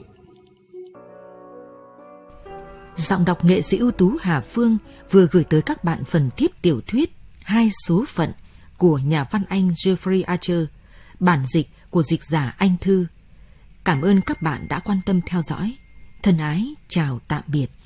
Giọng đọc nghệ sĩ ưu tú Hà Phương vừa gửi tới các bạn phần tiếp tiểu thuyết Hai số phận của nhà văn Anh Jeffrey Archer, bản dịch của dịch giả Anh Thư. Cảm ơn các bạn đã quan tâm theo dõi. Thân ái, chào tạm biệt.